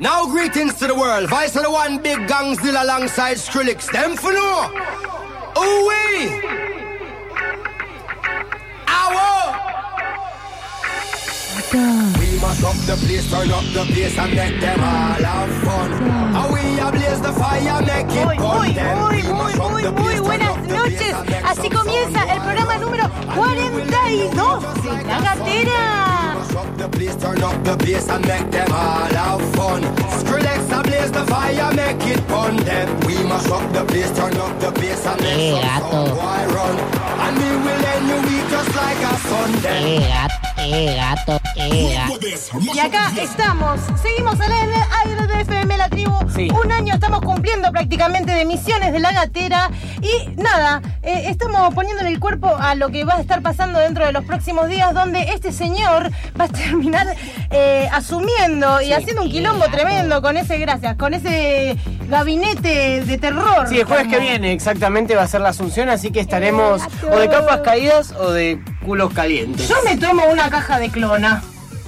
Now greetings to the world. Vice of the one big gang still alongside Skrillex. Them for no. Ooh-wee. Ow. We must up the place, turn up the place and make them all have fun. And we ablaze the fire, make it Muy buenas noches. Así comienza el programa número 42 de La Gatera. The place, turn up the place and make them all have fun. Skrillex ablaze the fire, make it fun. Then we must up the place, turn up the place and make some boy run. And we will end your week just like a Sunday. gato. Y acá estamos, seguimos al aire de FM La Tribu. Sí. Un año estamos cumpliendo prácticamente de emisiones de La Gatera. Y nada, estamos poniendo en el cuerpo a lo que va a estar pasando dentro de los próximos días, donde este señor va a terminar asumiendo y haciendo un quilombo tremendo con ese gabinete de terror. Sí, el jueves que viene exactamente va a ser la asunción, así que estaremos o de capas caídas o de culos calientes. Yo me tomo una caja de clona.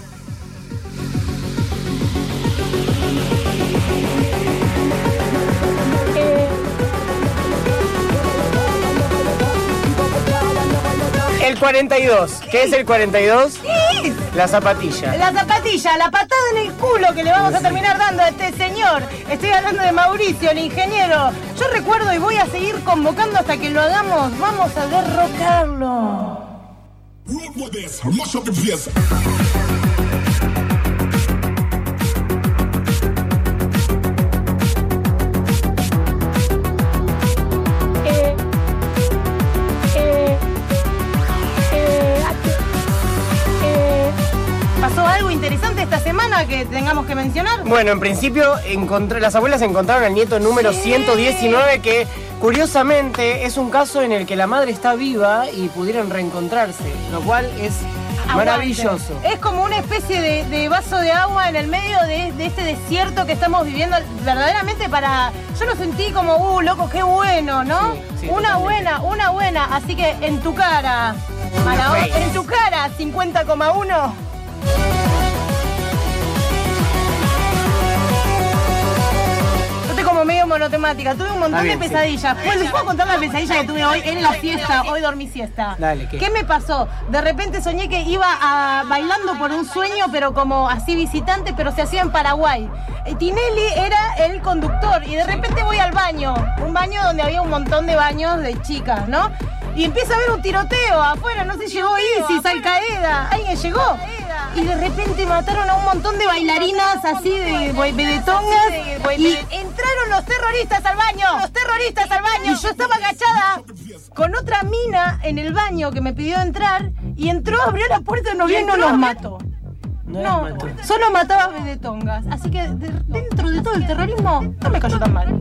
El 42. ¿Qué es el 42? ¿Qué es? La zapatilla. La zapatilla, la patada en el culo que le vamos a terminar dando a este señor. Estoy hablando de Mauricio, el ingeniero. Yo recuerdo y voy a seguir convocando hasta que lo hagamos. Vamos a derrocarlo. ¿Pasó algo interesante esta semana que tengamos que mencionar? Bueno, en principio las abuelas encontraron al nieto número 119 que curiosamente es un caso en el que la madre está viva y pudieron reencontrarse, lo cual es maravilloso. Es como una especie de vaso de agua en el medio de este desierto que estamos viviendo. Verdaderamente yo lo sentí como, loco, qué bueno, ¿no? Sí, una buena. Así que en tu cara, en tu cara, 50,1. Como medio monotemática, tuve un montón de pesadillas. Pues les puedo contar la pesadilla que tuve hoy en la fiesta. Hoy dormí siesta. Dale, ¿Qué me pasó? De repente soñé que iba bailando por un sueño, pero como así visitante, pero se hacía en Paraguay. Tinelli era el conductor y de repente voy al baño. Un baño donde había un montón de baños de chicas, ¿no? Y empieza a haber un tiroteo afuera, no sé, llegó ISIS, Al Qaeda. Alguien llegó. Y de repente mataron a un montón de bailarinas así de vedetongas. Y entraron los terroristas al baño. Y yo estaba agachada con otra mina en el baño que me pidió entrar. Y entró, abrió la puerta y no los mató. No, solo mataba vedetongas. Así que dentro de todo el terrorismo no me cayó tan mal.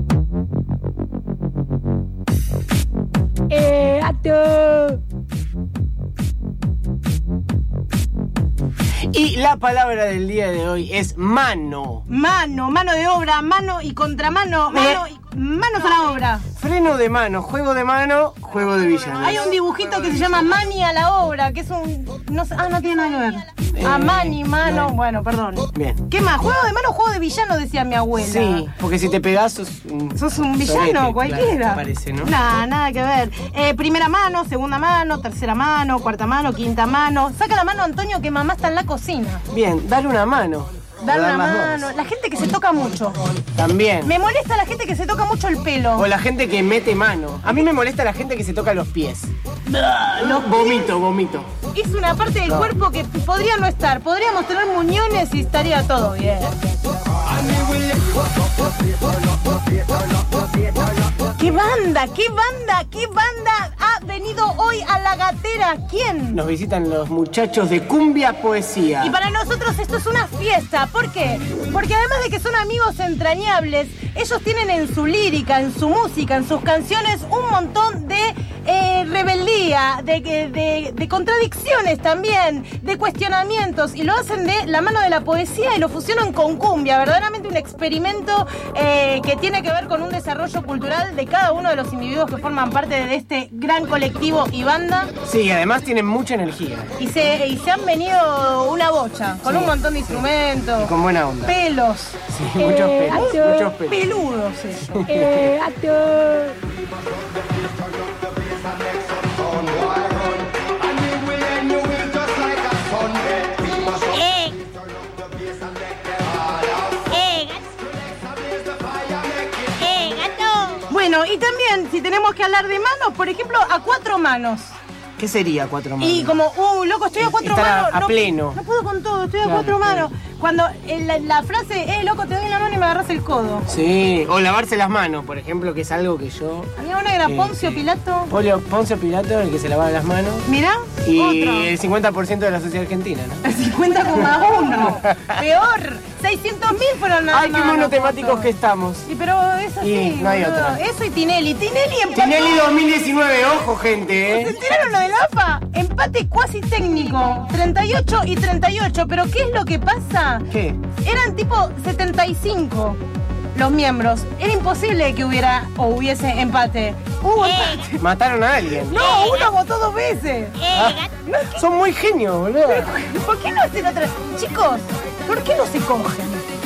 Y la palabra del día de hoy es mano. Mano de obra, mano y contramano, manos a la obra. Freno de mano, juego de mano, juego de villano. Hay un dibujito que se llama Mani a la obra, que es un... no tiene nada que ver. Mani, mano, bueno, perdón. Bien. ¿Qué más? Juego de mano, juego de villano, decía mi abuela. Sí, porque si te pegás sos un villano, cualquiera. Claro, parece, ¿no? Nada que ver. Primera mano, segunda mano, tercera mano, cuarta mano, quinta mano. Saca la mano, Antonio, que mamá está en la cocina. Bien, dale una mano. Dale una mano. La gente que se toca mucho. También. Me molesta la gente que se toca mucho el pelo. O la gente que mete mano. A mí me molesta la gente que se toca los pies. Vomito. Es una parte del cuerpo que podría no estar. Podríamos tener muñones y estaría todo bien. ¿Qué banda ha venido hoy a La Gatera? ¿Quién? Nos visitan los muchachos de Cumbia Poesía. Y para nosotros esto es una fiesta. ¿Por qué? Porque además de que son amigos entrañables, ellos tienen en su lírica, en su música, en sus canciones un montón de rebeldía, de contradicciones también, de cuestionamientos, y lo hacen de la mano de la poesía y lo fusionan con cumbia. Verdaderamente un experimento que tiene que ver con un desarrollo cultural de cada uno de los individuos que forman parte de este gran colectivo y banda. Sí, además tienen mucha energía. Y se han venido una bocha, con un montón de instrumentos. Y con buena onda. Pelos. Sí, muchos pelos. Peludos eso. Bueno, y también, si tenemos que hablar de manos, por ejemplo, a 4 manos. ¿Qué sería 4 manos? Y como, loco, estoy a 4 manos. A pleno. No puedo con todo, estoy a 4 manos. Cuando la frase, loco, te doy la mano y me agarras el codo. Sí, o lavarse las manos, por ejemplo, que es algo que yo... Había una que era Poncio Pilato. Poncio Pilato, el que se lavaba las manos. Mirá, y otro. El 50% de la sociedad argentina, ¿no? El 50,1. Peor. 600.000 fueron nada más. Ay, qué monotemáticos que estamos. Sí, pero es así. Y no hay boludo. otra. Eso y Tinelli. Tinelli empató. Tinelli 2019, ojo, gente, ¿Se enteraron lo de la AFA? Empate cuasi técnico. 38 y 38. Pero ¿qué es lo que pasa? ¿Qué? Eran tipo 75 los miembros. Era imposible que hubiese empate. Hubo empate. Mataron a alguien. No, uno votó 2 veces. Son muy genios, boludo. ¿Por qué no hacen otra? Chicos, ¿por qué no se cogen?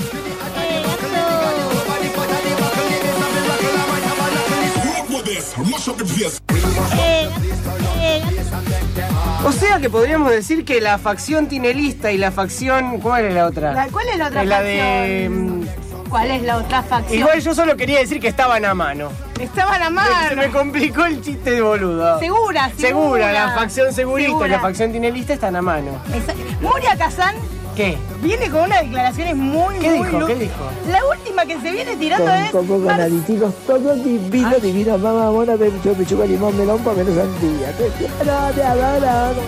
O sea que podríamos decir que la facción tinelista y la facción... ¿Cuál es la otra? ¿Cuál es la otra La facción? de... ¿Cuál es la otra facción? Igual yo solo quería decir que estaban a mano. Estaban a Se mano. me complicó el chiste de boludo. Segura. La facción segurista Segura. y la facción tinelista están a mano. Moria Kazan ¿Qué? viene con unas declaraciones muy, ¿Qué muy dijo? ¿Qué locas. dijo? La última que se viene tirando es... Con aditivos, todo divino, divino, mamá, mona, pechuga, limón, melón, pomelo, sandía. Te quiero, te adoro.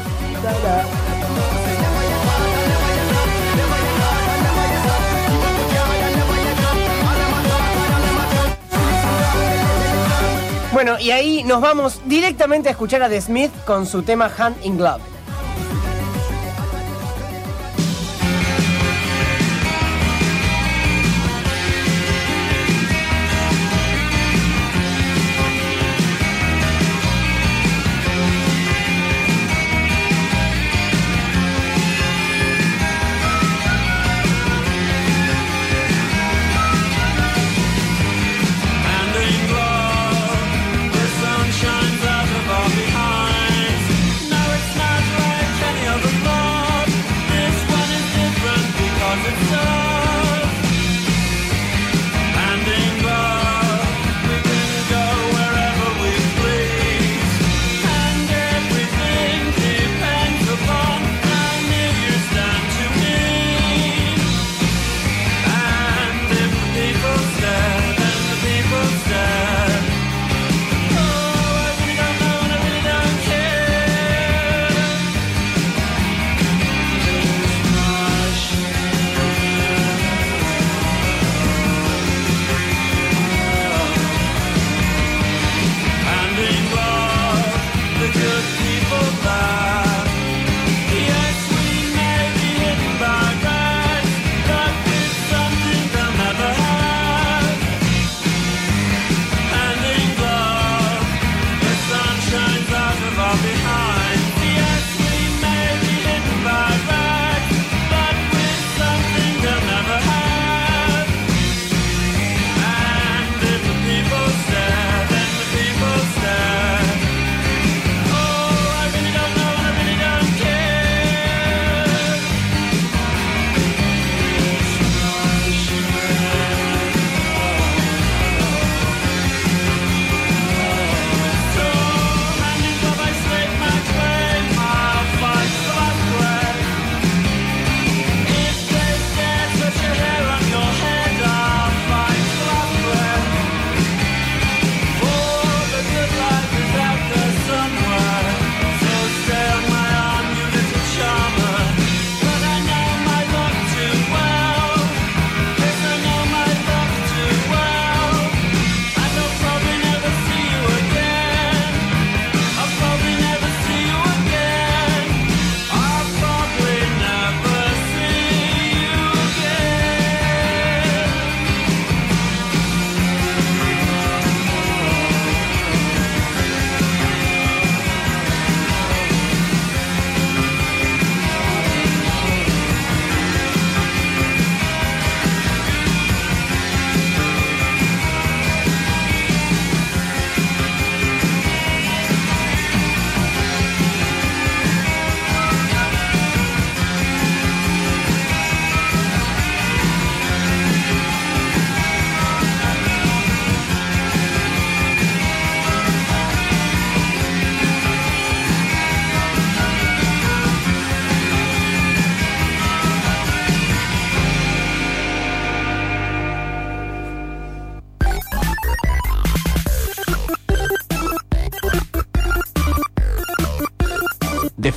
Bueno, y ahí nos vamos directamente a escuchar a The Smith con su tema Hand in Glove. Shines out of our behinds. No, it's not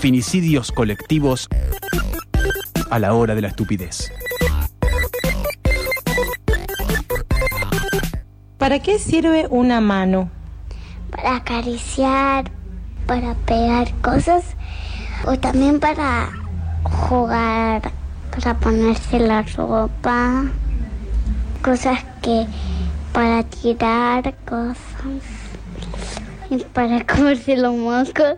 Finicidios colectivos a la hora de la estupidez. ¿Para qué sirve una mano? Para acariciar, para pegar cosas o también para jugar, para ponerse la ropa, cosas que para tirar cosas y para comerse los mocos.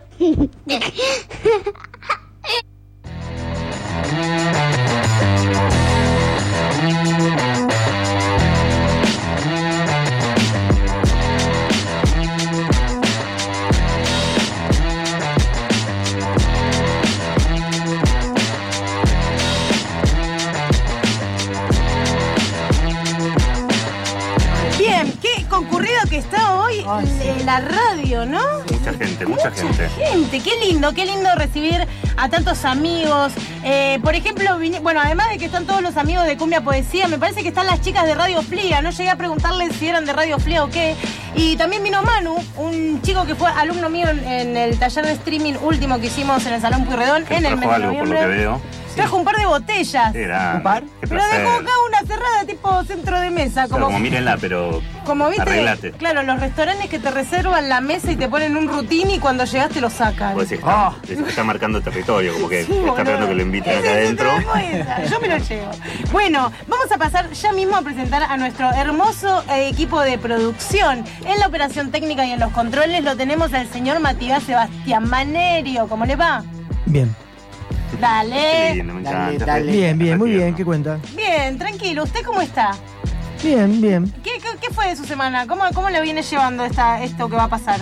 Concurrido que está hoy la radio, ¿no? Mucha gente. Qué lindo recibir a tantos amigos. Por ejemplo, bueno, además de que están todos los amigos de Cumbia Poesía, me parece que están las chicas de Radio Flia. No llegué a preguntarles si eran de Radio Flia o qué. Y también vino Manu, un chico que fue alumno mío en el taller de streaming último que hicimos en el Salón Pueyrredón en el mes de noviembre. Por lo que veo. Trajo un par de botellas. ¿Un par? Pero dejó acá una cerrada tipo centro de mesa. Como mírenla, pero como viste, arreglate. Claro, los restaurantes que te reservan la mesa y te ponen un routine y cuando llegas te lo sacan. Pues está marcando territorio, como que está esperando que lo inviten acá adentro. Yo me lo llevo. Bueno, vamos a pasar ya mismo a presentar a nuestro hermoso equipo de producción. En la operación técnica y en los controles lo tenemos al señor Matías Sebastián Manerio. ¿Cómo le va? Bien. Dale. Me encanta. Dale. Bien, muy bien, ¿qué cuenta? Bien, tranquilo. ¿Usted cómo está? Bien. ¿Qué fue de su semana? ¿Cómo le viene llevando esto que va a pasar?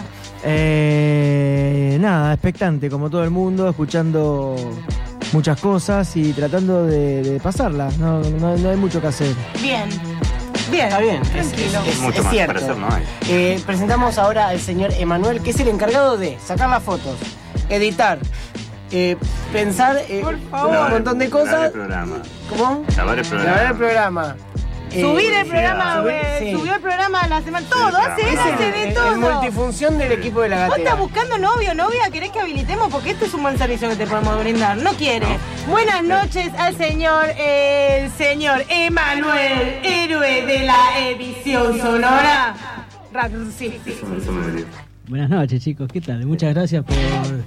Nada, expectante, como todo el mundo, escuchando muchas cosas y tratando de pasarlas. No hay mucho que hacer. Bien. Está bien, tranquilo. Es Mucho más cierto. para hacer no hay. Presentamos ahora al señor Emanuel, que es el encargado de sacar las fotos, editar, pensar Por favor. un montón de Grabar cosas. el programa. ¿Cómo? Grabar el programa. Grabar el programa. Subir el programa, sí. subió el programa a la semana. Todo, hace de todo. El multifunción del equipo de la ¿Vos estás gatera. buscando novio, novia? ¿Querés que habilitemos? Porque este es un buen servicio que te podemos brindar. No quiere. Buenas noches al el señor Emanuel, héroe de la edición sonora. Sí. Eso me dio. Buenas noches, chicos, ¿qué tal? Muchas gracias por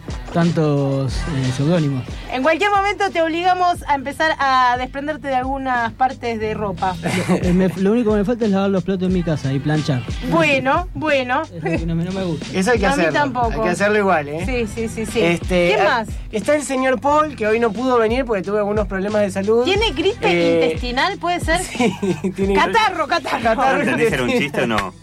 tantos seudónimos. En cualquier momento te obligamos a empezar a desprenderte de algunas partes de ropa. Lo único que me falta es lavar los platos en mi casa y planchar. Bueno. Es lo que no me gusta. Eso hay que A mí hacerlo. tampoco. Hay que hacerlo igual, ¿eh? Sí. ¿Quién más? Está el señor Paul, que hoy no pudo venir porque tuvo algunos problemas de salud. ¿Tiene gripe intestinal? ¿Puede ser? Sí, tiene Catarro. ¿Entendés si era un chiste o no?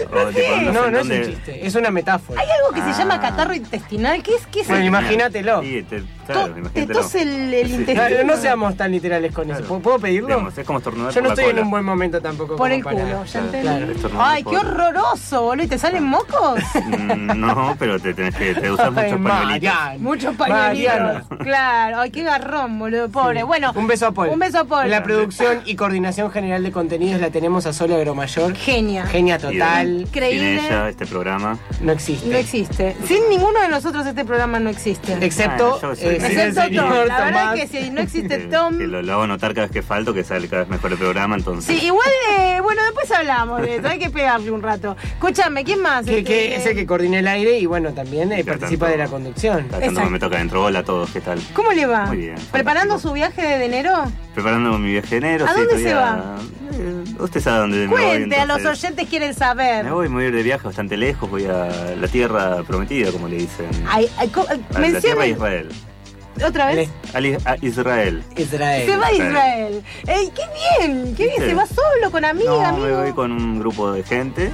No es un chiste, es una metáfora. Hay algo que se llama catarro intestinal. ¿Qué es Bueno, eso? imagínatelo. Sí, Te imagínatelo. tose el Sí. intestino. No seamos tan literales con eso. ¿Puedo pedirlo? Digamos, es como estornudar Yo no por la estoy en cola. un buen momento tampoco. Por como el para- culo, ya entendí. Claro. Estornudar Ay, por- qué horroroso, boludo. ¿Y te salen mocos? No, pero te usas Ay, muchos pañuelitos. Mariana. Muchos Mariana. pañuelitos. Claro. Ay, qué garrón, boludo. Pobre. Bueno. Un beso a Paul. Un beso a Paul. En la producción y coordinación general de contenidos la tenemos a Sole Agromayor. Genia. Genia total. Increíble. Sin ella, este programa. No existe. No existe. Sin ninguno de nosotros este programa no existe. Excepto, Yo soy- sin Excepto el Tom. señor La verdad Tomás. que si no existe Que Tom. lo hago notar cada vez que falto, que sale cada vez mejor el programa, entonces. Sí, igual, bueno, después hablamos de eso. Hay que pegarle un rato. Escúchame, ¿quién más? Que es el que coordina el aire y bueno, también participa tanto- de la conducción. Cada tanto Exacto. me toca dentro. Hola a todos, ¿qué tal? ¿Cómo le va? Muy bien, ¿Preparando fantástico. su viaje de enero? Preparando mi viaje de enero. ¿A sí, dónde se todavía- Usted sabe dónde me voy. Cuente, a los entonces. oyentes quieren saber. Me voy a ir de viaje bastante lejos, voy a la tierra prometida, como le dicen. Ay, A la tierra de mencione Israel. otra vez. A Israel. Israel. Se va a Israel. ¡Ey, qué bien! ¡Qué bien! ¿Viste? Se va solo, con amiga, No, amigo. me voy con un grupo de gente,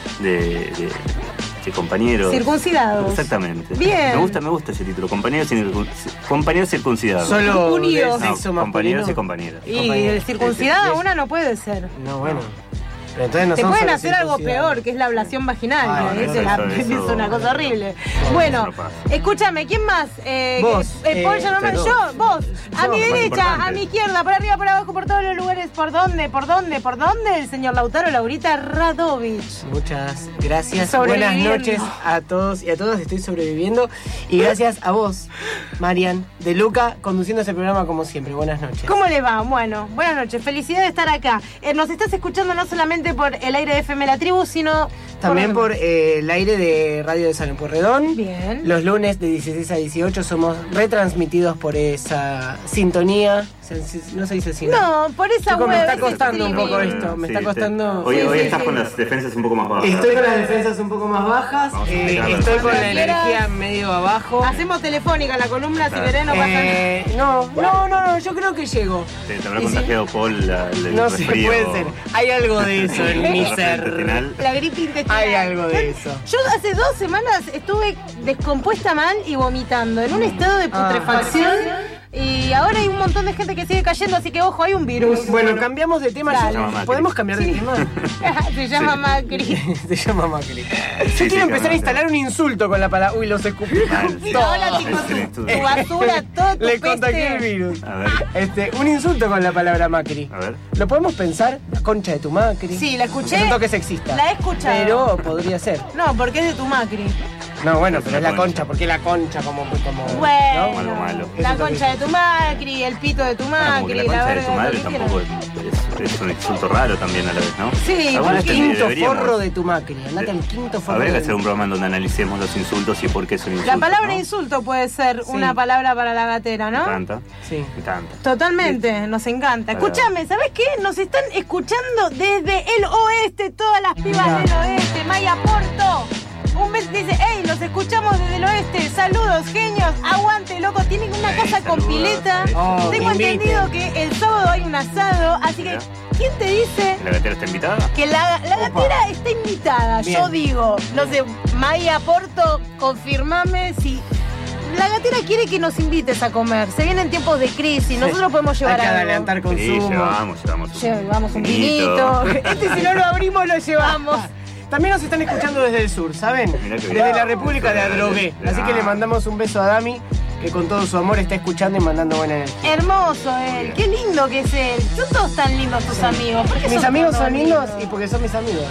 de compañeros. Circuncidados. Exactamente. Bien. Me gusta ese título, compañeros circuncidados. Solo Unidos. de sexo compañeros y masculino. compañeras. Y el circuncidado una no puede ser. No, bueno. Pero entonces no te son pueden solo hacer algo circuncidados. peor, que es la ablación vaginal. Ah, que eso. es una cosa horrible. Bueno, no pasa. Escúchame, ¿quién más? Vos, Paul, ya no me- todos. yo, vos. A mi Más derecha, importante. a mi izquierda, por arriba, por abajo, por todos los lugares. ¿Por dónde? El señor Lautaro Laurita Radovich. Muchas gracias. Buenas Sobreviviendo. noches a todos y a todas. Estoy sobreviviendo. Y gracias a vos, Marian de Luca, conduciendo este programa como siempre. Buenas noches. ¿Cómo le va? Bueno, buenas noches. Felicidad de estar acá. Nos estás escuchando no solamente por el aire de FM La Tribu, sino También por el aire de Radio de Salón Porredón. Bien. Los lunes de 16 a 18 somos retransmitidos por esa sintonía. No se dice así. No, por esa Chico, web. me está ese costando un streaming. poco esto. Me está costando. Hoy Sí, estás sí. con las defensas un poco más bajas. Estoy con las defensas un poco más bajas. Vamos a explicarlo. Estoy con la Cuando quieras. energía medio abajo. Hacemos telefónica la columna, si Claro. querés no pasa nada. No, yo creo que llego. Te habrá Y si- contagiado Paul el No sé, resfrío. puede ser. Hay algo de eso en mi resfrío ser. intestinal. La gripe intestinal. Hay algo de eso. Yo hace 2 semanas estuve descompuesta mal y vomitando, en un estado de putrefacción. Y ahora hay un montón de gente que sigue cayendo, así que ojo, hay un virus. Bueno, cambiamos de tema. Dale. ¿Podemos cambiar de tema? Se llama Macri. Se llama Macri. Yo Sí, quiero empezar a cambiamos. instalar un insulto con la palabra. Uy, los escupí. Mal, sí. Ahora Sí, tipo sí, tu sí. basura, todo tu Le contagié el peste. virus. A ver, Un insulto con la palabra Macri. a ver. ¿Lo podemos pensar? La concha de tu Macri. Sí, la escuché. Es un toque sexista. La he escuchado. Pero podría ser. No, porque es de tu Macri. No, bueno, Es pero es una la concha. concha. porque la concha como Bueno, Algo malo. la Eso concha de tu Macri, el pito de tu Como Macri, que la concha de verga tu madre lo que tampoco quieras. es un insulto raro también a la vez, ¿no? Sí, Alguna vez porque- Quinto deberíamos- forro de tu Macri. Andate al quinto forro. Habría que de- hacer un programa en donde analicemos los insultos y por qué son La insultos. palabra ¿no? insulto puede ser Sí. una palabra para la gatera, Me ¿no? encanta. Sí. Me encanta. Totalmente, nos encanta. Para- Escúchame, ¿sabes qué? Nos están escuchando desde el oeste, todas las pibas del oeste. Maya Porto. Un mes dice, hey, los escuchamos desde el oeste. Saludos, genios. Aguante, loco. Tienen una casa con saludos. pileta. Oh, Tengo inviten. entendido que el sábado hay un asado. Así que, Mira. ¿quién te dice ¿La gatera está invitada? que la gatera está invitada? Bien. Yo digo, no sé, Maya Porto, confirmame si... La gatera quiere que nos invites a comer. Se vienen tiempos de crisis. Nosotros podemos llevar Hay que algo. adelantar Sí, consumo. Llevamos un vinito. Este si no lo abrimos lo llevamos. También nos están escuchando desde el sur, ¿saben? Mirá qué bien. Desde la República de Adrogué. Así que le mandamos un beso a Dami, que con todo su amor está escuchando y mandando buena energía. Hermoso él, qué lindo que es él. Son todos tan lindos tus amigos. ¿Por qué Mis son amigos todos son lindos y porque son mis amigos.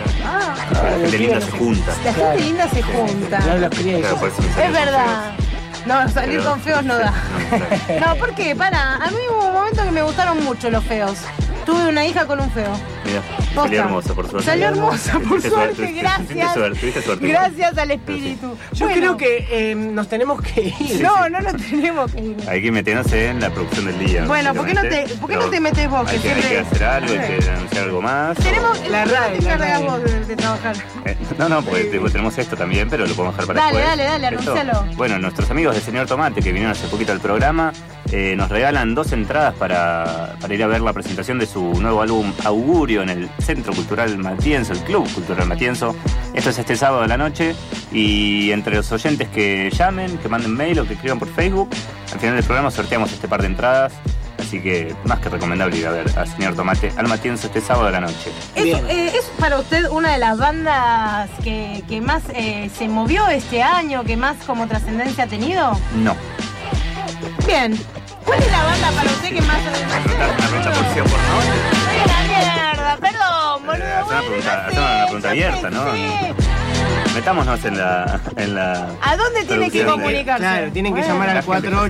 La gente linda se junta. La Claro. gente linda se junta. No los cría y Claro, yo- por eso me Es salieron verdad. No, salir Pero- con feos no da. No, No, ¿por qué? Para, a mí hubo un momento que me gustaron mucho los feos. Tuve una hija con un feo. Mira, Posta. salió hermosa, por suerte. Salió hermosa, por Tuviste suerte, tuviste gracias. suerte, tuviste suerte. Gracias al espíritu. Yo Bueno, creo que nos tenemos que ir. No, no nos tenemos que ir. Hay que meterse en la producción del día. Bueno, ¿por qué no te metes vos? Hay Que que, hay que siempre- hacer algo, hay que anunciar algo más. Tenemos La RAE, ¿Qué te la encargas RAE. vos de trabajar? No, porque tenemos esto también, pero lo podemos dejar para Dale, después. dale, Esto. anúncialo. Bueno, nuestros amigos de Señor Tomate, que vinieron hace poquito al programa, nos regalan 2 entradas para ir a ver la presentación de su nuevo álbum Augurio en el Centro Cultural Matienzo, el Club Cultural Matienzo. Esto es este sábado a la noche y entre los oyentes que llamen, que manden mail o que escriban por Facebook, al final del programa sorteamos este par de entradas. Así que más que recomendable ir a ver a Señor Tomate al Matienzo este sábado a la noche. ¿Es para usted una de las bandas que más se movió este año, que más como trascendencia ha tenido? No. Bien. ¿Cuál es la banda para usted que más... Una pregunta por sí o por no. ¡Ay, la mierda! Perdón, boludo. Haz una pregunta abierta, ¿no? Metámonos en la ¿A dónde tiene que producción de- comunicarse? Claro, tienen que Bueno. llamar al La gente que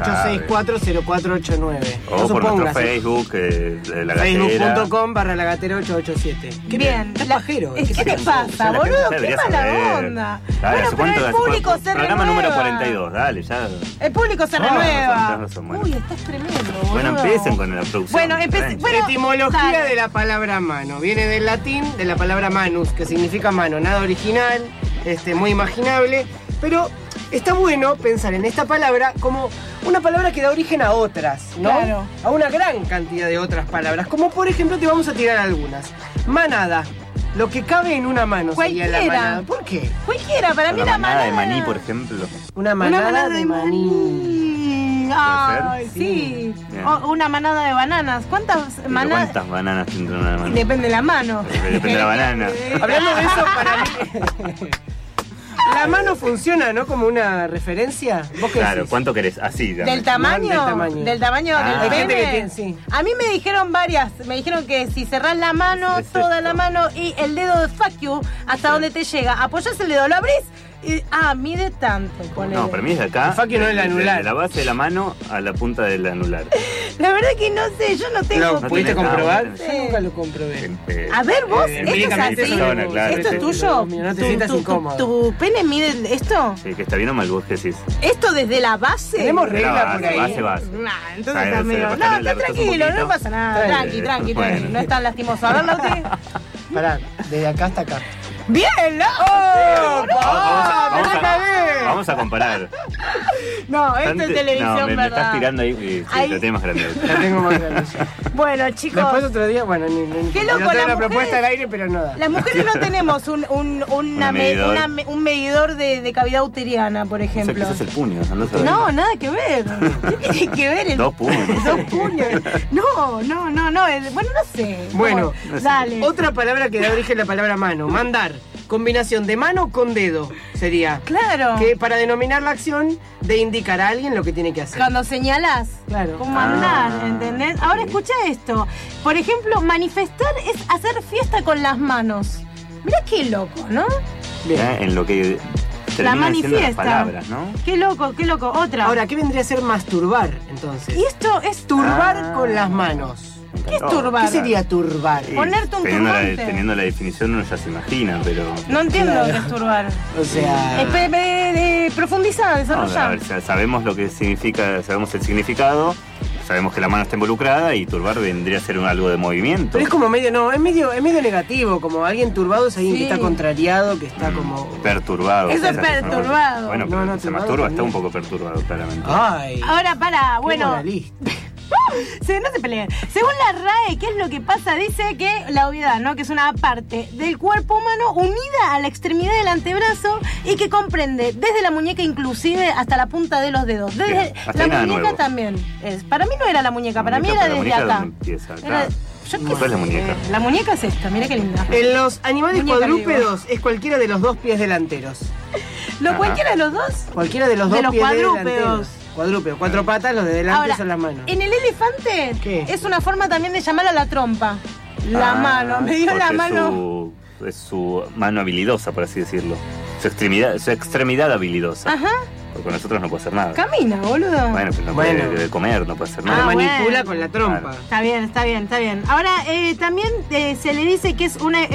48640489. O No por nuestro supongas, Facebook, de la gatera. Facebook.com/lagatera887. ¿Qué Bien. Estás pajero. ¿Qué te pasa, Ya la boludo? gente ¡Qué debería mala saber. onda! Dale, Bueno, pero el público se programa renueva. número 42, dale, ya. El público se Tenés renueva. razón, bueno. Uy, estás tremendo, boludo. Bueno, empiecen con la producción. Bueno, empecé. Bueno, Etimología dale. de la palabra mano. Viene del latín de la palabra manus, que significa mano. Nada original, muy imaginable. Pero está bueno pensar en esta palabra como una palabra que da origen a otras, ¿no? Claro. A una gran cantidad de otras palabras. Como por ejemplo, te vamos a tirar algunas. Manada. Lo que cabe en una mano sería la Cualquiera. manada. ¿Por qué? Cualquiera, para mí Una la manada manada de maní, por ejemplo. Una manada, de maní. Ay, sí. Una manada de bananas. ¿Cuántas manadas? ¿Cuántas bananas tendrá una mano? Depende de la mano. Depende de la banana. Hablando de eso, para mí... La mano funciona, ¿no? Como una referencia. ¿Vos qué Claro, decís? ¿cuánto querés? Así, ¿Del tamaño? Del tamaño Ah. del Hay gente que pene. tiene, sí. A mí me dijeron varias. Me dijeron que si cerrás la mano, Es toda esto. la mano y el dedo de fuck you hasta donde te llega. Apoyás el dedo, lo abrís y... mide tanto. Ponele. No, para mí es de acá. El fuck you no es el anular. De la base de la mano a la punta del anular. La verdad que no sé, yo no tengo... ¿Lo pudiste tenés comprobar? nada, Yo nunca lo comprobé. A ver, vos, ¿esto es empíricamente así? eso no, claro, ¿Esto sí. es tuyo? No te sientas incómodo. ¿Tu pene mide esto? Sí, que está bien o mal, vos qué decís. ¿Esto desde la base? Tenemos regla por ahí. Base. Nah, entonces Sabe, está medio... se No, le está apretás un tranquilo, poquito. no pasa nada. Está Tranqui, bien. tranqui, Bueno. no es tan lastimoso. A ver, Lauti. Pará, desde acá hasta acá. ¡Bien, ¡Oh! Vamos a comparar. No, esto es televisión, no, me ¿verdad? estás tirando ahí. Sí, Ahí. lo tenés más grande. La tengo más grande. Bueno, chicos, Después otro día, bueno, Qué loco, no tengo las la propuesta mujeres- al aire, pero no da. las mujeres no tenemos un medidor de cavidad uteriana, por O sea, ejemplo. quizás el puño, no sé. No, nada que ver. ¿Qué tiene que ver el... 2 puños. 2 puños? No. Bueno, no sé. Bueno, No, dale. Otra palabra que da origen a la palabra mano, mandar. Combinación de mano con dedo sería. Claro. Que para denominar la acción de indicar a alguien lo que tiene que hacer. Cuando señalás, Claro. como andar, Ah, ¿entendés? Ahora ok. escucha esto. Por ejemplo, manifestar es hacer fiesta con las manos. Mirá qué loco, ¿no? Bien. En lo que La terminan siendo las manifiesta. palabras, ¿no? Qué loco. Otra. Ahora, ¿qué vendría a ser masturbar entonces? y esto es Turbar con las manos. ¿Qué es turbar? ¿Qué sería turbar? Sí, Ponerte un turbante. teniendo la definición uno ya se imagina, pero... No entiendo Claro. lo que es turbar. O sea, Profundizar, No, a desarrollar. ver, sabemos lo que significa, sabemos el significado, sabemos que la mano está involucrada y turbar vendría a ser algo de movimiento. pero es como medio, no, es medio negativo, como alguien turbado es alguien Sí. que está contrariado, que está como... Perturbado. Eso es esas personas. perturbado. Bueno, pero No, el que se turbado masturba también. está un poco perturbado, claramente. Ay, Ahora, para, qué bueno. moralista. No se peleen. Según la RAE, ¿qué es lo que pasa? Dice que la obviedad, ¿no? Que es una parte del cuerpo humano unida a la extremidad del antebrazo y que comprende desde la muñeca inclusive hasta la punta de los dedos. Desde Bien, hasta la ahí nada muñeca nuevo. también. Para mí no era la muñeca, para mí era La desde muñeca, acá. ¿dónde empieza? Acá. Era- yo qué ¿Cuál es la sé. muñeca? La muñeca es esta, mira qué linda. En los animales Muñeca, cuadrúpedos es cualquiera de los dos pies delanteros. ¿Lo cualquiera de los dos? Cualquiera de los De dos los pies cuadrúpedos. delanteros. Cuadrúpedos, 4 patas, los de delante Ahora, son las manos. en el elefante ¿Qué? es una forma también de llamar a la trompa. La mano, me dio la porque mano. Es su mano habilidosa, por así decirlo. Su extremidad habilidosa. Ajá, Porque con nosotros no puede hacer nada. camina, boludo. Bueno, pero no Bueno. puede comer, no puede hacer La nada. manipula bueno. con la trompa. Claro. Está bien. Ahora, también se le dice que es una...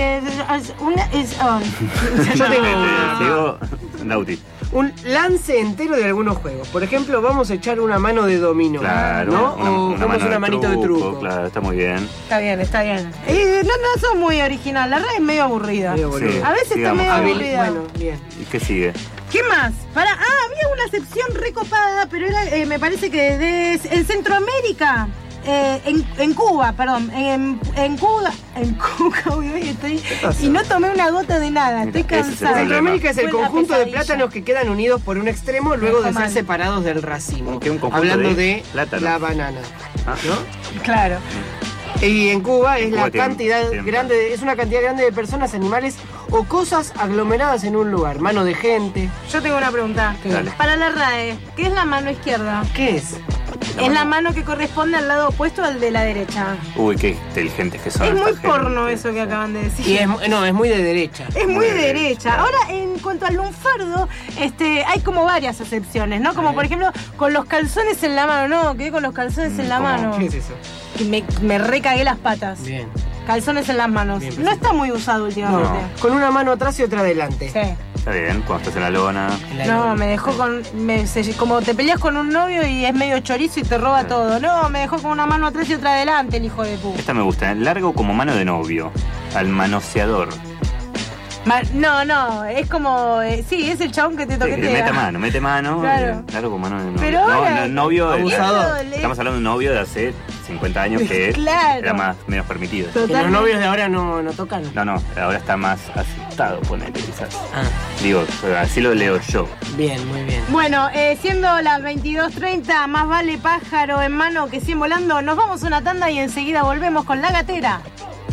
Yo tengo Te digo, Lauti. un lance entero de algunos juegos. Por ejemplo, vamos a echar una mano de dominó. Claro, ¿no? O vamos una manito de truco. Claro, está muy bien. Está bien. No sos muy original, la red es medio aburrida. Medio boludo. Sí. A veces Sigamos. está medio Habil- aburrida. Bueno, bien. ¿Y qué sigue? ¿Qué más? Había una sección recopada, pero era, me parece que en Centroamérica. En Cuba, perdón. En Cuba, hoy estoy. Y no tomé una gota de nada, estoy Mira, ese es el cansada. problema. Centroamérica es el Fue la conjunto de pesadilla. plátanos que quedan unidos por un extremo luego de Dejo ser mal. separados del racimo. Como que un conjunto Hablando de de plátanos. la banana. Ah. ¿No? Claro. Y en Cuba es Cuba la tiene- cantidad tiene- grande, es una cantidad grande de personas, animales o cosas aglomeradas en un lugar. Mano de gente. Yo tengo una pregunta. Dale. Para la RAE, ¿qué es la mano izquierda? ¿Qué es? Es la mano que corresponde al lado opuesto al de la derecha. Uy, qué inteligentes que son. Es muy esta porno gente. eso que acaban de decir. Y es muy de derecha. Es muy Muy derecha. derecha. Ahora, en cuanto al lunfardo, hay como varias excepciones, ¿no? Como por ejemplo, con los calzones en la mano. No, quedé con los calzones en la ¿cómo? mano. ¿Qué es eso? Que me recagué las patas. Bien. Calzones en las manos. Bien, No está muy usado últimamente. Con una mano atrás y otra adelante. Sí. Está bien, cuando estás en la lona. No, me dejó con... como te peleas con un novio y es medio chorizo y te roba todo. No, me dejó con una mano atrás y otra adelante el hijo de puta. Esta me gusta, largo como mano de novio. Al manoseador. No, es como. Sí, es el chabón que te toquetea. Mete mano. Claro. Claro, como no. Pero ahora, novio. Abusador. Estamos hablando de un novio de hace 50 años que era menos permitido. Pero los novios de ahora no tocan. No, ahora está más aceptado, ponele, quizás. Digo, así lo leo yo. Bien, muy bien. Bueno, siendo las 22:30, más vale pájaro en mano que 100 volando. Nos vamos a una tanda y enseguida volvemos con La Gatera.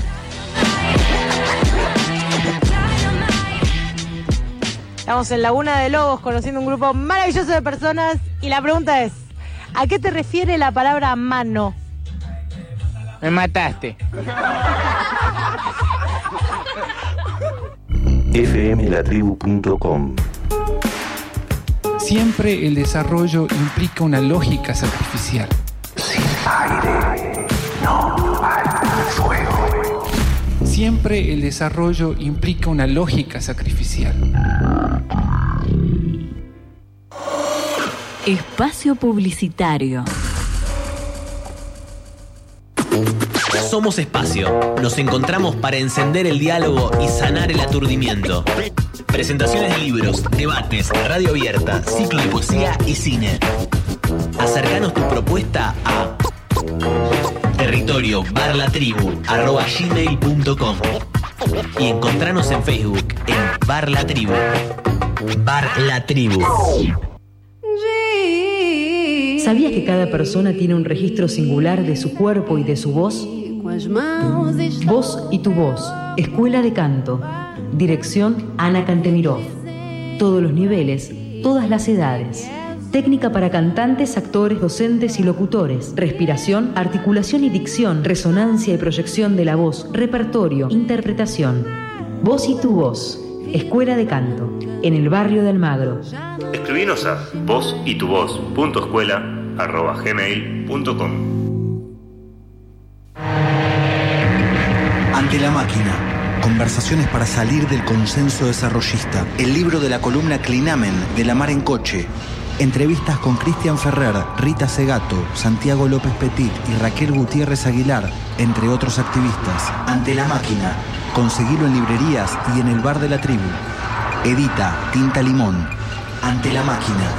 Estamos en Laguna de Lobos conociendo un grupo maravilloso de personas y la pregunta es, ¿a qué te refiere la palabra mano? Me mataste. fmlatribu.com. Siempre el desarrollo implica una lógica sacrificial. Sin aire no hay fuego. Siempre el desarrollo implica una lógica sacrificial. Espacio publicitario. Somos Espacio. Nos encontramos para encender el diálogo y sanar el aturdimiento. Presentaciones de libros, debates, radio abierta, ciclo de poesía y cine. Acercanos tu propuesta a territorio@gmail.com y encontranos en Facebook en Bar La Tribu. Bar La Tribu. ¿Sabías que cada persona tiene un registro singular de su cuerpo y de su voz? Voz y tu voz. Escuela de Canto. Dirección Ana Cantemirov. Todos los niveles, todas las edades. Técnica para cantantes, actores, docentes y locutores. Respiración, articulación y dicción. Resonancia y proyección de la voz. Repertorio, interpretación. Voz y tu voz. Escuela de Canto. En el barrio de Almagro. Escribinos a vozytuvoz.escuela@gmail.com. Ante la máquina. Conversaciones para salir del consenso desarrollista. El libro de la columna Clinamen de La Mar en Coche. Entrevistas con Cristian Ferrer, Rita Segato, Santiago López Petit y Raquel Gutiérrez Aguilar, entre otros activistas. Ante la máquina. Conseguilo en librerías y en el Bar de la Tribu. Edita Tinta Limón. Ante la máquina.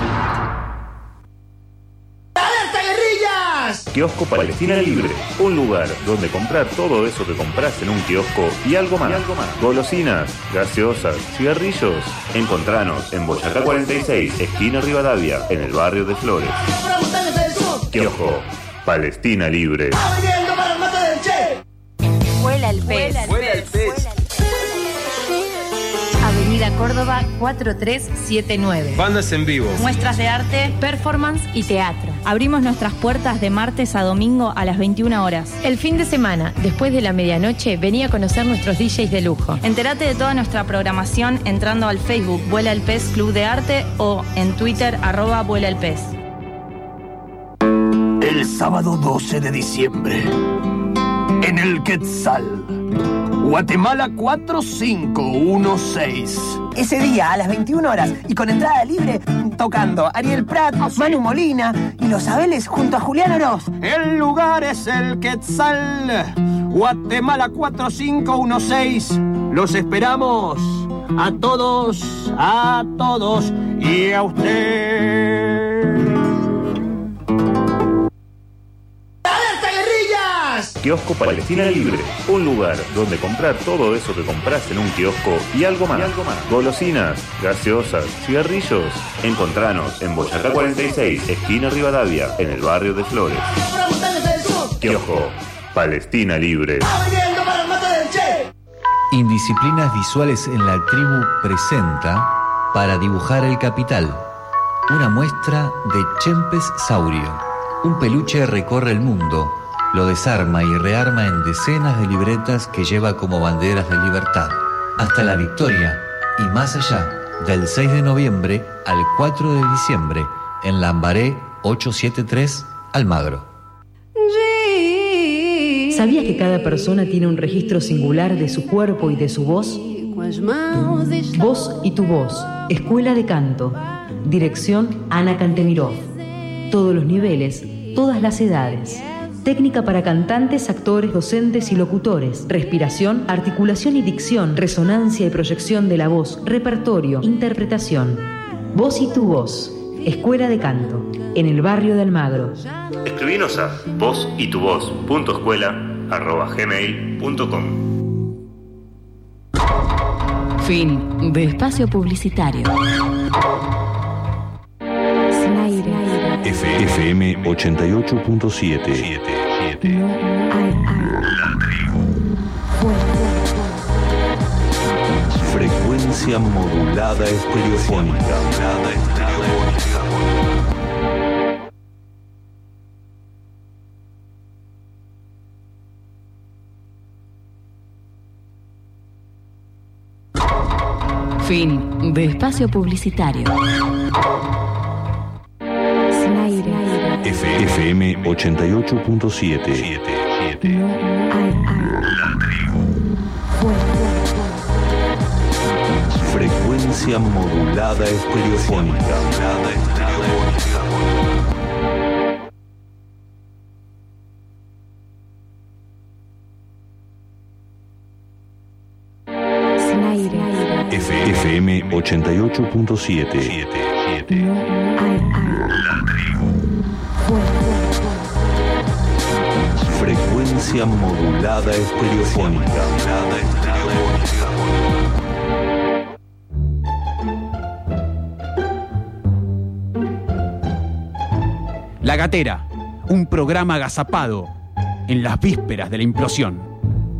¡Alerta, guerrillas! Kiosco Palestina Libre, un lugar donde comprar todo eso que compras en un kiosco y algo más. Golosinas, gaseosas, cigarrillos. Encontranos en Boyacá 46, esquina Rivadavia, en el barrio de Flores. Kiosco Palestina Libre. Vuela el pez. Vuela el pez. Avenida Córdoba 4379. Bandas en vivo. Muestras de arte, performance y teatro. Abrimos nuestras puertas de martes a domingo a las 21 horas. El fin de semana, después de la medianoche, vení a conocer nuestros DJs de lujo. Entérate de toda nuestra programación entrando al Facebook Vuela el Pez Club de Arte o en Twitter @Vuela el Pez. El sábado 12 de diciembre, en el Quetzal, Guatemala 4516. Ese día a las 21 horas y con entrada libre, tocando Ariel Prat, Manu Molina y Los Abeles junto a Julián Oroz. El lugar es el Quetzal, Guatemala 4516. Los esperamos a todos y a usted. Kiosco Palestina Libre, un lugar donde comprar todo eso que compras en un kiosco y algo más. Golosinas, gaseosas, cigarrillos. Encontranos en Boyacá 46, esquina Rivadavia, en el barrio de Flores. Kiosco Palestina Libre. Indisciplinas Visuales en la Tribu presenta Para dibujar el capital, una muestra de Chempes Saurio. Un peluche recorre el mundo, lo desarma y rearma en decenas de libretas que lleva como banderas de libertad. Hasta la victoria y más allá, del 6 de noviembre al 4 de diciembre, en Lambaré 873, Almagro. ¿Sabías que cada persona tiene un registro singular de su cuerpo y de su voz? Voz y tu voz. Escuela de Canto. Dirección Ana Cantemirov. Todos los niveles, todas las edades. Técnica para cantantes, actores, docentes y locutores. Respiración, articulación y dicción, resonancia y proyección de la voz, repertorio, interpretación. Voz y tu voz. Escuela de Canto, en el barrio de Almagro. Escribinos a vozytuvoz.escuela@gmail.com. Fin de espacio publicitario. Sin aire. FM 88.7. La tribu. Frecuencia modulada estereofónica. Fin de espacio publicitario. Sin aire. FM 88.7. La tribu. Frecuencia modulada estereofónica. Sin aire. FM 88.7. La tribu. Frecuencia modulada estereofónica. La Gatera, un programa agazapado en las vísperas de la implosión.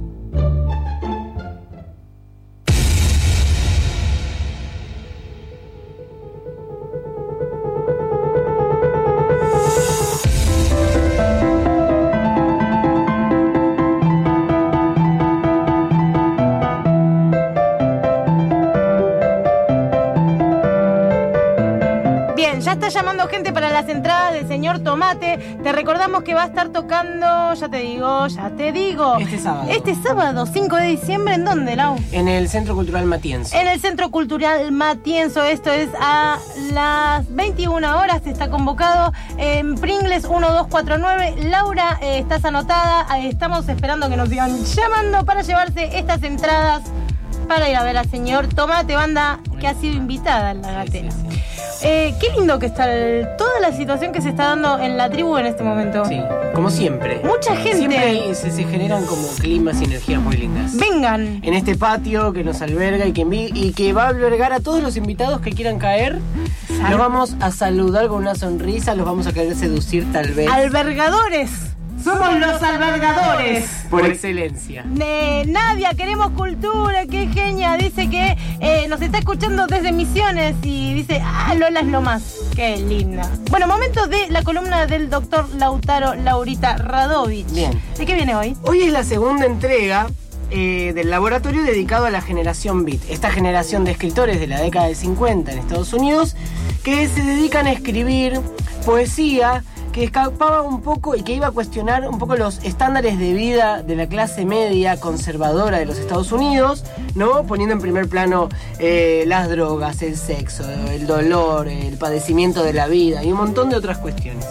Llamando gente para las entradas del señor Tomate. Te recordamos que va a estar tocando, ya te digo. Este sábado, 5 de diciembre, ¿en dónde, Lau? En el Centro Cultural Matienzo. En el Centro Cultural Matienzo, esto es a las 21 horas, está convocado en Pringles 1249. Laura, estás anotada, estamos esperando que nos sigan llamando para llevarse estas entradas para ir a ver al señor Tomate, banda que ha sido invitada en La Gatera. Qué lindo que está toda la situación que se está dando en la tribu en este momento. Sí, como siempre. Mucha gente. Siempre se generan como climas y energías muy lindas. Vengan. En este patio que nos alberga y que va a albergar a todos los invitados que quieran caer. Los vamos a saludar con una sonrisa, los vamos a querer seducir tal vez. Albergadores. Somos los albergadores. Por excelencia. Nadia, queremos cultura, qué genia. Dice que nos está escuchando desde Misiones y dice, Lola es lo más. Qué linda. Bueno, momento de la columna del doctor Laurita Radovich. Bien. ¿De qué viene hoy? Hoy es la segunda entrega del laboratorio dedicado a la generación Beat. Esta generación de escritores de la década del 50 en Estados Unidos que se dedican a escribir poesía que escapaba un poco y que iba a cuestionar un poco los estándares de vida de la clase media conservadora de los Estados Unidos, ¿no? Poniendo en primer plano las drogas, el sexo, el dolor, el padecimiento de la vida y un montón de otras cuestiones.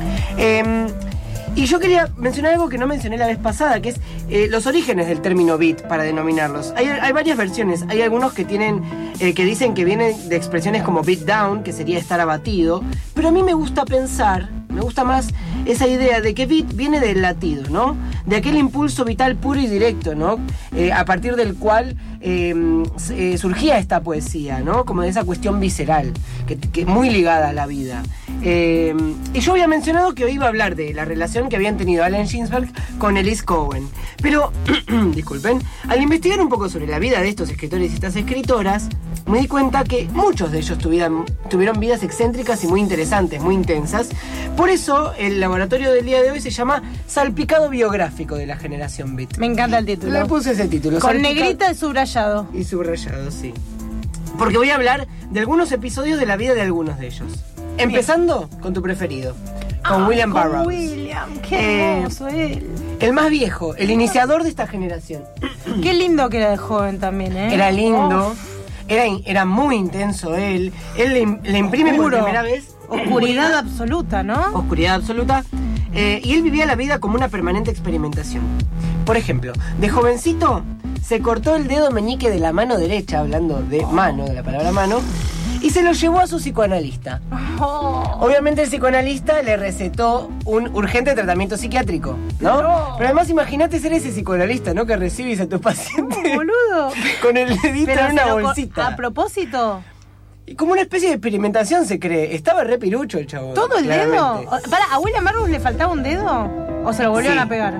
Y yo quería mencionar algo que no mencioné la vez pasada, que es los orígenes del término beat para denominarlos. Hay varias versiones. Hay algunos que tienen que dicen que vienen de expresiones como beat down, que sería estar abatido, pero a mí me gusta más esa idea de que beat viene del latido, ¿no? De aquel impulso vital puro y directo, ¿no? A partir del cual surgía esta poesía, ¿no? Como de esa cuestión visceral, que muy ligada a la vida. Y yo había mencionado que hoy iba a hablar de la relación que habían tenido Allen Ginsberg con Elise Cohen. Pero, disculpen, al investigar un poco sobre la vida de estos escritores y estas escritoras, me di cuenta que muchos de ellos tuvieron vidas excéntricas y muy interesantes, muy intensas. Por eso, el laboratorio del día de hoy se llama Salpicado Biográfico de la Generación Beat. Me encanta el título. Le puse ese título. Con negrita y subrayado. Y subrayado, sí. Porque voy a hablar de algunos episodios de la vida de algunos de ellos. Empezando con tu preferido, con William Burroughs. William, qué hermoso él. El más viejo, el iniciador de esta generación. Qué lindo que era de joven también, ¿eh? Era lindo, era muy intenso él. Él le imprime por primera vez oscuridad absoluta, ¿no? Oscuridad absoluta. Y él vivía la vida como una permanente experimentación. Por ejemplo, de jovencito se cortó el dedo meñique de la mano derecha, hablando de mano, de la palabra mano, y se lo llevó a su psicoanalista. Obviamente el psicoanalista le recetó un urgente tratamiento psiquiátrico, ¿no? Pero además imagínate ser ese psicoanalista, ¿no? Que recibes a tu paciente boludo. con el dedito Pero en una se lo bolsita. ¿A propósito? Y como una especie de experimentación se cree. Estaba re pirucho el chavo. ¿Todo el claramente. dedo? ¿Para, a William Burroughs le faltaba un dedo? ¿O se lo volvieron Sí. a pegar?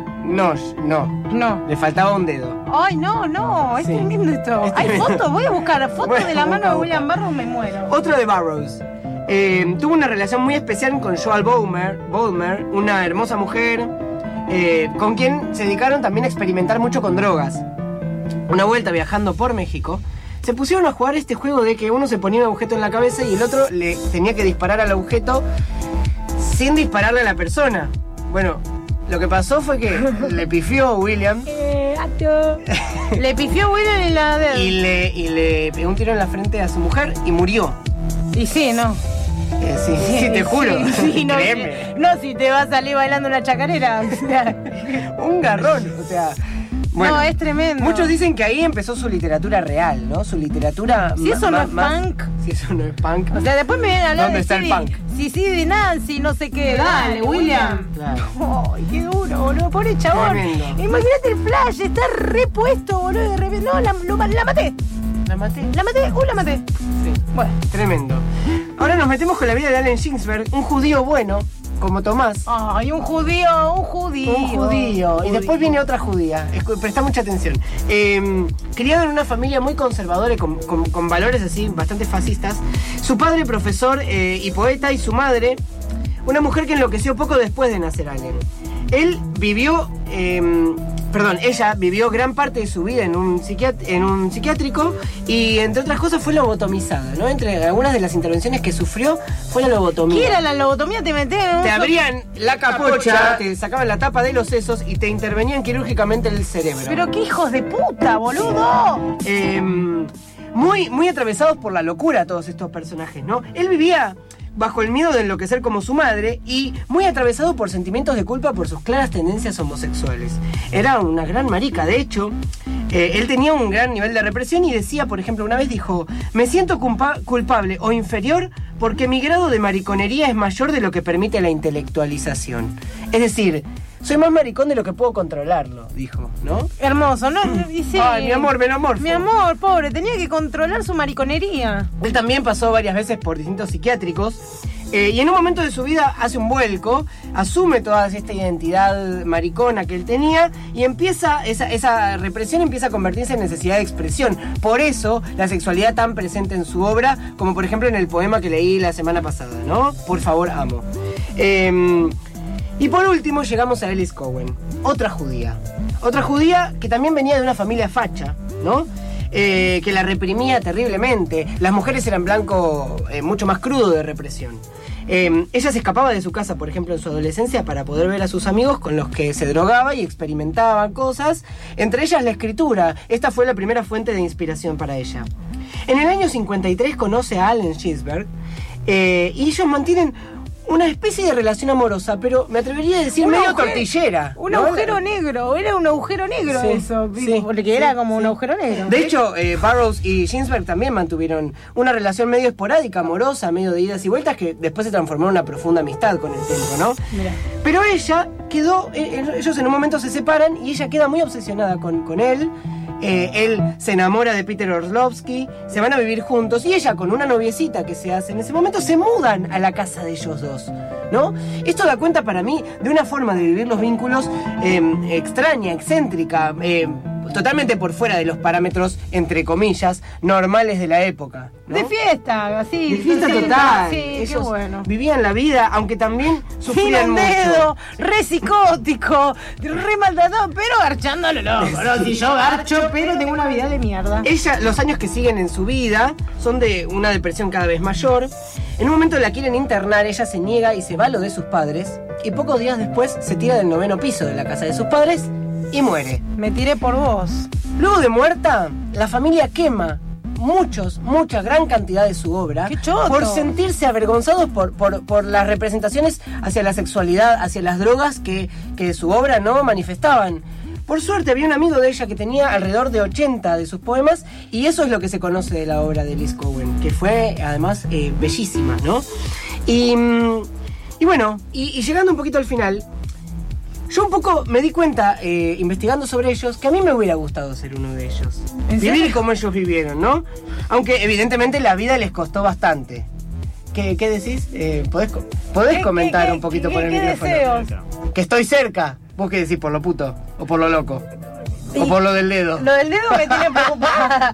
No. Le faltaba un dedo. Ay, no, es Sí. tremendo esto. Es ¿Hay tremendo. fotos? Voy a buscar fotos Bueno, de la mano de busca. William Burroughs, me muero. Otro de Burroughs. Tuvo una relación muy especial con Joan Bolmer, una hermosa mujer, con quien se dedicaron también a experimentar mucho con drogas. Una vuelta viajando por México, se pusieron a jugar este juego de que uno se ponía un objeto en la cabeza y el otro le tenía que disparar al objeto sin dispararle a la persona. Bueno, lo que pasó fue que le pifió William Le pifió William en la dedo. y le pegó un tiro en la frente a su mujer y murió. Y sí, ¿no? Sí, te juro. Sí, no, Créeme. no, si te va a salir bailando una chacarera. O sea, Un garrón, o sea. Bueno, no, es tremendo. Muchos dicen que ahí empezó su literatura real, ¿no? Su literatura. Si eso no es punk. Si eso no es punk. O sea, después me vienen a hablar ¿Dónde de está el punk? de Nancy, no sé qué. Dale, William. Claro. Ay, qué duro, boludo. Pobre chabón. Tremendo. Imagínate el flash, está repuesto, boludo. De repente. No, la maté. ¿La maté? La maté. Sí. Bueno. Tremendo. Ahora nos metemos con la vida de Allen Ginsberg, un judío bueno, como Tomás. Ay, un judío. Un judío. Y después viene otra judía. Presta mucha atención. Criado en una familia muy conservadora y con valores así bastante fascistas. Su padre, profesor y poeta, y su madre, una mujer que enloqueció poco después de nacer Allen. Ella vivió gran parte de su vida en un psiquiátrico y, entre otras cosas, fue lobotomizada, ¿no? Entre algunas de las intervenciones que sufrió fue la lobotomía. ¿Qué era la lobotomía? Te metían. Te abrían la capocha, te sacaban la tapa de los sesos y te intervenían quirúrgicamente el cerebro. Pero qué hijos de puta, boludo. Muy atravesados por la locura todos estos personajes, ¿no? Él vivía bajo el miedo de enloquecer como su madre y muy atravesado por sentimientos de culpa por sus claras tendencias homosexuales. Era una gran marica, de hecho, él tenía un gran nivel de represión y decía, por ejemplo, una vez dijo: me siento culpable o inferior porque mi grado de mariconería es mayor de lo que permite la intelectualización. Es decir, soy más maricón de lo que puedo controlarlo, dijo, ¿no? Hermoso, ¿no? Y sí. Ay, mi amor, Mi amor, pobre, tenía que controlar su mariconería. Él también pasó varias veces por distintos psiquiátricos y en un momento de su vida hace un vuelco, asume toda esta identidad maricona que él tenía y empieza, esa represión empieza a convertirse en necesidad de expresión. Por eso la sexualidad tan presente en su obra, como por ejemplo en el poema que leí la semana pasada, ¿no? Por favor, amo. Y por último llegamos a Alice Cowan, otra judía que también venía de una familia facha, ¿no? Que la reprimía terriblemente. Las mujeres eran blanco mucho más crudo de represión. Ella se escapaba de su casa, por ejemplo, en su adolescencia para poder ver a sus amigos con los que se drogaba y experimentaba cosas, entre ellas la escritura. Esta fue la primera fuente de inspiración para ella. En el año 53 conoce a Allen Ginsberg y ellos mantienen una especie de relación amorosa, pero me atrevería a decir medio tortillera. Un ¿no? agujero negro, era un agujero negro Sí, eso, sí, porque era como un agujero negro. De hecho, Burroughs y Ginsberg también mantuvieron una relación medio esporádica, amorosa, medio de idas y vueltas, que después se transformó en una profunda amistad con el tiempo, ¿no? Mirá. Pero ella quedó, ellos en un momento se separan y ella queda muy obsesionada con él. Él se enamora de Peter Orlovsky, se van a vivir juntos y ella con una noviecita que se hace en ese momento se mudan a la casa de ellos dos, ¿no? Esto da cuenta para mí de una forma de vivir los vínculos extraña, excéntrica, totalmente por fuera de los parámetros, entre comillas, normales de la época, ¿no? De fiesta, así. De fiesta sí, total. Sí, qué Ellos bueno. vivían la vida, aunque también Sin sufrían un mucho. dedo, re psicótico, re maltratado, pero garchándolo loco, ¿no? Si yo garcho, pero tengo una vida de mierda. Los años que siguen en su vida son de una depresión cada vez mayor. En un momento la quieren internar, ella se niega y se va a lo de sus padres. Y pocos días después se tira del 9º piso de la casa de sus padres y muere. Me tiré por vos. Luego de muerta, la familia quema gran cantidad de su obra por sentirse avergonzados por las representaciones hacia la sexualidad, hacia las drogas que su obra no manifestaban. Por suerte había un amigo de ella que tenía alrededor de 80 de sus poemas, y eso es lo que se conoce de la obra de Liz Cowen, que fue además bellísima, ¿no? Y bueno, y llegando un poquito al final, yo un poco me di cuenta, investigando sobre ellos, que a mí me hubiera gustado ser uno de ellos. Vivir como ellos vivieron, ¿no? Aunque evidentemente la vida les costó bastante. ¿Qué decís? ¿Podés comentar un poquito por el micrófono? Deseos? Que estoy cerca. ¿Vos qué decís? ¿Por lo puto? ¿O por lo loco? ¿O por lo del dedo? Lo del dedo me tiene preocupada.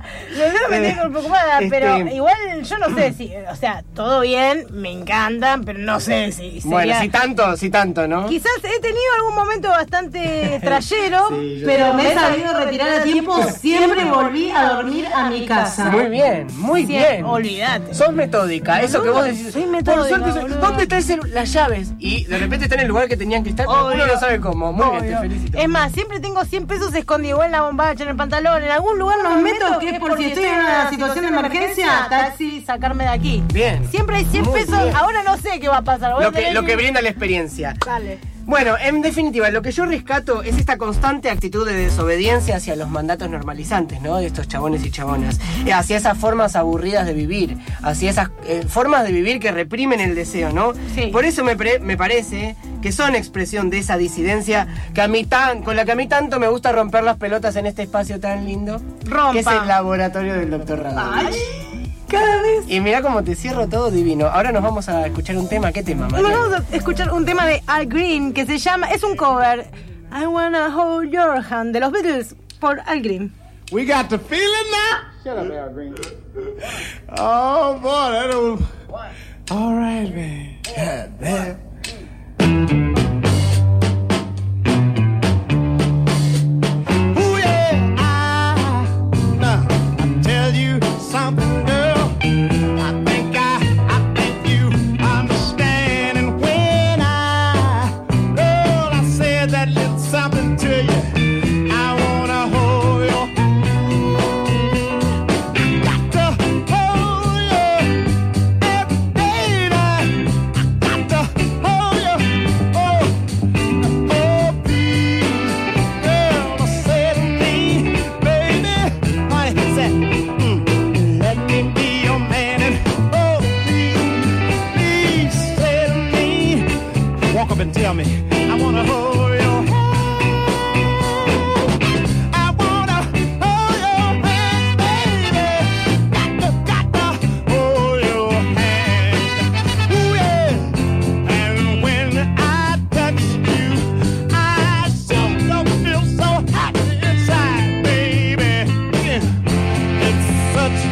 Pero igual yo no sé si... O sea, todo bien, me encantan, pero no sé si sería... Bueno, si tanto, ¿no? Quizás he tenido algún momento bastante trayero, pero me he sabido retirar a tiempo. Siempre volví a dormir a mi casa. Muy bien, muy bien. Olvídate. Sos metódica, eso que vos decís. Soy metódica, por suerte, ¿dónde están las llaves? Y de repente está en el lugar que tenían que estar, pero uno no sabe cómo. Muy bien, te felicito. Es más, siempre tengo 100 pesos escondidos en la bombacha, en el pantalón, en algún lugar los meto, que es por si estoy en una situación de emergencia, taxi, sacarme de aquí. Bien. Siempre hay 100 pesos, bien. Ahora no sé qué va a pasar. Lo que brinda la experiencia. Dale. Bueno, en definitiva, lo que yo rescato es esta constante actitud de desobediencia hacia los mandatos normalizantes, ¿no? De estos chabones y chabonas. Hacia esas formas aburridas de vivir, hacia esas formas de vivir que reprimen el deseo, ¿no? Sí. Por eso me parece que son expresión de esa disidencia con la que a mí tanto me gusta romper las pelotas en este espacio tan lindo. Que es el laboratorio del Dr. Radovich. Cada vez. Y mira cómo te cierro todo divino. Ahora nos vamos a escuchar un tema. ¿Qué tema, María? Nos vamos a escuchar un tema de Al Green que se llama... Es un cover. I Wanna Hold Your Hand de los Beatles por Al Green. We got the feeling now. Shut up, Al Green. Oh, boy, that old... What? All right, man. God damn. Something, girl. I think you understand. And when I said that little something to you, I wanna hold your hand. Got to hold you every day now. I got to hold you. Oh, please, girl, say to me, baby, honey, say. Let me be your man and oh, please say to me, walk up and tell me, I wanna hold your hand. I wanna hold your hand, baby. Got to hold your hand. Ooh, yeah. And when I touch you, I sure don't feel so happy inside, baby. It's such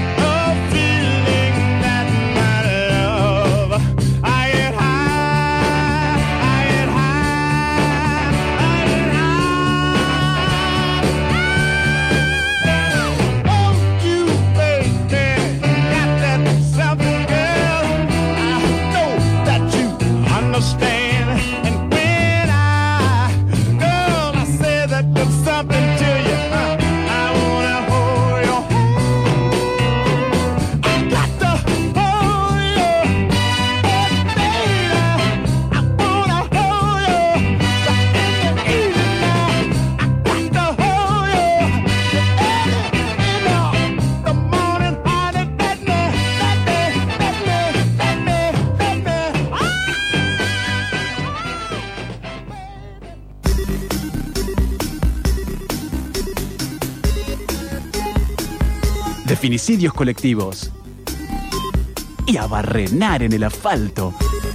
Feminicidios colectivos y a barrenar en el asfalto.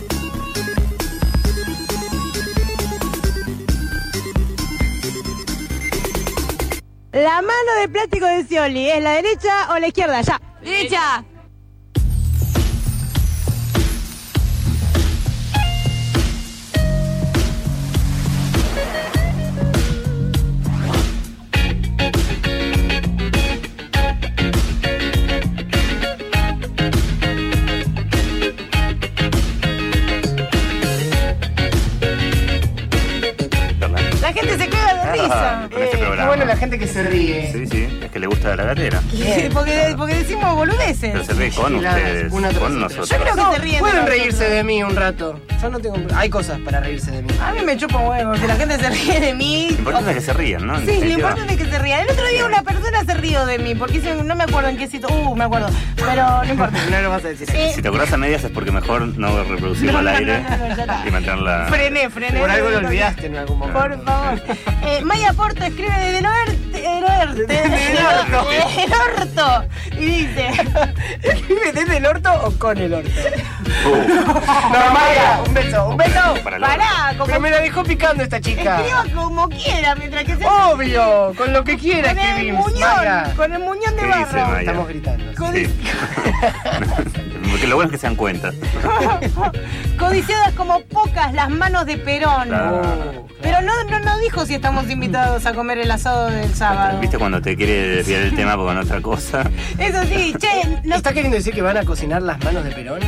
La mano de plástico de Scioli, ¿es la derecha o la izquierda? Ya. ¡Derecha! Qué bueno la gente que se ríe. Sí, es que le gusta de la gatera. Porque decimos boludeces. Pero se ríe con ustedes, con nosotros. Yo creo que se ríen. Pueden reírse de mí un rato. Yo no tengo. Hay cosas para reírse de mí. A mí me chupa huevos. Si la gente se ríe de mí. Lo importante es que se rían, ¿no? Sí, lo importante es que se rían. El otro día una persona se rió de mí. Porque no me acuerdo en qué sitio. Me acuerdo. Pero no importa. No lo vas a decir. Si te acordás a medias es porque mejor no reproducirlo al aire y mantenerla. Frené. Por algo lo olvidaste en algún momento. Por favor. Maya Porto escribe desde el orto. Y dice. ¿Escribe desde el orto o con el orto? No, Maya, un beso. Pará, Pero me la dejó picando esta chica. Escriba como quiera, mientras que se. Obvio, con lo que quiera con el escribimos. muñón, con el muñón de ¿Qué dice barro. Maya? Estamos gritando. Sí. Porque lo bueno es que se dan cuenta. Codiciadas como pocas las manos de Perón. Claro. Pero no dijo si estamos invitados a comer el asado del sábado. ¿Viste cuando te quiere desviar el tema con otra cosa? Eso sí, che. ¿Está queriendo decir que van a cocinar las manos de Perón?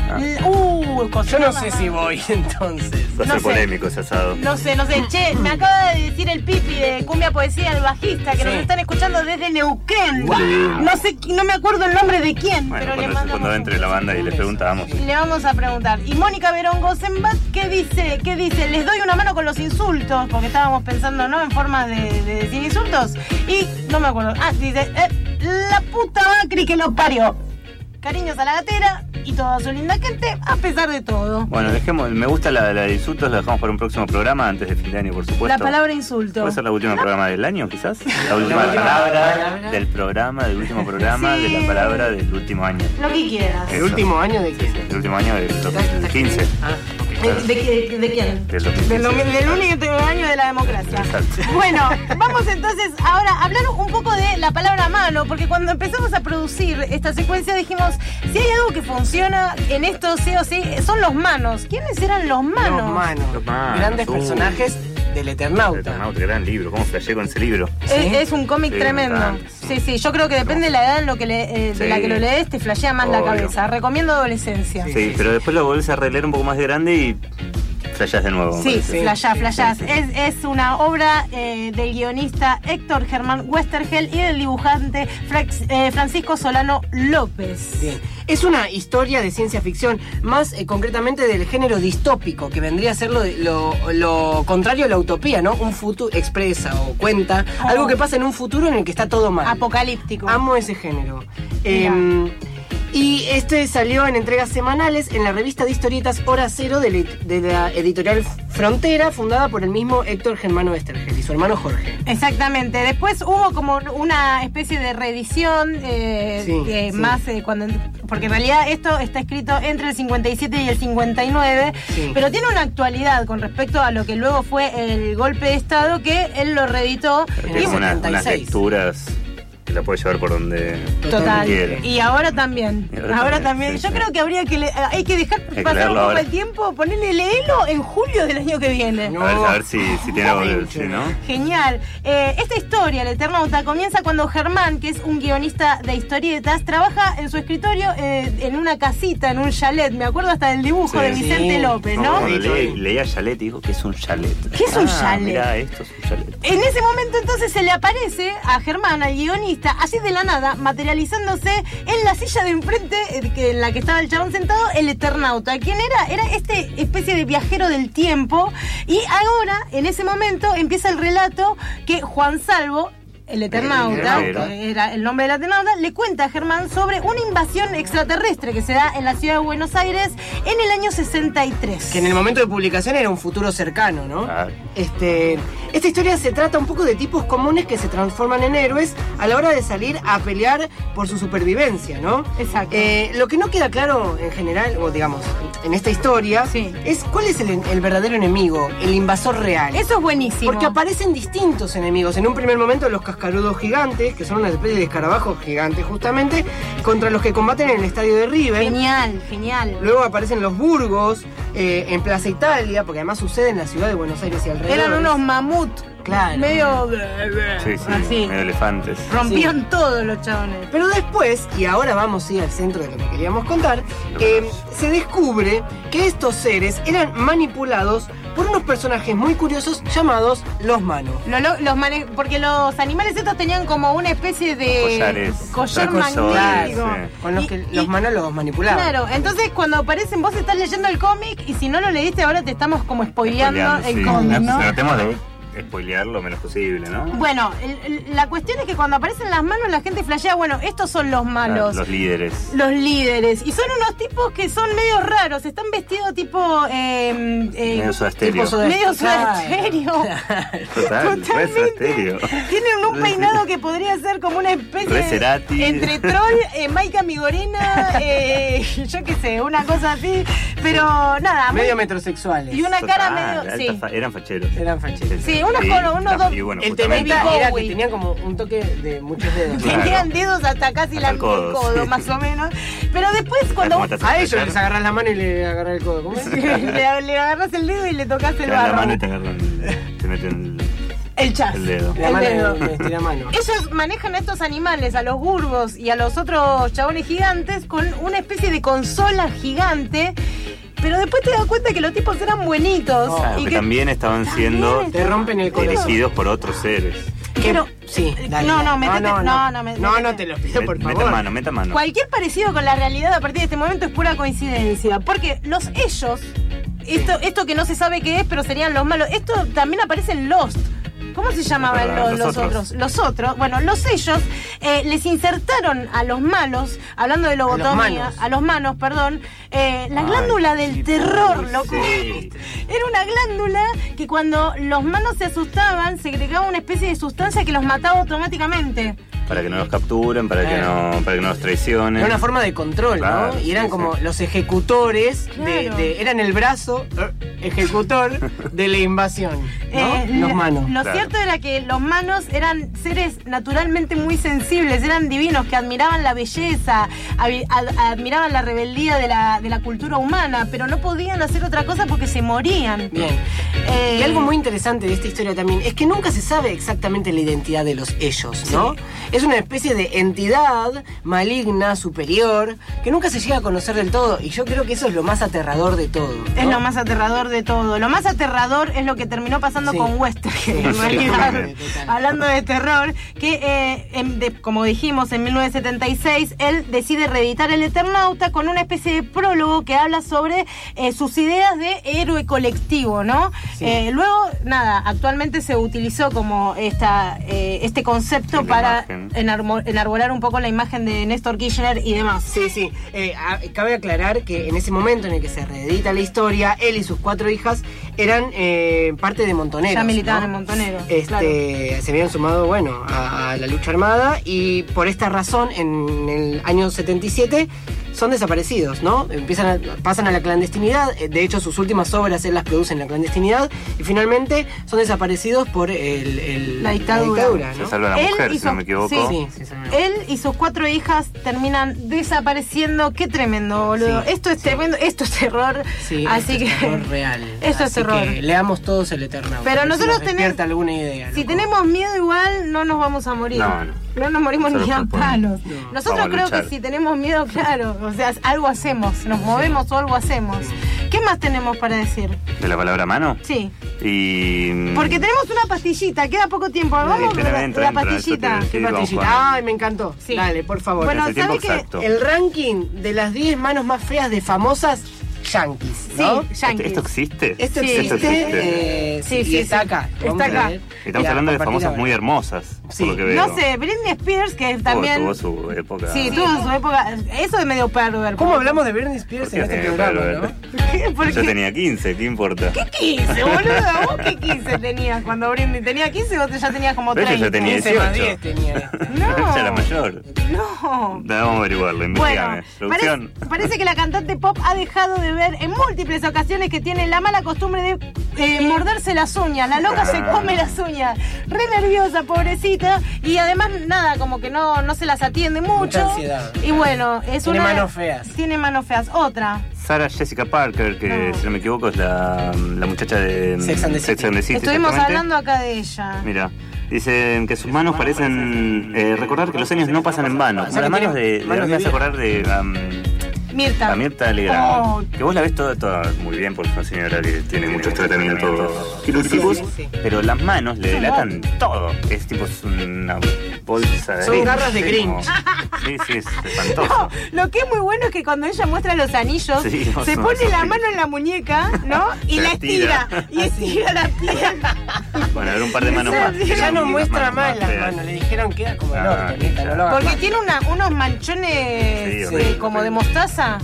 Yo no sé si voy entonces. Va a ser polémico ese asado. No sé. Che, me acaba de decir el Pipi de Cumbia Poesía, el bajista, que nos están escuchando desde Neuquén. Wow. No me acuerdo el nombre de quién, Bueno, pero cuando entre la banda y le preguntamos. le vamos a preguntar. Y Mónica Verón Gosenbach, ¿qué dice? Les doy una mano con los insultos, porque estábamos pensando, ¿no? En forma de decir insultos. Y no me acuerdo. Dice, la puta Macri que lo parió. Cariños a la gatera y toda su linda gente, a pesar de todo. Bueno, me gusta la de insultos, la dejamos para un próximo programa, antes de fin de año, por supuesto. La palabra insulto. ¿Puede ser la última programa del año, quizás? La última palabra del programa, del último programa, Sí. de la palabra del último año. Lo que quieras. ¿El último año de quién? El último año del 2015. ¿De quién? Del 2015. Del único año de la democracia. Exacto. Bueno, vamos entonces ahora a hablar un poco de la palabra mano, porque cuando empezamos a producir esta secuencia dijimos, si hay algo que funciona en esto sí o sí, son los manos. ¿Quiénes eran los manos? Los manos. Grandes personajes del Eternauta. El Eternauta, gran libro. ¿Cómo flashé con ese libro? Es un cómic Sí, tremendo. bastante, Sí, yo creo que depende de la edad en lo que de la que lo lees, te flashea más la Obvio. cabeza. Recomiendo Adolescencia. Sí, pero después lo volvés a releer un poco más de grande y flashás de nuevo. Sí, flashás. Sí. Es una obra del guionista Héctor Germán Westergel y del dibujante Francisco Solano López. Bien. Es una historia de ciencia ficción, más concretamente del género distópico, que vendría a ser lo contrario a la utopía, ¿no? Un futuro expresa o cuenta algo que pasa en un futuro en el que está todo mal. Apocalíptico. Amo ese género. Y este salió en entregas semanales en la revista de historietas Hora Cero de la editorial Frontera, fundada por el mismo Héctor Germán Westergel y su hermano Jorge. Exactamente. Después hubo como una especie de reedición, más porque en realidad esto está escrito entre el 57 y el 59, pero tiene una actualidad con respecto a lo que luego fue el golpe de Estado, que él lo reeditó Tiene como unas lecturas que la puede llevar por donde quiere. Y ahora también. Ahora también. Sí, Yo creo que hay que dejar que pasar un leerlo poco ahora. el tiempo, ponerle leelo en julio del año que viene. A ver si tiene algo que decir, ¿no? Genial. Esta historia, el Eternauta, comienza cuando Germán, que es un guionista de historietas, trabaja en su escritorio en una casita, en un chalet. Me acuerdo hasta del dibujo de Vicente López, ¿no? Cuando leía chalet y dijo que es un chalet. ¿Qué es un chalet? Mirá, esto es un chalet. En ese momento entonces se le aparece a Germán, al guionista, así de la nada, materializándose en la silla de enfrente en la que estaba el chabón sentado, el Eternauta. ¿Quién era? Era este especie de viajero del tiempo. Y ahora, en ese momento, empieza el relato que Juan Salvo, el Eternauta, que era el nombre del Eternauta, le cuenta a Germán sobre una invasión extraterrestre que se da en la ciudad de Buenos Aires en el año 63. Que en el momento de publicación era un futuro cercano, ¿no? Esta historia se trata un poco de tipos comunes que se transforman en héroes a la hora de salir a pelear por su supervivencia, ¿no? Exacto. Lo que no queda claro en general, o digamos, en esta historia, es cuál es el verdadero enemigo, el invasor real. Eso es buenísimo. Porque aparecen distintos enemigos. En un primer momento los cascarudos gigantes, que son una especie de escarabajos gigantes justamente, contra los que combaten en el estadio de River. Genial. Luego aparecen los burgos en Plaza Italia, porque además sucede en la ciudad de Buenos Aires y alrededor. Eran unos mamut. Claro. Medio... Sí, medio elefantes. Rompían todos los chabones. Pero después, y ahora vamos al centro de lo que queríamos contar, se descubre que estos seres eran manipulados por unos personajes muy curiosos llamados los manos. Porque los animales estos tenían como una especie de collar magnético. Con los que los manos los manipulaban. Claro, entonces cuando aparecen, vos estás leyendo el cómic y si no lo leíste ahora te estamos como spoileando el cómic, ¿no? Tratemos de spoilear lo menos posible, ¿no? Bueno, la cuestión es que cuando aparecen las manos la gente flashea, bueno, estos son los malos. Los líderes. Los líderes. Y son unos tipos que son medio raros. Están vestidos tipo... medio Soda Stereo. Medio Soda Stereo. Totalmente. Tienen un peinado que podría ser como una especie entre troll, Maika Migorena, yo qué sé, una cosa así. Pero nada. Medio metrosexuales. Y una cara medio... Sí. Eran facheros. Sí, unos dos. Y bueno, el temita era que tenían como un toque de muchos dedos. Tenían dedos hasta casi el codo, más o menos. Pero después cuando a ellos les agarras la mano y le agarras el codo. ¿Cómo es? le agarras el dedo y le tocas el barro. La mano y te meten el chas. El dedo. La mano. Ellos manejan a estos animales, a los gurbos y a los otros chabones gigantes con una especie de consola gigante. Pero después te das cuenta que los tipos eran buenitos. Y que también estaban siendo dirigidos por otros seres. Pero, sí, dale. No, te lo pido, por favor. Meta mano. Cualquier parecido con la realidad a partir de este momento es pura coincidencia. Porque ellos, esto que no se sabe qué es, pero serían los malos, esto también aparece en Lost. ¿Cómo se llamaban los otros? Los otros. Bueno, los sellos les insertaron a los malos, hablando de lobotomía, a los manos, perdón, la glándula del terror, loco. Sí. Era una glándula que cuando los manos se asustaban, segregaba una especie de sustancia que los mataba automáticamente. Para que no los capturen, para que no los traicionen. Era una forma de control, ¿no? Y eran como los ejecutores, eran el brazo ejecutor de la invasión, ¿no? Los manos. Lo cierto era que los manos eran seres naturalmente muy sensibles, eran divinos, que admiraban la belleza, admiraban la rebeldía de la cultura humana, pero no podían hacer otra cosa porque se morían. Bien. Y algo muy interesante de esta historia también es que nunca se sabe exactamente la identidad de los ellos, ¿no? Sí. Es una especie de entidad maligna, superior, que nunca se llega a conocer del todo. Y yo creo que eso es lo más aterrador de todo, ¿no? Es lo más aterrador de todo. Lo más aterrador es lo que terminó pasando con Westergel, en realidad. Hablando de terror, que como dijimos, en 1976, él decide reeditar El Eternauta con una especie de prólogo que habla sobre sus ideas de héroe colectivo, ¿no? Sí. Luego, actualmente se utilizó como este concepto para enarbolar un poco la imagen de Néstor Kirchner y demás. Sí. Cabe aclarar que en ese momento en el que se reedita la historia, él y sus 4 hijas eran parte de Montoneros. Ya militaban en Montoneros. Se habían sumado, a la lucha armada y por esta razón en el año 77 son desaparecidos, ¿no? Pasan a la clandestinidad. De hecho, sus últimas obras él las produce en la clandestinidad y finalmente son desaparecidos por la dictadura, ¿no? Se salva la mujer, si no me equivoco. Sí. Él y sus 4 hijas terminan desapareciendo. Qué tremendo, boludo. Sí, esto es tremendo, esto es terror. Sí, así que es terror real. Esto es terror. Que leamos todos El Eternauta. Pero nosotros tenemos alguna idea. Si tenemos miedo igual no nos vamos a morir. No nos morimos ni a palos. Nosotros creo que si tenemos miedo, claro, o sea, algo hacemos, nos movemos o algo hacemos. ¿Qué más tenemos para decir? ¿De la palabra mano? Sí. Y... Porque tenemos una pastillita, queda poco tiempo. Vamos a la pastillita. ¿Qué pastillita? Ay, me encantó. Sí. Dale, por favor. Bueno, ¿sabes qué? El ranking de las 10 manos más feas de famosas yankees, ¿no? Sí, yankees. ¿Esto existe? Esto existe. Sí, está acá. Está acá. Estamos hablando de famosas muy hermosas, por lo que veo. No sé, Britney Spears, que también... Tuvo su época. Sí, tuvo su época. Eso es medio perver. ¿Cómo hablamos de Britney Spears en este programa, no? Yo tenía 15, ¿qué importa? ¿Qué 15, boludo? ¿Vos qué 15 tenías cuando Britney tenía 15 o vos ya tenías como 30? Yo tenía 18. 10 tenía. No. Ella era mayor. No. Vamos a averiguarlo, investigame. Bueno, parece que la cantante pop ha dejado de ver en múltiples ocasiones que tiene la mala costumbre de morderse las uñas. La loca se come las uñas. Re nerviosa, pobrecita. Y además, como que no se las atiende mucho. Mucha ansiedad. Y bueno, tiene manos feas. Tiene manos feas. Otra. Sarah Jessica Parker, que si no me equivoco es la muchacha de Sex and the City. Estuvimos hablando acá de ella. Mira. Dicen que sus manos parecen recordar que los años no pasan en vano. Como las manos me hace acordar de... Mirta. La Mirta Legrand. Que vos la ves toda muy bien, porque es una señora que tiene muchos tratamientos quirúrgicos, pero las manos le delatan todo. Es tipo una bolsa de... Son garras de Grinch. Sí, es espantoso. No, lo que es muy bueno es que cuando ella muestra los anillos, Sí, se no, pone no, la sí. mano en la muñeca, ¿no? Y Se la la estira. estira. Y estira la pierna. Bueno, a ver un par de manos más. Ya no Las muestra manos mal las feas. manos. Le dijeron que era como el orto, Anita, no lo hagas Porque más. tiene unos manchones Sí, horrible, como de mostaza.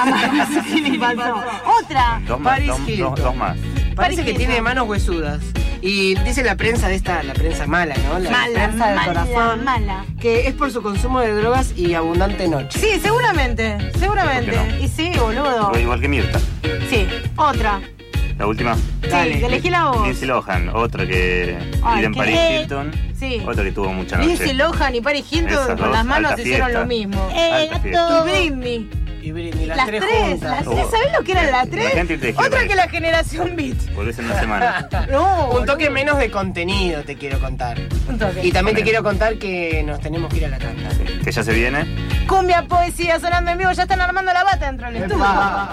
Otra. Dos más, Paris dos Hilton. más. Parece que Hilton. tiene manos huesudas. Y dice la prensa la prensa mala, ¿no? La prensa del corazón. Mala. Que es por su consumo de drogas y abundante noche. Sí, seguramente. ¿Por qué no? Y sí, boludo. Igual que Mirta. Sí, otra. La última. Sí, elegí la voz. Lindsay Lohan, otra que Ay, vive en qué Paris bien. Hilton. Sí. Otra que tuvo mucha noche. Lindsay Lohan y Paris Hilton Esas con dos, las manos alta hicieron fiesta. lo mismo. Alta fiesta. Y Britney. Y Britney, las Las tres tres, juntas. las tres. ¿Sabés lo que eran las tres? Imagínate te dije, Otra que la generación Beat. Volvés en una semana. No, Un toque menos de contenido te quiero contar. Un toque. Y también te quiero contar que nos tenemos que ir a la tanda. Que ya se viene. Cumbia, poesía sonando en vivo. Ya están armando la bata dentro del estudio.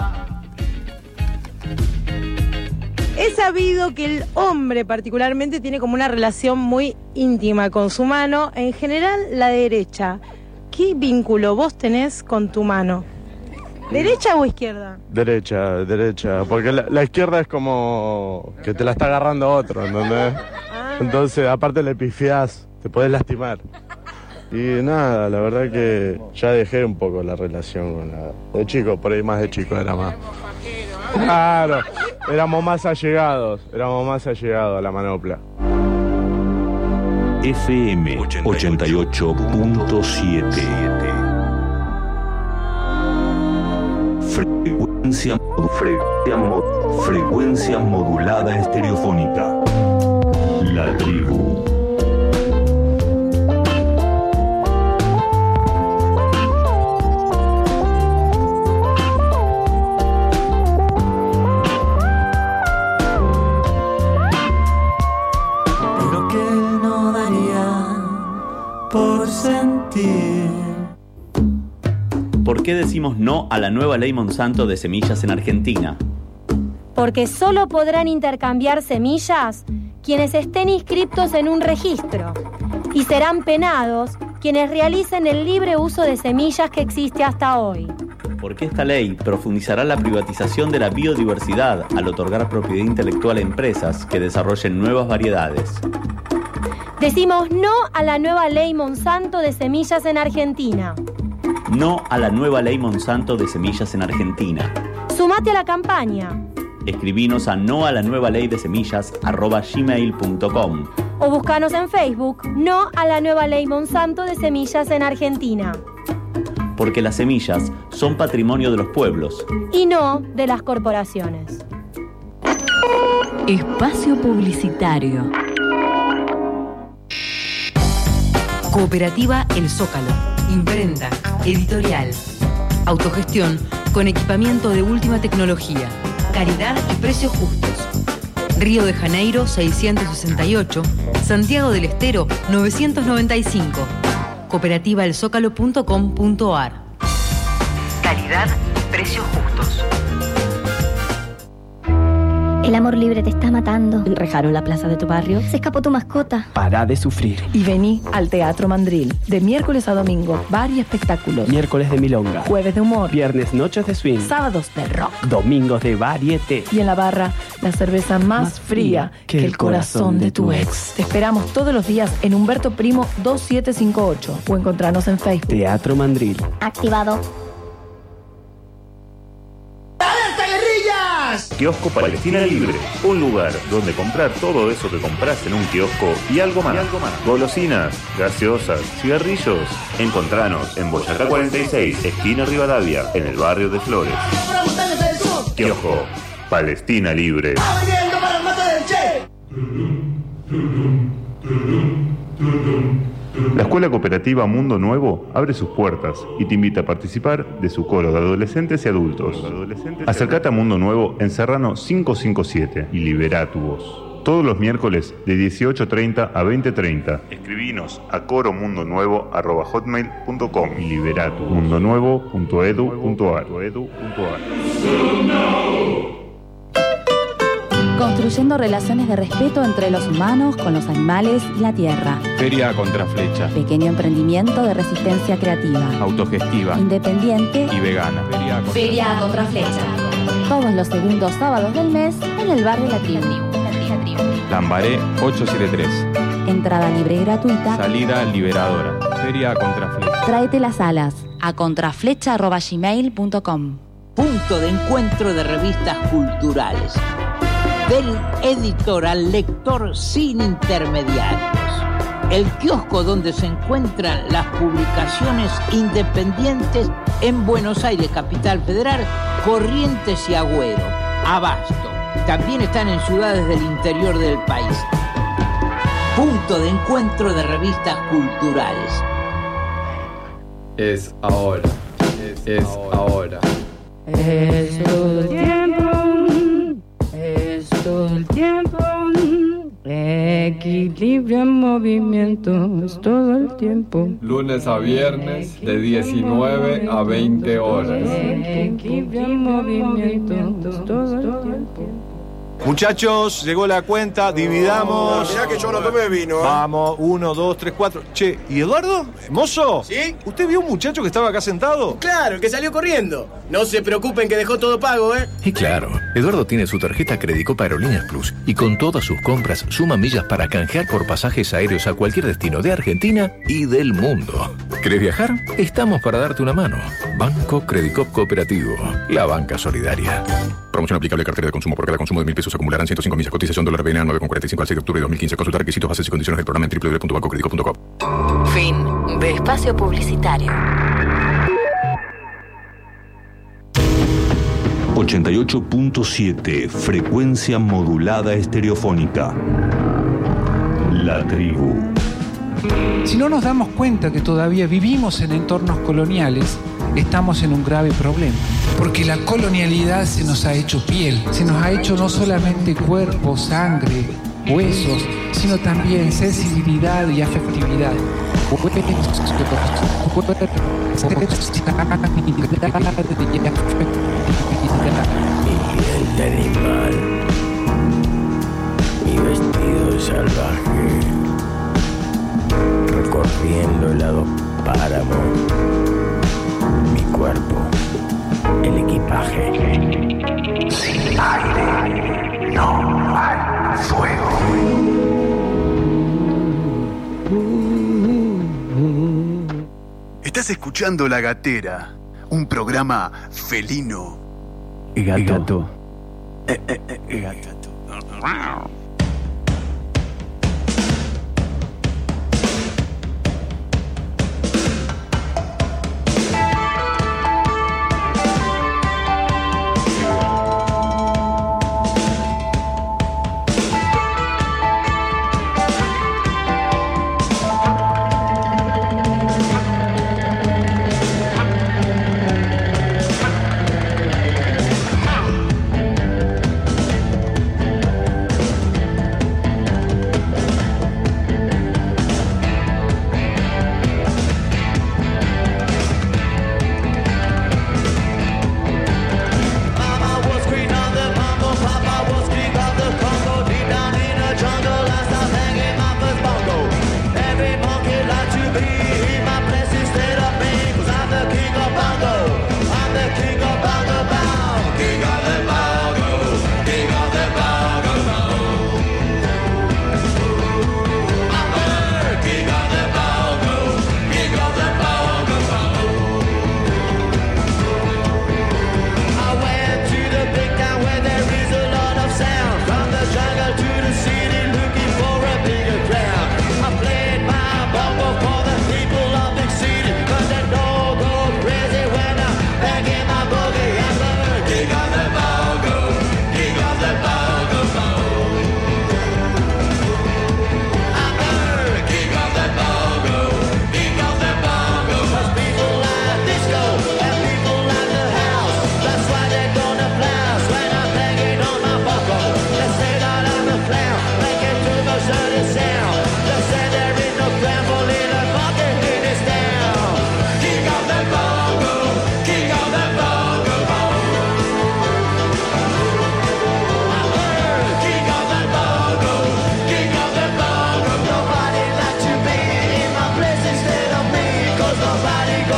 Es sabido que el hombre particularmente tiene como una relación muy íntima con su mano, en general la derecha. ¿Qué vínculo vos tenés con tu mano? ¿Derecha o izquierda? Derecha, porque la izquierda es como que te la está agarrando otro, ¿entendés? Entonces, aparte le pifiás, te podés lastimar. Y nada, la verdad que ya dejé un poco la relación con la... De chico, por ahí más de chico era más. Claro, éramos más allegados a la manopla. FM 88.7. Frecuencia modulada estereofónica. La tribu. Pero que no daría por sentir. ¿Por qué decimos no a la nueva ley Monsanto de semillas en Argentina? Porque solo podrán intercambiar semillas quienes estén inscriptos en un registro y serán penados quienes realicen el libre uso de semillas que existe hasta hoy. Porque esta ley profundizará la privatización de la biodiversidad al otorgar propiedad intelectual a empresas que desarrollen nuevas variedades. Decimos no a la nueva ley Monsanto de semillas en Argentina. No a la nueva ley Monsanto de semillas en Argentina. Sumate a la campaña Escribinos a noalanuevaleydesemillas@gmail.com o buscanos en Facebook no a la nueva ley Monsanto de semillas en Argentina. Porque las semillas son patrimonio de los pueblos. Y no de las corporaciones. Espacio publicitario. Cooperativa El Zócalo. Imprenta, editorial, autogestión con equipamiento de última tecnología, calidad y precios justos. Río de Janeiro 668, Santiago del Estero 995. Cooperativaelzócalo.com.ar. Calidad y precios justos. El amor libre te está matando. Enrejaron la plaza de tu barrio. Se escapó tu mascota. Para de sufrir. Y vení al Teatro Mandril. De miércoles a domingo, varios espectáculos. Miércoles de milonga. Jueves de humor. Viernes noches de swing. Sábados de rock. Domingos de varieté. Y en la barra, la cerveza más fría que el corazón de tu ex. Te esperamos todos los días en Humberto Primo 2758 o encontrarnos en Facebook. Teatro Mandril. Activado. Kiosco Palestina Libre, un lugar donde comprar todo eso que compras en un kiosco y algo más. Golosinas, gaseosas, cigarrillos. Encontranos en Boyacá 46, esquina Rivadavia, en el barrio de Flores. Kiosco Palestina Libre. La Escuela Cooperativa Mundo Nuevo abre sus puertas y te invita a participar de su coro de adolescentes y adultos. Acércate a Mundo Nuevo en Serrano 557 y libera tu voz. todos los miércoles de 18:30 a 20:30. Escribinos a coromundonuevo@hotmail.com y Liberato mundonuevo.edu.ar. Construyendo relaciones de respeto entre los humanos, con los animales y la tierra. Feria a contraflecha. Pequeño emprendimiento de resistencia creativa. Autogestiva. Independiente Y vegana. Feria a contraflecha. Todos los segundos sábados del mes en el barrio La Tribu. Lambaré 873. Entrada libre y gratuita. Salida liberadora. Feria a contraflecha. Tráete las alas a contraflecha@gmail.com. Punto de encuentro de revistas culturales. Del editor al lector sin intermediarios. El kiosco donde se encuentran las publicaciones independientes en Buenos Aires, Capital Federal, Corrientes y Agüero. Abasto. También están en ciudades del interior del país. Punto de encuentro de revistas culturales. Es ahora. Es ahora. Es todo el tiempo. Es todo el tiempo. Equilibrio en movimiento. Es todo el tiempo. Lunes a viernes de 19 a 20 horas. Equilibrio en movimiento. Es todo el tiempo. Muchachos, llegó la cuenta, dividamos. Mirá que yo no tomé vino. Vamos, 1, 2, 3, 4. Che, ¿y Eduardo? ¿Mozo? ¿Sí? ¿Usted vio un muchacho que estaba acá sentado? Claro, el que salió corriendo. No se preocupen que dejó todo pago, ¿eh? Y claro, Eduardo tiene su tarjeta Credicop Aerolíneas Plus y con todas sus compras suma millas para canjear por pasajes aéreos a cualquier destino de Argentina y del mundo. ¿Querés viajar? Estamos para darte una mano. Banco Credicop Cooperativo, la banca solidaria. Promoción aplicable, cartera de consumo. Por cada consumo de 1.000 pesos acumularán 105 millas. Cotización dólar BNA 9,45 al 6 de octubre de 2015. Consultar requisitos, bases y condiciones del programa en www.bancocredicop.com. Fin de espacio publicitario. 88.7 frecuencia modulada estereofónica. La Tribu. Si no nos damos cuenta que todavía vivimos en entornos coloniales, estamos en un grave problema. Porque la colonialidad se nos ha hecho piel, se nos ha hecho no solamente cuerpo, sangre, huesos, sino también sensibilidad y afectividad. Mi piel de animal, mi vestido de salvaje, recorriendo helado páramo, mi cuerpo, el equipaje. Sin aire no hay fuego. Estás escuchando La Gatera, un programa felino. Gato. Gato.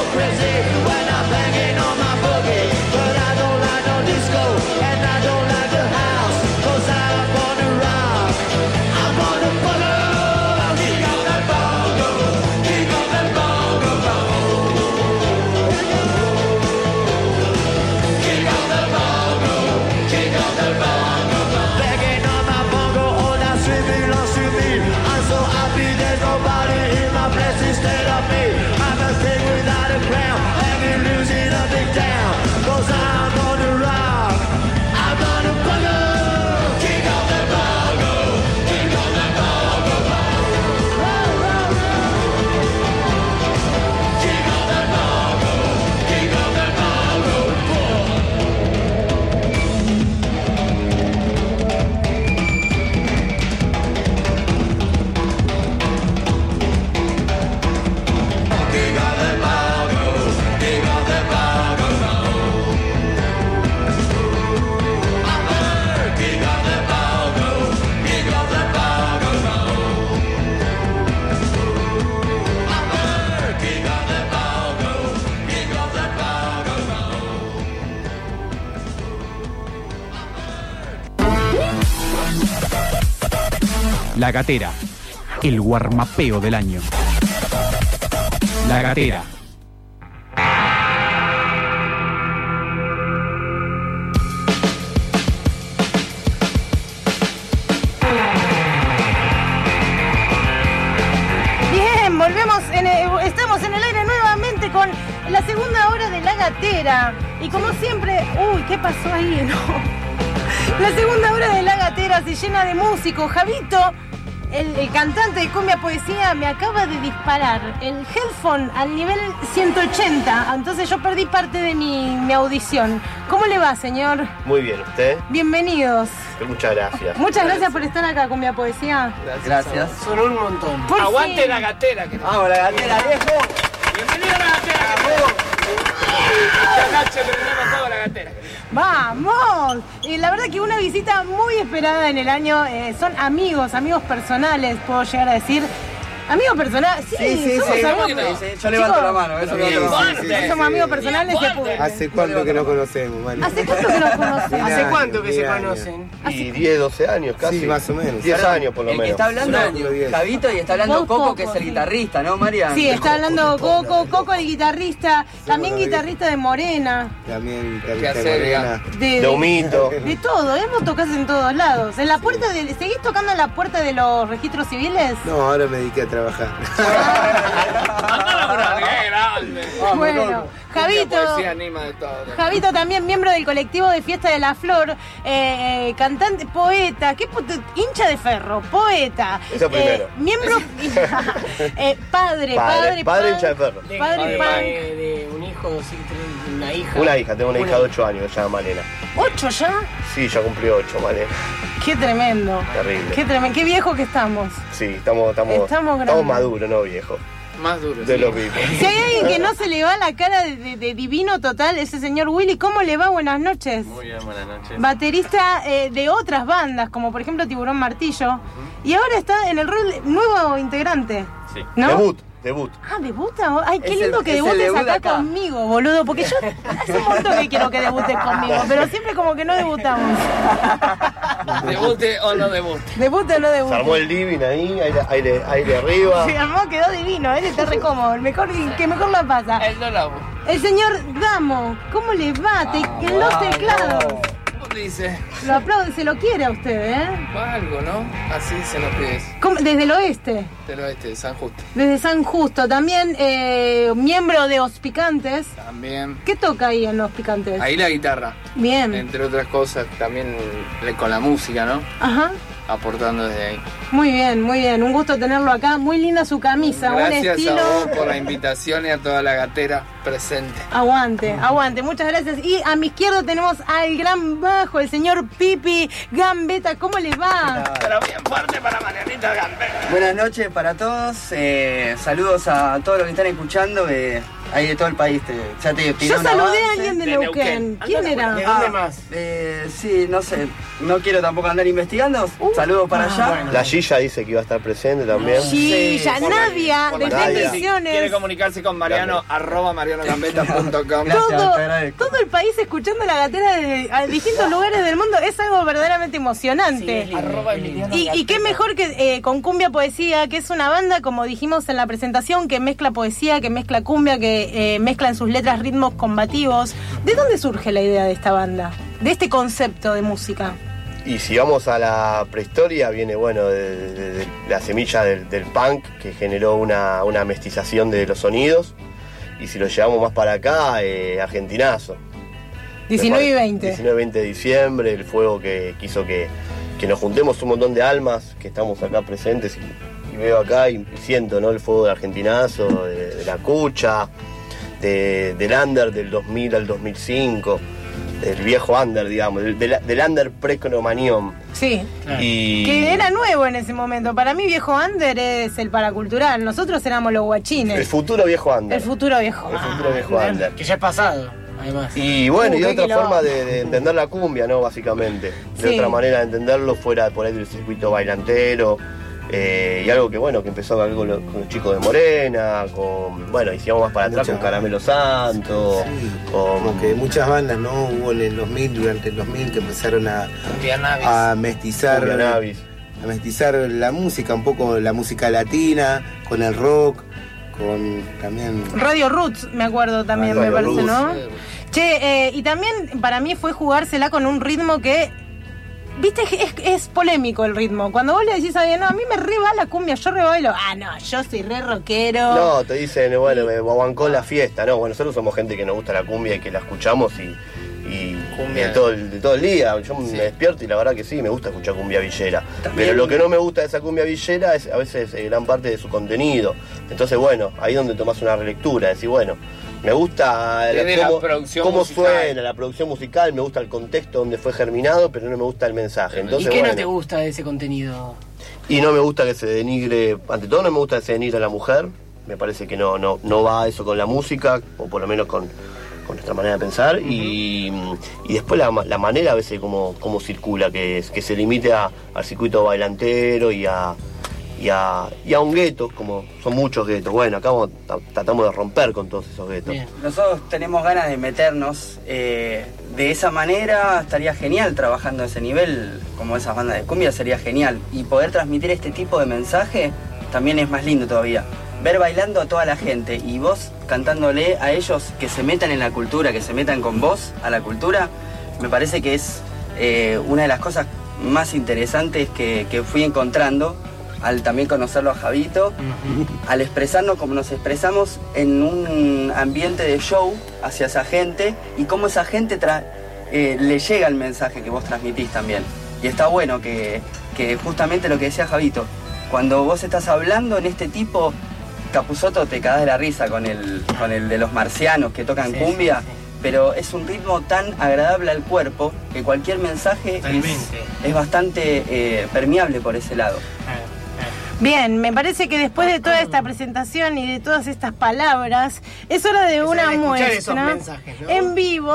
crazy when I'm banging on my boogie. But I don't like no disco, and I don't like the house, 'cause I'm gonna rock, I'm gonna boogie. Kick off that bongo, kick off that bongo, bongo. Kick off that bongo, kick off that bongo, bongo. Banging on my bongo, all that sweet belongs to me. I'm so happy there's nobody in my place instead of me. I'm a king without a crown, hanging loose in a big town. 'Cause I'm gonna rock, I'm gonna boogie. Kick off that bongo, kick off that bongo, bongo. Kick off that bongo, kick off that bongo, kick off that bongo, kick off that bongo, bongo. Kick off that bongo, kick off that bongo, bongo. Kick off that bongo, kick off that bongo, bongo. La Gatera, el guarmapeo del año. La Gatera. Bien, volvemos, estamos en el aire nuevamente con la segunda hora de La Gatera. Y como siempre, uy, ¿qué pasó ahí? No. La segunda hora de La Gatera se llena de músicos. Javito, el cantante de Cumbia Poesía, me acaba de disparar el headphone al nivel 180. Entonces yo perdí parte de mi audición. ¿Cómo le va, señor? Muy bien, ¿usted? Bienvenidos. Muchas gracias. Muchas gracias por estar acá, Cumbia Poesía. Gracias. Son un montón. Por Aguante fin. La Gatera. Vamos, La Gatera, viejo. Bienvenido a La Gatera. Esta noche prendemos todo La Gatera. ¡Vamos! La verdad que una visita muy esperada en el año. Son amigos personales, puedo llegar a decir. Amigos personales, sí, somos amigos. Sí, yo levanto la mano, eso levanto la mano. Sí, somos amigos personales. ¿Hace cuánto que nos conocemos, Mario? ¿Hace cuánto que nos conocemos? ¿Hace cuánto que se conocen? Y 10, 12 años casi. Sí, más o menos. 10 años por lo menos. Está hablando Javito y está hablando Coco, que es el guitarrista, ¿no, María? Sí, está hablando Coco, el guitarrista, también guitarrista de Morena. También guitarrista de Morena. De Humito. De todo, hemos tocado en todos lados. En la puerta ¿seguís tocando en la puerta de los registros civiles? No, ahora me dediqué a trabajar. Bueno, Javito también miembro del colectivo de Fiesta de la Flor, cantante, poeta, hincha de ferro, poeta, eso primero. Miembro, padre hincha de ferro, padre de un hijo, una hija. Tengo una hija de 8 años, se llama Malena. ¿8 ya? Sí, ya cumplió 8, Malena. Qué tremendo. Terrible. Qué tremendo, qué viejo que estamos. Sí, estamos maduros, no viejos. Más duros. De los vivos. Si hay alguien que no se le va la cara de divino total, ese señor Willy. ¿Cómo le va? Buenas noches. Muy bien, buenas noches. Baterista de otras bandas, como por ejemplo Tiburón Martillo. Y ahora está en el rol nuevo integrante. Sí. ¿No? Debut. Ah, ¿debuta? Ay, qué lindo que debutes acá conmigo, boludo. Porque yo hace un montón que quiero que debutes conmigo, pero siempre como que no debutamos. ¿Debute o no debute? ¿Debute o no debute? Se armó el living ahí, aire arriba. Se armó, quedó divino, él está re cómodo, que mejor la pasa. El Dolabo. El señor Gamo, ¿cómo le va? En los teclados. Dice. Lo aplauden, se lo quiere a usted, ¿eh? Algo, ¿no? Así se nos pide. ¿Desde el oeste? Del oeste, de San Justo. Desde San Justo. También miembro de Os Picantes. También. ¿Qué toca ahí en Os Picantes? Ahí la guitarra. Bien. Entre otras cosas, también con la música, ¿no? Ajá. Aportando desde ahí. Muy bien, muy bien. Un gusto tenerlo acá. Muy linda su camisa. Gracias un estilo. a vos por la invitación y a toda la gatera presente. Aguante. Muchas gracias. Y a mi izquierda tenemos al gran bajo, el señor Pipi Gambetta. ¿Cómo le va? Pero bien fuerte para Marianita Gambetta. Buenas noches para todos. Saludos a todos los que están escuchando. Hay de todo el país, ya te tiré Yo una saludé avance. a alguien de Neuquén. ¿Quién era? ¿De dónde más? Sí, no sé. No quiero tampoco andar investigando. Saludos para allá. Bueno. La Gilla dice que iba a estar presente también. Gilla, Nadia, de Bendiciones. Si quiere comunicarse con Mariano, @marianogambetta.com. Todo el país escuchando La Gatera de distintos lugares del mundo es algo verdaderamente emocionante. Y qué mejor que con Cumbia Poesía, que es una banda, como dijimos en la presentación, que mezcla poesía, que mezcla cumbia, que mezcla en sus letras ritmos combativos. ¿De dónde surge la idea de esta banda? De este concepto de música. Y si vamos a la prehistoria, viene de la semilla del punk, que generó una mestización de los sonidos. Y si lo llevamos más para acá, argentinazo. 19 y 20. 19 y 20 de diciembre, el fuego que quiso que nos juntemos un montón de almas que estamos acá presentes y veo acá y siento, ¿no? El fuego del argentinazo, de la cucha, del under del 2000 al 2005. El viejo under, digamos, del under pre-cromañón. Sí, que era nuevo en ese momento. Para mí viejo under es el paracultural. Nosotros éramos los guachines. El futuro viejo under. El futuro viejo under. Que ya es pasado, además. Y bueno, y otra forma de entender la cumbia, ¿no? Básicamente. De otra manera de entenderlo fuera por ahí del circuito bailantero. Y algo que que empezó con los chicos de Morena, hicimos más para atrás con Caramelo Santo, como que muchas bandas, ¿no? Hubo en el 2000, durante el 2000, que empezaron a mestizar la música, un poco la música latina, con el rock, con también... Radio Roots, me acuerdo también, me parece, Roots, ¿no? Che, y también para mí fue jugársela con un ritmo que... Viste, es polémico el ritmo. Cuando vos le decís a alguien, no, a mí me re va la cumbia, yo re bailo. Ah, no, yo soy re rockero. No, te dicen, me bancó la fiesta. No, nosotros somos gente que nos gusta la cumbia y que la escuchamos y de todo el día. Yo me despierto y la verdad que sí, me gusta escuchar cumbia villera. También. Pero lo que no me gusta de esa cumbia villera es a veces gran parte de su contenido. Entonces, ahí es donde tomás una relectura. Decís, me gusta cómo suena la producción musical, me gusta el contexto donde fue germinado, pero no me gusta el mensaje. Entonces, ¿y qué no te gusta de ese contenido? Y no me gusta que se denigre, ante todo no me gusta que se denigre a la mujer, me parece que no va eso con la música, o por lo menos con nuestra manera de pensar, y después la manera a veces como circula, que se limite al circuito bailantero y a un gueto, como son muchos guetos. Acá tratamos de romper con todos esos guetos. Bien. Nosotros tenemos ganas de meternos de esa manera. Estaría genial trabajando a ese nivel, como esas bandas de cumbia, sería genial. Y poder transmitir este tipo de mensaje también es más lindo todavía. Ver bailando a toda la gente y vos cantándole a ellos que se metan en la cultura, que se metan con vos a la cultura, me parece que es una de las cosas más interesantes que fui encontrando al también conocerlo a Javito, al expresarnos como nos expresamos en un ambiente de show hacia esa gente y cómo esa gente le llega el mensaje que vos transmitís también. Y está bueno que justamente lo que decía Javito, cuando vos estás hablando en este tipo, Capusotto te cagás de la risa con el de los marcianos que tocan cumbia, pero es un ritmo tan agradable al cuerpo que cualquier mensaje es bastante permeable por ese lado. Bien, me parece que después de toda esta presentación y de todas estas palabras, es hora de una muestra mensajes, ¿no? En vivo.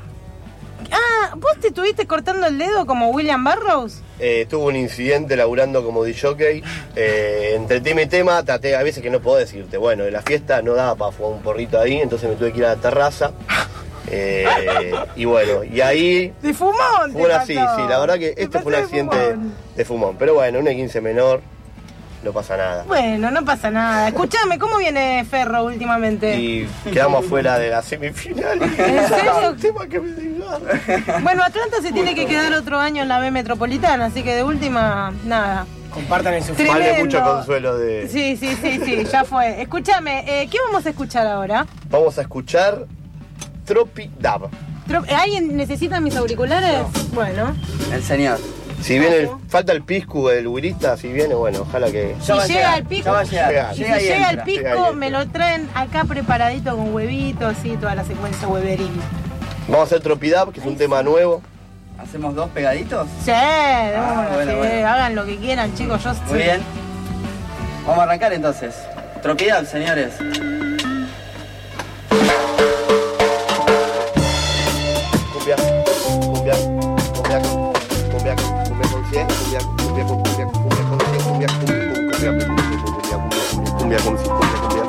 ¿Vos te estuviste cortando el dedo como William Burroughs? Tuve un incidente laburando como DJ. Entre tema y tema, traté, a veces que no puedo decirte. De la fiesta no daba para fumar un porrito ahí, entonces me tuve que ir a la terraza. Y ahí... ¿De fumón? Sí, la verdad que este fue un accidente de fumón. Pero una 15 menor. No pasa nada. Bueno, no pasa nada. Escuchame, ¿cómo viene Ferro últimamente? Y quedamos fuera de la semifinal. ¿En serio? Tema que me diga. Bueno, Atlanta se tiene que quedar otro año en la B Metropolitana, así que de última, nada. Compartan en su Vale mucho consuelo de... Sí, ya fue. Escúchame, ¿qué vamos a escuchar ahora? Vamos a escuchar Tropi Dub. ¿Alguien necesita mis auriculares? No. Bueno. El señor. Si viene, falta el pisco, el huirista, si viene, ojalá que... Si llega el pisco, llega el pisco, me lo traen acá preparadito con huevitos, y toda la secuencia hueverín. Vamos a hacer Tropidab, que es un tema nuevo. ¿Hacemos 2 pegaditos? Sí, bueno. Hagan lo que quieran, chicos, yo Muy bien. Vamos a arrancar entonces. Tropidab, señores. Cumbia consciente cultural.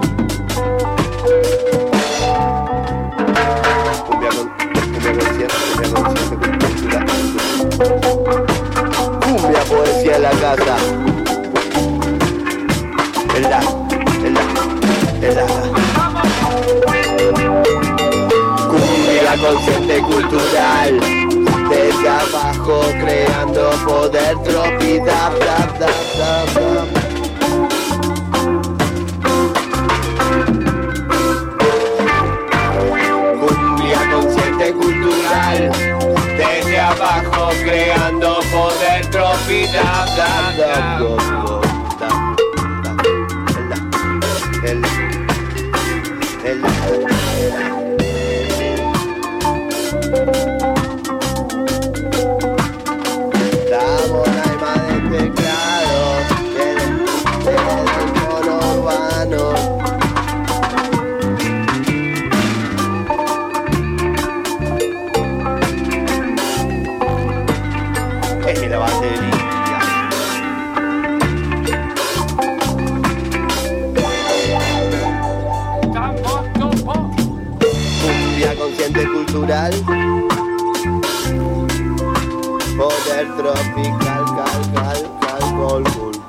Cumbia poesía en la casa. En la. Cumbia consciente cultural. Desde abajo creando poder tropical. Cumbia consciente cultural. Desde abajo creando poder tropical. Estamos en alma de teclados del tono urbano. Es la batería. Cumbia consciente cultural. Poder tropical, col.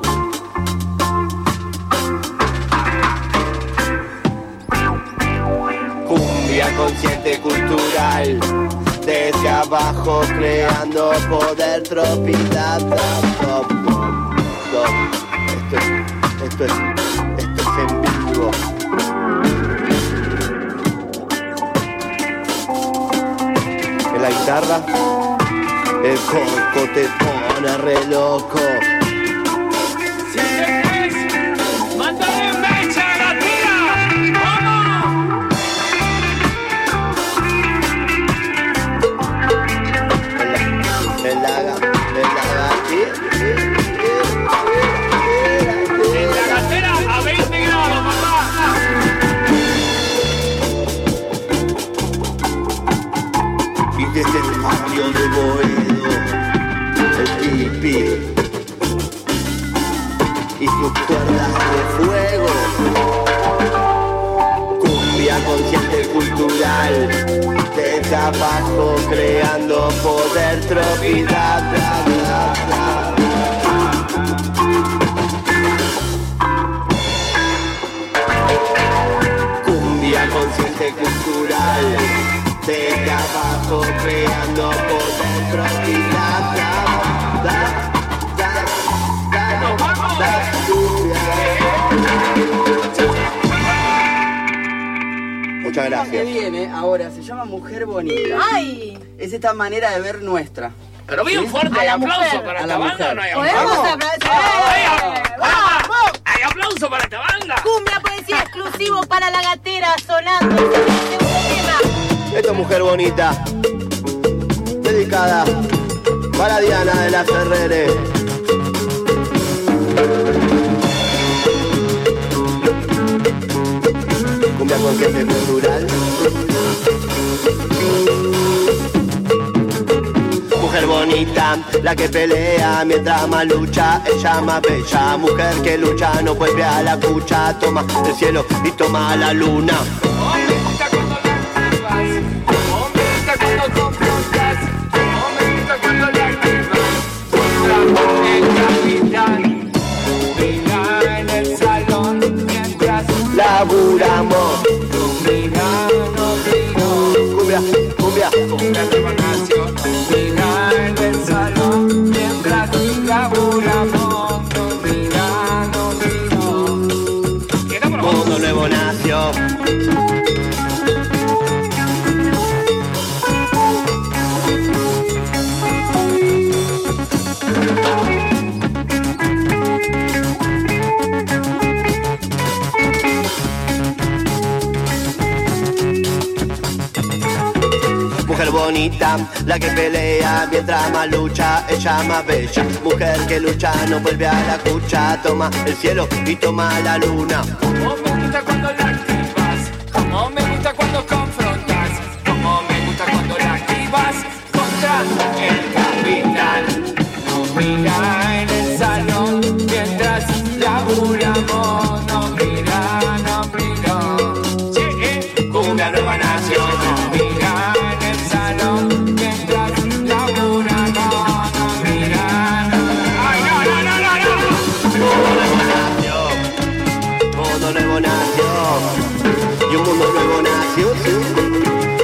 Cumbia consciente cultural. Desde abajo creando poder tropical. Esto es en vivo. En la guitarra, el coco te pone re loco. Si te crees, mándale mecha a la tira. ¡Vamos! En la gatera a 20 grados, papá. Y desde el barrio de Boedo, el pipi y sus cuerdas de fuego. Cumbia consciente cultural. Desde abajo creando poder tropical. Cumbia consciente cultural. Desde abajo creando poder tropical. Muchas gracias. Que viene ahora se llama Mujer Bonita. ¡Ay! Es esta manera de ver nuestra. Pero bien fuerte, hay aplauso para esta banda, ¿no hay ¿Podemos aplauso? aplaudir? ¡Vamos! ¿Hay aplauso para esta banda? Cumbia poesía exclusivo para la gatera sonando. Segundo tema. Esto es Mujer Bonita. Dedicada para Diana de la Ferrere. Cumbia consciente cultural. Mujer bonita, la que pelea mientras más lucha, ella más bella. Mujer que lucha no vuelve a la cucha, toma el cielo y toma la luna. Me gusta cuando la activas, me gusta cuando confrontas, me gusta cuando la activas. Contra el capitán, mira en el salón mientras laburamos. Mira, no digo. Cumbia, cumbia, cumbia de vacación. Mira en el salón mientras laburamos. Mira, no digo. Mundo nuevo nació. Mujer bonita, la que pelea mientras más lucha, ella más bella. Mujer que lucha no vuelve a la cucha, toma el cielo y toma la luna. Como me gusta cuando la activas, como me gusta cuando confrontas, como me gusta cuando la activas contra el capitán. No mira en el salón mientras laburamos, no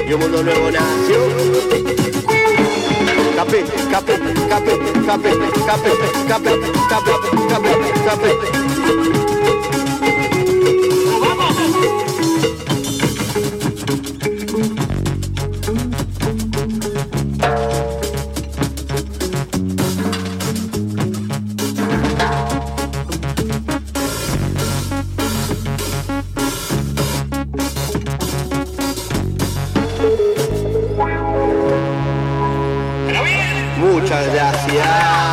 y un mundo nuevo nació. Cape, cape, cape, cape, cape, cape, cape, cape, cape. Muchas gracias.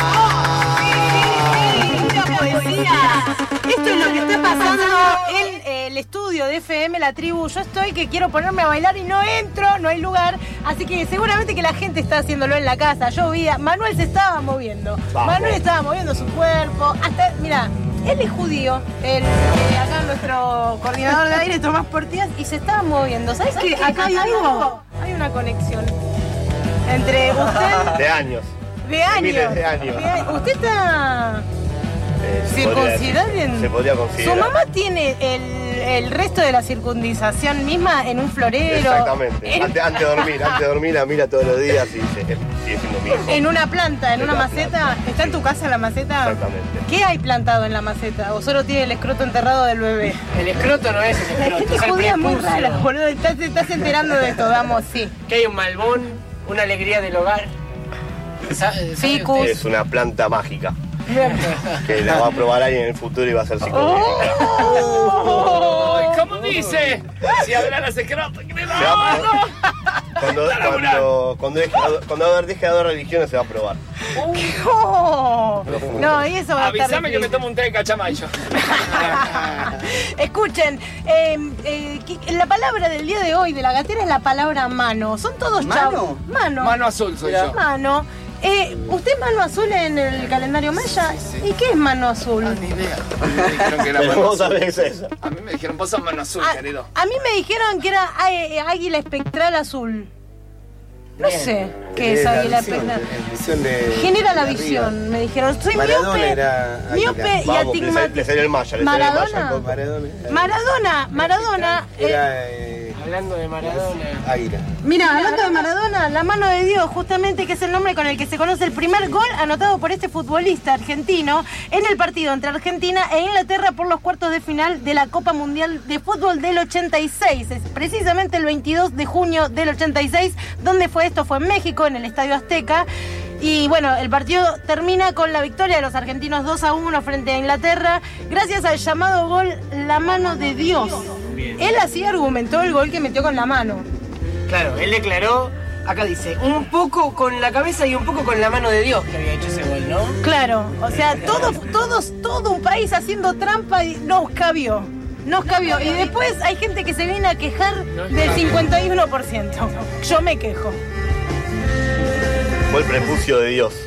Mucha poesía. Esto es lo que está pasando en el estudio de FM La Tribu. Yo estoy que quiero ponerme a bailar y no entro, no hay lugar. Así que seguramente que la gente está haciéndolo en la casa. Yo vi, Manuel se estaba moviendo. Vamos. Manuel estaba moviendo su cuerpo. Hasta, mira, él es judío. Acá nuestro coordinador de aire, Tomás Portías, y se estaba moviendo. ¿Sabes qué? Acá hay algo. Hay una conexión entre usted. De años. De años. Miles de años. Usted está circuncidado en... Se podría considerar. Su mamá tiene el resto de la circuncidación misma en un florero. Exactamente. Antes de dormir la mira todos los días y sigue siendo mi hijo. En una planta, en una maceta. ¿Está en tu casa la maceta? Exactamente. ¿Qué hay plantado en la maceta? ¿O solo tiene el escroto enterrado del bebé? El escroto no es el escroto. La gente judía es muy rara, boludo. Te estás enterando de esto, vamos, sí. Que hay un malbón, una alegría del hogar. Ficus. Es una planta mágica. Que la va a probar alguien en el futuro y va a ser psicológica. ¿Cómo dice? Si hablara secreto, Cuando deje de haber religiones se va a probar. No, y eso va a estar avísame que me tomo un té de cachamayo. Escuchen, la palabra del día de hoy de la gatera es la palabra mano. Son todos chavos. Mano. Mano azul soy yo. Mano. ¿Usted es mano azul en el calendario maya? Sí. ¿Y qué es mano azul? Ni idea. Me dijeron que era mano ¿Cómo azul. sabes eso? A mí me dijeron, vos sos mano azul, querido. A mí me dijeron que era águila espectral azul. No sé qué es águila espectral. Genera la visión, me dijeron. Soy miope y astigmático. Le salió el maya. Maradona. Hablando de Maradona. Águila. Mira, hablando de Maradona, la mano de Dios, justamente, que es el nombre con el que se conoce el primer gol anotado por este futbolista argentino en el partido entre Argentina e Inglaterra por los cuartos de final de la Copa Mundial de Fútbol del 86. Es precisamente el 22 de junio del 86. ¿Dónde fue esto? Fue en México, en el Estadio Azteca. Y bueno, el partido termina con la victoria de los argentinos 2-1 frente a Inglaterra, gracias al llamado gol La Mano de Dios. Él así argumentó el gol que metió con la mano. Claro, él declaró, acá dice, un poco con la cabeza y un poco con la mano de Dios que había hecho ese gol, ¿no? Claro, o sea, todo un país haciendo trampa y nos cabió. Y después hay gente que se viene a quejar del 51%. Yo me quejo. Fue el prepucio de Dios.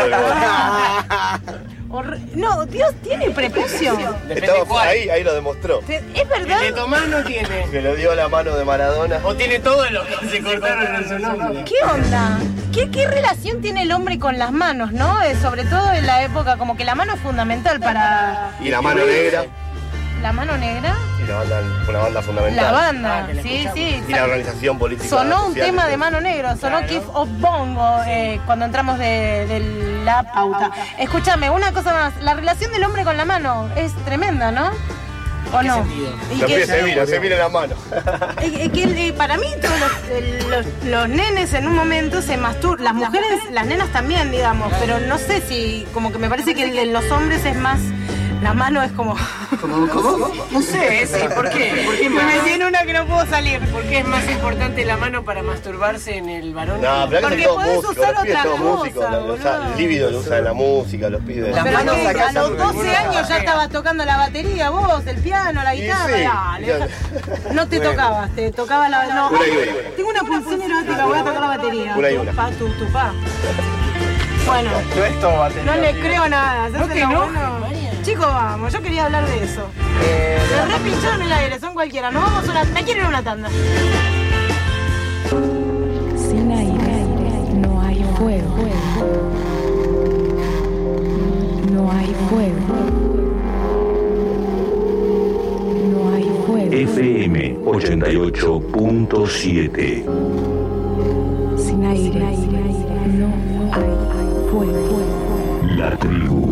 No, Dios tiene prepucio. Estaba ahí lo demostró. ¿Es verdad? El de Tomás no tiene. Que le dio la mano de Maradona. O tiene todo lo que se cortaron en su nombre. ¿Qué onda? ¿Qué relación tiene el hombre con las manos, no? Sobre todo en la época, como que la mano es fundamental para... Y la mano negra. ¿La mano negra? Y una banda fundamental. La banda, sí. Y la organización política. Sonó un tema de Mano Negra, sonó Kiff of Bongo cuando entramos de la pauta. Escúchame, una cosa más, la relación del hombre con la mano es tremenda, ¿no? ¿O no? Se mira la mano. Para mí todos los nenes en un momento se masturban, las mujeres, las nenas también, digamos, pero no sé si, como que me parece que en los hombres es más... La mano es como... ¿Cómo? No sé, sí, ¿por qué? Me metí en una que no puedo salir. ¿Por qué es más importante la mano para masturbarse en el varón? No, pero porque podés usar otra cosa, el líbido lo usa en la música, los pibes. Pero a los 12 años ya estabas tocando la batería, vos, el piano, la guitarra. Sí. No te tocabas, te tocaba la... No, tengo una pulsión erótica, voy a tocar la batería. Tu pa. Bueno, no le creo nada. ¿No que no? Chicos, vamos, yo quería hablar de eso. Los repincharon en el aire, son cualquiera. Nos vamos me quiero ir a una tanda. Sin aire no hay fuego. No hay fuego. No hay fuego. FM 88.7. Sin aire, no hay fuego. La tribu.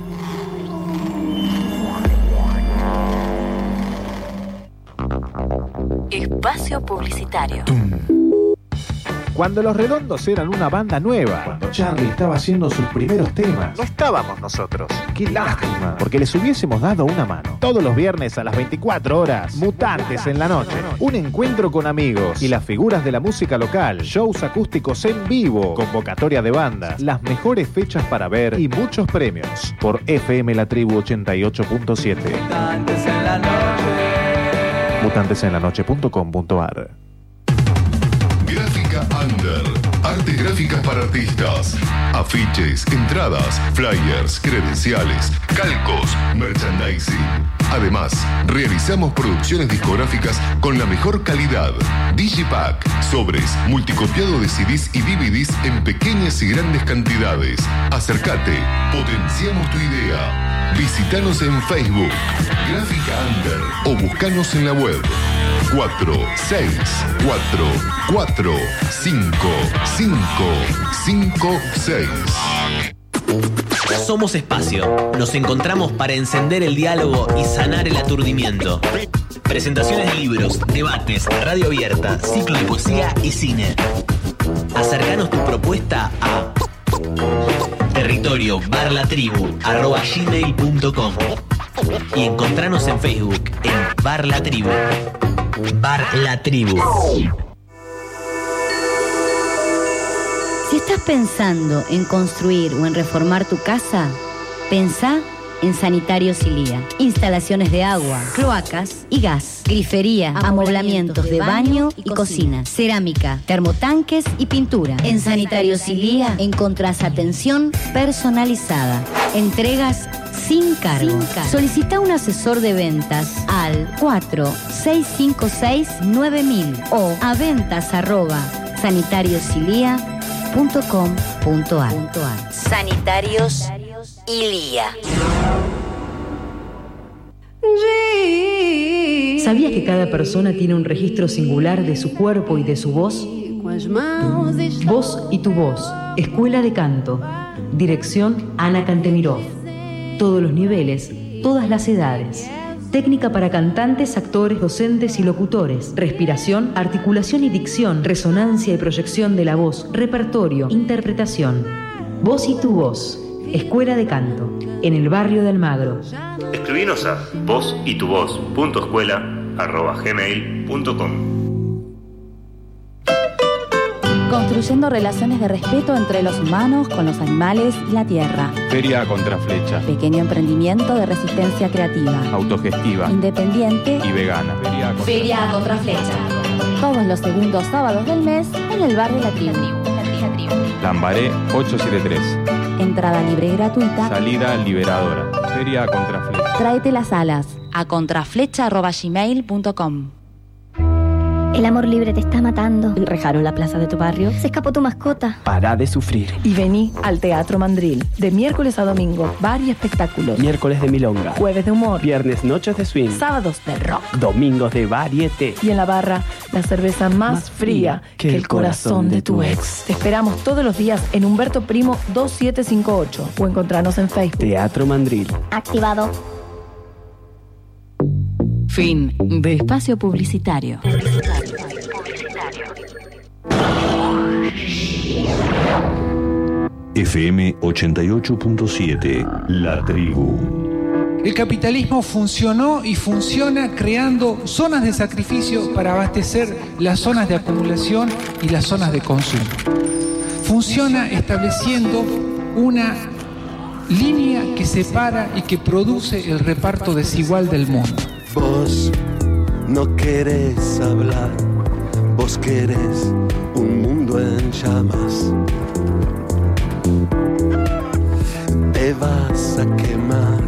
Espacio publicitario. Cuando Los Redondos eran una banda nueva, cuando Charlie estaba haciendo sus primeros temas, no estábamos nosotros. Qué lástima, porque les hubiésemos dado una mano. Todos los viernes a las 24 horas, Mutantes en la noche. Un encuentro con amigos y las figuras de la música local, shows acústicos en vivo, convocatoria de bandas, las mejores fechas para ver y muchos premios. Por FM La Tribu 88.7. Mutantes en la noche. Mutantesenlanoche.com.ar. Gráfica Under. Artes gráficas para artistas. Afiches, entradas, flyers, credenciales, calcos, merchandising. Además, realizamos producciones discográficas con la mejor calidad. Digipack, sobres, multicopiado de CDs y DVDs en pequeñas y grandes cantidades. Acércate, potenciamos tu idea. Visítanos en Facebook, Gráfica Under, o buscanos en la web. 4, 6, 4, 4, 5, 5, 5, 6. Somos Espacio. Nos encontramos para encender el diálogo y sanar el aturdimiento. Presentaciones de libros, debates, radio abierta, ciclo de poesía y cine. Acercanos tu propuesta a territorio@gmail.com y encontranos en Facebook en Bar La Tribu. Bar La Tribu. Si estás pensando en construir o en reformar tu casa, pensá en Sanitarios Ilía. Instalaciones de agua, cloacas y gas, grifería, amoblamientos de baño y cocina, cerámica, termotanques y pintura. En Sanitarios Ilía encontrás atención personalizada, entregas sin cargo. Solicita un asesor de ventas al 4656-9000 o a ventas@sanitariosilia.com.ar. Sanitarios Ilía. ¿Sabías que cada persona tiene un registro singular de su cuerpo y de su voz? Voz y tu voz. Escuela de Canto. Dirección Ana Cantemirov. Todos los niveles, todas las edades. Técnica para cantantes, actores, docentes y locutores. Respiración, articulación y dicción, resonancia y proyección de la voz, repertorio, interpretación. Voz y tu voz. Escuela de Canto, en el barrio de Almagro. Escribinos a vozytuvoz.escuela@gmail.com. Construyendo relaciones de respeto entre los humanos con los animales y la tierra. Feria Contraflecha. Pequeño emprendimiento de resistencia creativa. Autogestiva. Independiente. Y vegana. Feria Contraflecha. Todos los segundos sábados del mes en el barrio La Tribu. Lambaré 873. Entrada libre y gratuita. Salida liberadora. Feria Contraflecha. Tráete las alas a contraflecha@gmail.com. El amor libre te está matando. Enrejaron la plaza de tu barrio. Se escapó tu mascota. Pará de sufrir. Y vení al Teatro Mandril. De miércoles a domingo, varios espectáculos. Miércoles de milonga. Jueves de humor. Viernes noches de swing. Sábados de rock. Domingos de varieté. Y en la barra, la cerveza más fría que el corazón de tu ex. Te esperamos todos los días en Humberto Primo 2758 o encontrarnos en Facebook. Teatro Mandril. Activado. Fin de espacio publicitario. FM 88.7. La Tribu. El capitalismo funcionó y funciona creando zonas de sacrificio para abastecer las zonas de acumulación y las zonas de consumo. Funciona estableciendo una línea que separa y que produce el reparto desigual del mundo. Vos no querés hablar, vos querés un mundo en llamas. Te vas a quemar,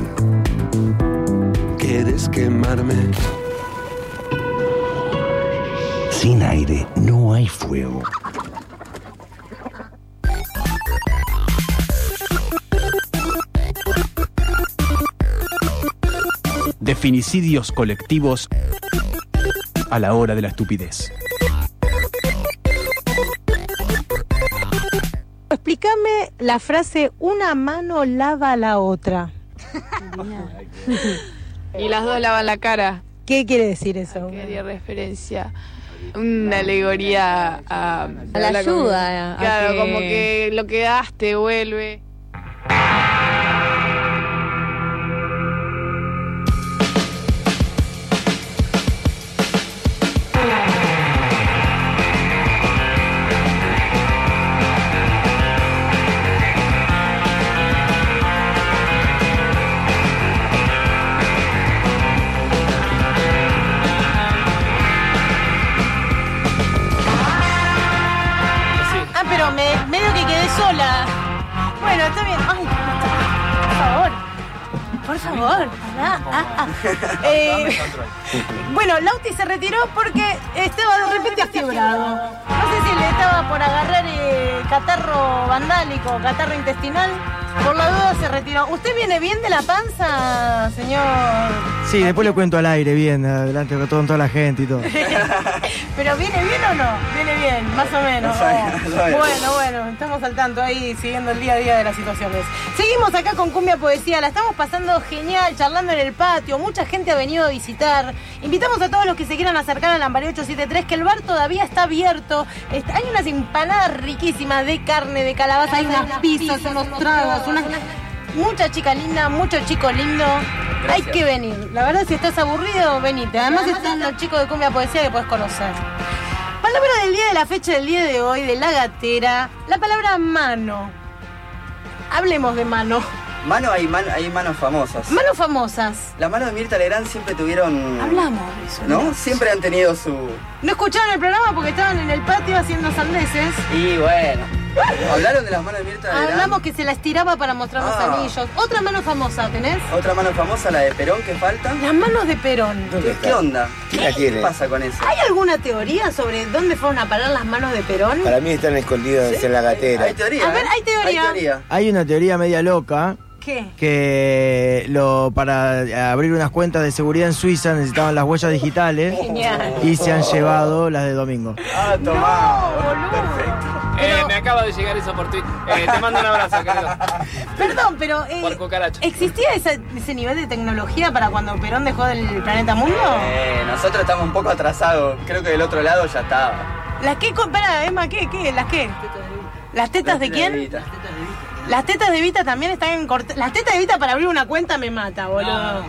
quieres quemarme. Sin aire no hay fuego. De finicidios colectivos a la hora de la estupidez. Explícame la frase una mano lava a la otra. Y las dos lavan la cara. ¿Qué quiere decir eso? ¿A qué haría referencia? Una alegoría a la ayuda. Claro, como que lo que das te vuelve. Medio que quedé sola. Bueno, está bien. Ay, por favor. Bueno, Lauti se retiró porque estaba de repente afiebrado. No sé si le estaba por agarrar catarro vandálico, catarro intestinal. Por la duda se retiró. ¿Usted viene bien de la panza, señor? Sí, después le cuento al aire bien, adelante con toda la gente y todo. ¿Pero viene bien o no? Viene bien, más o menos. Bueno, estamos al tanto ahí, siguiendo el día a día de las situaciones. Seguimos acá con Cumbia Poesía, la estamos pasando genial, charlando en el patio, mucha gente ha venido a visitar. Invitamos a todos los que se quieran acercar a Lambaré 873, que el bar todavía está abierto. Hay unas empanadas riquísimas de carne, de calabaza, hay unas pizzas, unos tragos, mucha chica linda, mucho chico lindo. Gracias. Hay que venir. La verdad, si estás aburrido, venite. Además están los chicos de Cumbia Poesía que puedes conocer. Palabra del día de la fecha del día de hoy, de la gatera. La palabra mano. Hablemos de mano. Hay manos famosas. Manos famosas. Las manos de Mirta Legrand siempre tuvieron... Hablamos de eso. ¿No? Siempre han tenido su... No escucharon el programa porque estaban en el patio haciendo sandeces. Y bueno... ¿Hablaron de las manos de Mirta Legrand? Hablamos que se la estiraba para mostrar los anillos. Otra mano famosa, ¿tenés? Otra mano famosa, la de Perón, ¿qué falta? Las manos de Perón. ¿Qué onda? ¿Qué pasa con eso? ¿Hay alguna teoría sobre dónde fueron a parar las manos de Perón? Para mí están escondidas en la gatera. Hay teoría. A ver, hay teoría. Hay una teoría media loca. ¿Qué? Que para abrir unas cuentas de seguridad en Suiza necesitaban las huellas digitales. Genial. Y se han llevado las de Domingo. Ah, tomá. No, perfecto. Me acaba de llegar eso por Twitter. Te mando un abrazo, querido. Perdón, pero por cucaracha. ¿Existía ese nivel de tecnología para cuando Perón dejó del planeta mundo? Nosotros estamos un poco atrasados. Creo que del otro lado ya estaba. ¿Las qué? Espera, Emma, ¿qué? ¿Las qué? ¿Las tetas de quién? Las tetas de Evita también están cortadas. Las tetas de Evita para abrir una cuenta me mata, boludo.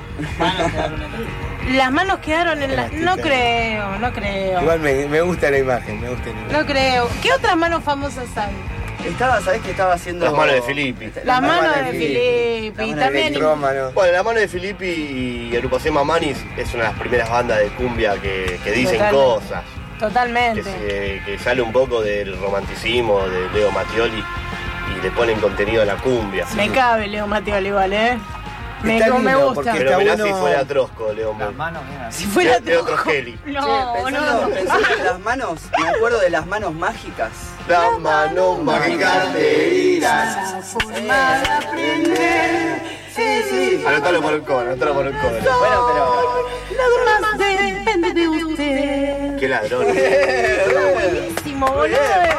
Las manos quedaron en las... No creo. Igual me gusta la imagen, No creo. ¿Qué otras manos famosas hay? ¿Sabés qué estaba haciendo? Las manos de Filippi. Las manos de Filippi. También. Bueno, las manos de Filippi y Agrupación Mamanis es una de las primeras bandas de cumbia que dicen cosas. Totalmente. Que sale un poco del romanticismo de Leo Mattioli y le ponen contenido a la cumbia. Me cabe Leo Mattioli igual, Me gusta. Pero mirá si fuera Trosco, Leo. Las manos, si fuera Trosco. Pensando en las manos, me acuerdo de las manos mágicas. Las manos mágicas te irán. La forma de aprender. Sí. Anótalo por el coro. Bueno, pero... Lo demás depende de usted. Qué ladrón. Buenísimo, boludo.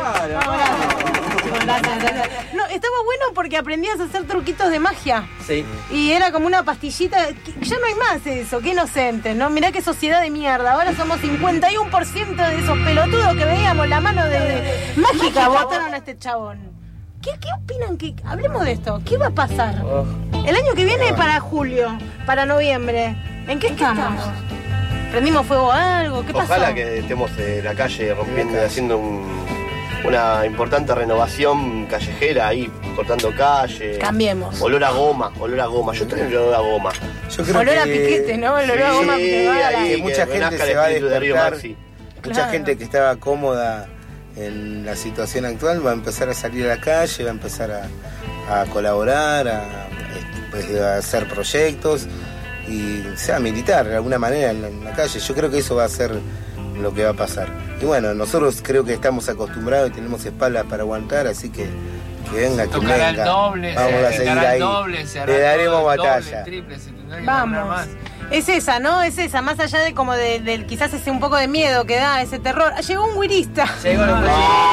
No, estaba bueno porque aprendías a hacer truquitos de magia. Sí. Y era como una pastillita. Ya no hay más eso, qué inocente, ¿no? Mirá qué sociedad de mierda. Ahora somos 51% de esos pelotudos que veíamos la mano de mágica. Votaron a este chabón. ¿Qué opinan? Hablemos de esto. ¿Qué va a pasar? El año que viene para julio, para noviembre. ¿En qué estamos? ¿Prendimos fuego a algo? ¿Qué pasó? Ojalá que estemos en la calle rompiendo y haciendo una importante renovación callejera ahí, cortando calle. Cambiemos. Olor a goma. Yo estoy en el olor a goma. Olor a piquete, ¿no? El olor a goma que va a que mucha gente se va a despertar. Mucha Claro. gente que estaba cómoda en la situación actual va a empezar a salir a la calle, va a empezar a colaborar, a hacer proyectos y sea militar de alguna manera en la calle. Yo creo que eso va a ser lo que va a pasar. Y bueno, nosotros creo que estamos acostumbrados y tenemos espaldas para aguantar, así que venga, que tocará venga. El doble, vamos a seguir ahí. El doble, le daremos batalla. Doble, triple, Vamos. Es esa, ¿no? Es esa, más allá de como del quizás ese un poco de miedo que da, ese terror. Llegó un guirista. Llegó un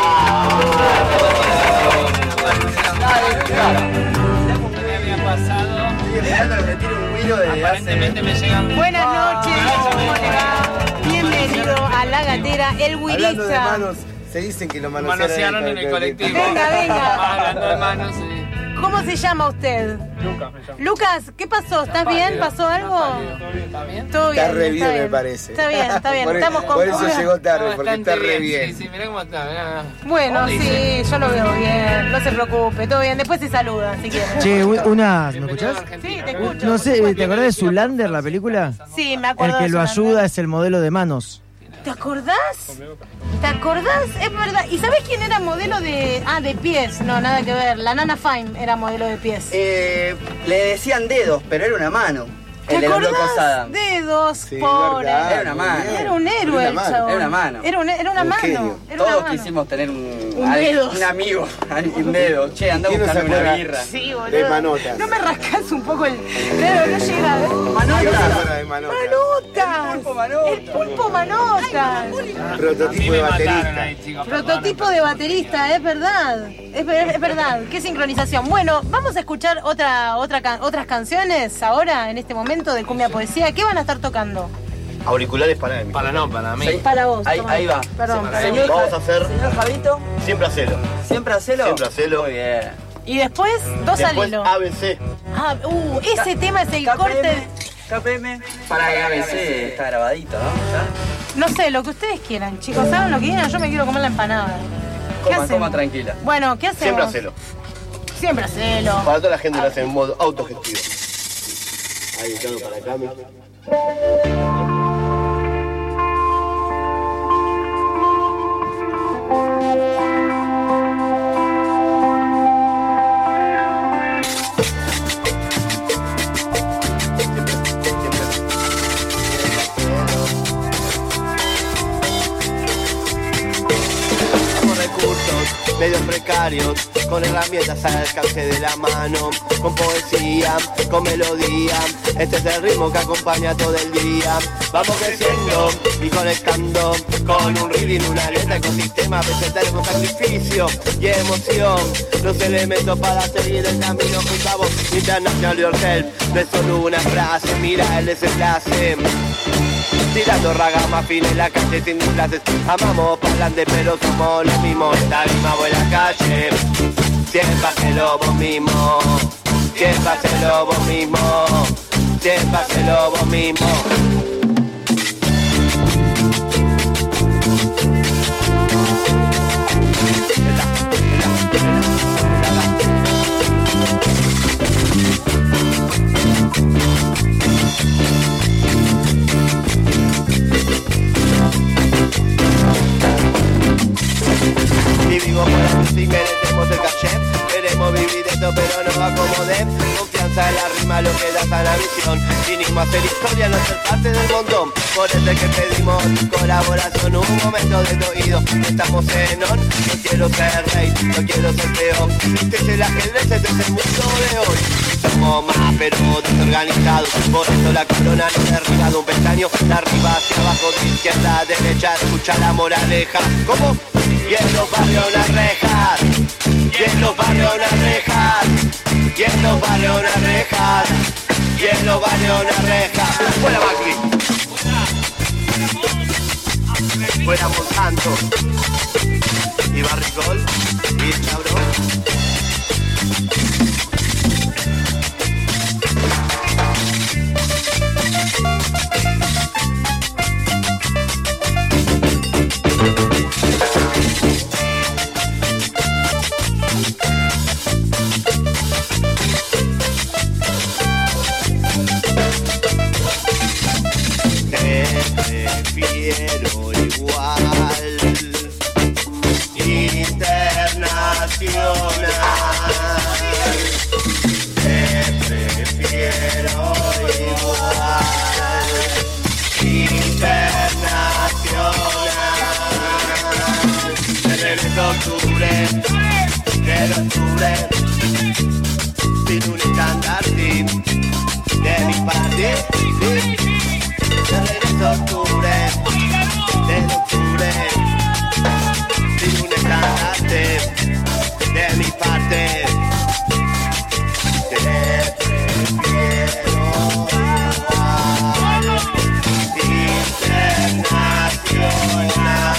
Aparentemente me llegan. Buenas noches, ¿cómo le va? Bienvenido a La Gatera, el guirista. Hablando de manos, se dicen que lo manosearon en el colectivo. Venga. Hablando de manos, ¿Cómo se llama usted? Lucas me llamo. Lucas, ¿qué pasó? ¿Estás bien? ¿Pasó algo? ¿Está bien? Todo bien. Está re bien, bien. me parece. Está bien. Por Estamos con eso llegó tarde, porque está re bien. bien. Sí, mirá cómo está. Mirá. Bueno, sí, yo lo veo bien. No se preocupe, todo bien. Después se saluda, si quieren. Che, ¿me escuchás? Sí, te escucho. No sé, ¿te acordás de Zoolander, la película? Sí, me acuerdo. El que de lo Zoolander. ayuda es el modelo de manos. ¿Te acordás? ¿Te acordás? Es verdad. ¿Y sabés quién era modelo de pies? No, nada que ver. La Nana Fine era modelo de pies. Le decían dedos, pero era una mano. ¿Te acordás? Dedos, Sí, pobre. verdad, Era una mano. Era un héroe el chabón. Era una mano. Era una Un mano. genio. Era una Todos mano. quisimos tener un dedo. un amigo, un dedo. Che, anda a ¿Quién no se buscar una acuerda birra. Sí, boludo. de manotas? No me rascás un poco el dedo, no llega. ¿Quién no se acuerda de manotas? ¡Manotas! El pulpo Manotas. Prototipo de baterista. Prototipo de baterista, es verdad. Es verdad. Qué sincronización. Bueno, vamos a escuchar otras canciones ahora, en este momento, de Cumbia Poesía. ¿Qué van a estar tocando? Auriculares para mí. Para mí. Sí. Para vos. Ahí va. Perdón. Señor, Vamos a hacer señor Javito, siempre hacelo. ¿siempre hacelo? Siempre hacelo. Muy bien. Y después, dos al Después hilo. ABC. Ese tema es el corte. KPM. Para que ABC está grabadito, ¿no? No sé, lo que ustedes quieran, chicos. ¿Saben lo que quieran? Yo me quiero comer la empanada. ¿Qué hacemos? Coma tranquila. Bueno, ¿qué hacemos? Siempre hacelo. Siempre hacelo. Para toda la gente lo hace en modo autogestivo. Ahí, claro, para acá. Medios precarios, con herramientas al alcance de la mano, con poesía, con melodía, este es el ritmo que acompaña todo el día. Vamos creciendo y conectando con un rhythm, una letra, ecosistema presentario con sacrificio y emoción, los elementos para seguir el camino junto a vos. International Yourself, no es solo una frase, mira el desenlace. Tirando ragamuffin en la calle sin disfraces. Amamos parlante pero somos los mismos. Esta rima voy a la calle. Siempre hacelo vos mismo. Siempre hacelo vos mismo. Siempre hacelo vos mismo. Vivimos por la música y merecemos el caché. Queremos vivir esto pero no acomodé. Confianza en la rima, lo que da sana visión. Vinimos a hacer historia, no ser parte del montón. Por eso es que pedimos colaboración. Un momento de tu oído, estamos en on. No quiero ser rey, no quiero ser peor. Este es el ajedrez, este es el mundo de hoy. Somos más pero desorganizados. Por eso la corona no derriba de un pestaño. De arriba hacia abajo, de izquierda a derecha. Escucha la moraleja. ¿Cómo? Y en los barrios unas rejas. Y en los barrios unas rejas. Y en los barrios unas rejas. Y en los barrios unas rejas. Fuera Macri. Fuera Monsanto. Y Barricol. Y Chabrón. Prefiero igual, internacional. Prefiero igual, internacional. En octubre, sin un estandarte. de mi parte, sí. Ya regreso octubre, de octubre, sin un estandarte de mi parte. Te prefiero igual, internacional.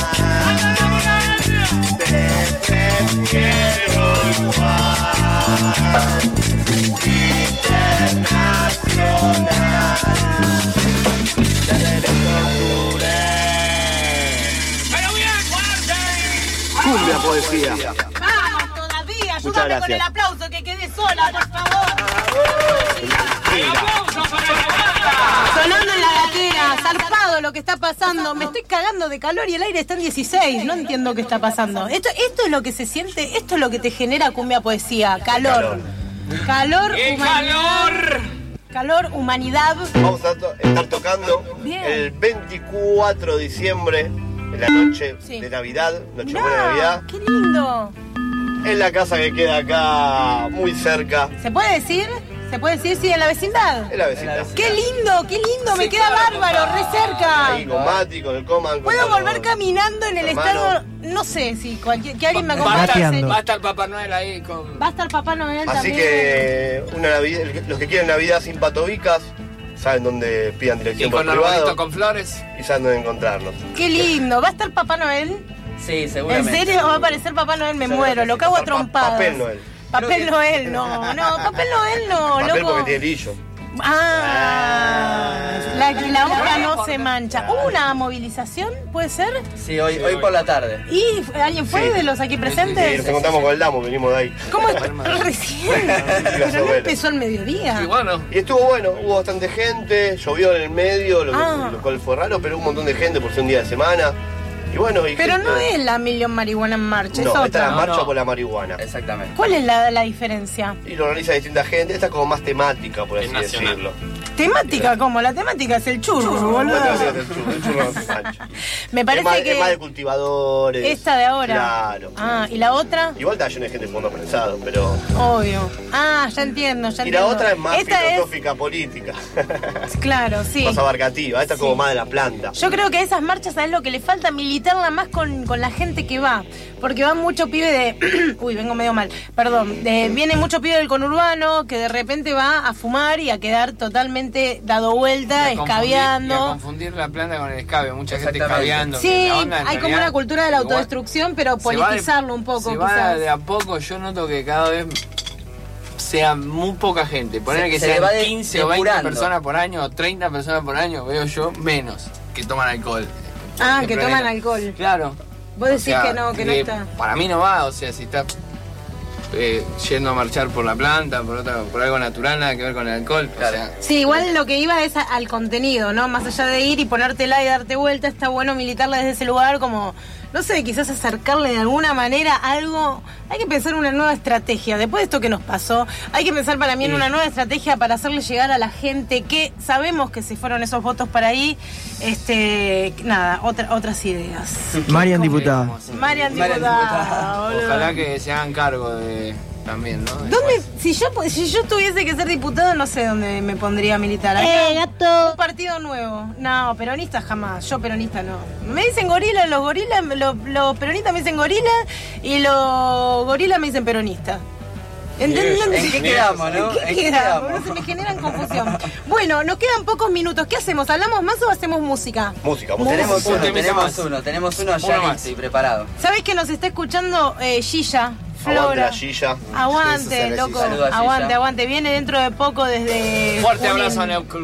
Te prefiero igual, internacional. Cumbia poesía. Vamos todavía, Muchas ayúdame con gracias. el aplauso que quedé sola, por favor. Sonando en la gatera, zarpado lo que está pasando. Me estoy cagando de calor y el aire está en 16. No entiendo qué está pasando. Esto es lo que se siente, esto es lo que te genera cumbia poesía. Calor. Calor, humanidad. Calor, humanidad. Vamos a estar tocando Bien. el 24 de diciembre, en la noche de Navidad, Nochebuena de Navidad, ¡Qué lindo! en la casa que queda acá, muy cerca. ¿Se puede decir? ¿Se puede decir sí en la vecindad? En la vecindad. ¡Qué lindo! Me queda bárbaro, re cerca. Ahí con Mati, con el Coman. Puedo con volver los caminando en el hermanos. estado, no sé si que alguien me Va a acompañe. estar Papá Noel ahí con... Va a estar Papá Noel Así también. que una Navidad, los que quieren Navidad sin patobicas, saben dónde pidan Y dirección con por privado arbolito con flores. y saben dónde encontrarnos. Qué lindo. ¿Va a estar Papá Noel? Sí, ¿En seguramente. serio va a aparecer Papá Noel? Me muero, lo cago a trompadas. Papel Noel. Papel Noel, no, Papel Noel no, Papel loco. porque tiene brillo. La hoja no se mancha. ¿Hubo una movilización? ¿Puede ser? Sí, hoy por la tarde. ¿Y alguien fue Sí. de los aquí Sí, presentes? nos encontramos con el Damo, venimos de ahí. ¿Cómo recién? Pero no empezó al mediodía. Y estuvo bueno, hubo bastante gente, llovió en el medio, lo cual fue raro, pero hubo un montón de gente por ser un día de semana. Y bueno, y Pero gente- no es la Million Marihuana en Marcha, es No, esta otra. es la marcha por la marihuana. Exactamente. ¿Cuál es la diferencia? Y lo organiza distinta gente, esta es como más temática, por así decirlo. ¿Temática cómo? La temática es el churro, boludo. El churro no se mancha. Me parece es más, que es más de cultivadores. esta de ahora. Claro. Ah, ¿y la otra? Igual está lleno de gente jugando prensado, pero... Obvio. Ah, ya entiendo, ya Y entiendo. la otra es más Esta filosófica, política. Claro, sí. Más abarcativa, esta es como Sí. más de la planta. Yo creo que esas marchas, ¿sabes lo que le falta? Militarla más con la gente que va. Porque va mucho pibe de... Uy, vengo medio mal. Perdón. Viene mucho pibe del conurbano que de repente va a fumar y a quedar totalmente dado vuelta, Y a escabeando. confundir la planta con el escabe. Mucha gente Exactamente. escabeando. Sí, que la onda, en hay como realidad, una cultura de la igual, autodestrucción, pero se va de- politizarlo un poco, se va quizás. de a poco, yo noto que cada vez sea muy poca gente. Poner que se le sean va 15 o 20 depurando. personas por año o 30 personas por año, veo yo menos que toman alcohol. Ah, El que problema. toman alcohol. Claro. Vos O decís sea, que no está. Para mí no va, o sea, si está yendo a marchar por la planta, por algo natural, nada que ver con el alcohol. O sea, Sí, igual lo que iba es al contenido, ¿no? Más allá de ir y ponértela y darte vuelta, está bueno militarla desde ese lugar como, no sé, quizás acercarle de alguna manera algo. Hay que pensar una nueva estrategia. Después de esto que nos pasó, hay que pensar para mí en una nueva estrategia para hacerle llegar a la gente que sabemos que se fueron esos votos para ahí. Nada, otras ideas. Marian diputada. Marian diputada, boludo. ojalá que se hagan cargo de también, ¿no? ¿Dónde? Si yo tuviese que ser diputado, no sé dónde me pondría a militar. gato. Un partido nuevo. No, peronista jamás. Yo peronista no. Me dicen gorila, los peronistas me dicen gorila y los gorilas me dicen peronista. ¿Entendés? ¿En qué quedamos, no? ¿En qué quedamos? No se me generan confusión. Bueno, nos quedan pocos minutos. ¿Qué hacemos? ¿Hablamos más o hacemos música? Música. Tenemos Música. uno ya Uno listo y preparado. ¿Sabés que nos está escuchando Gilla? Aguante Flora. la Gilla. Aguante, loco. Saluda a Aguante, Gilla. aguante. Viene dentro de poco desde Fuerte Junín. abrazo a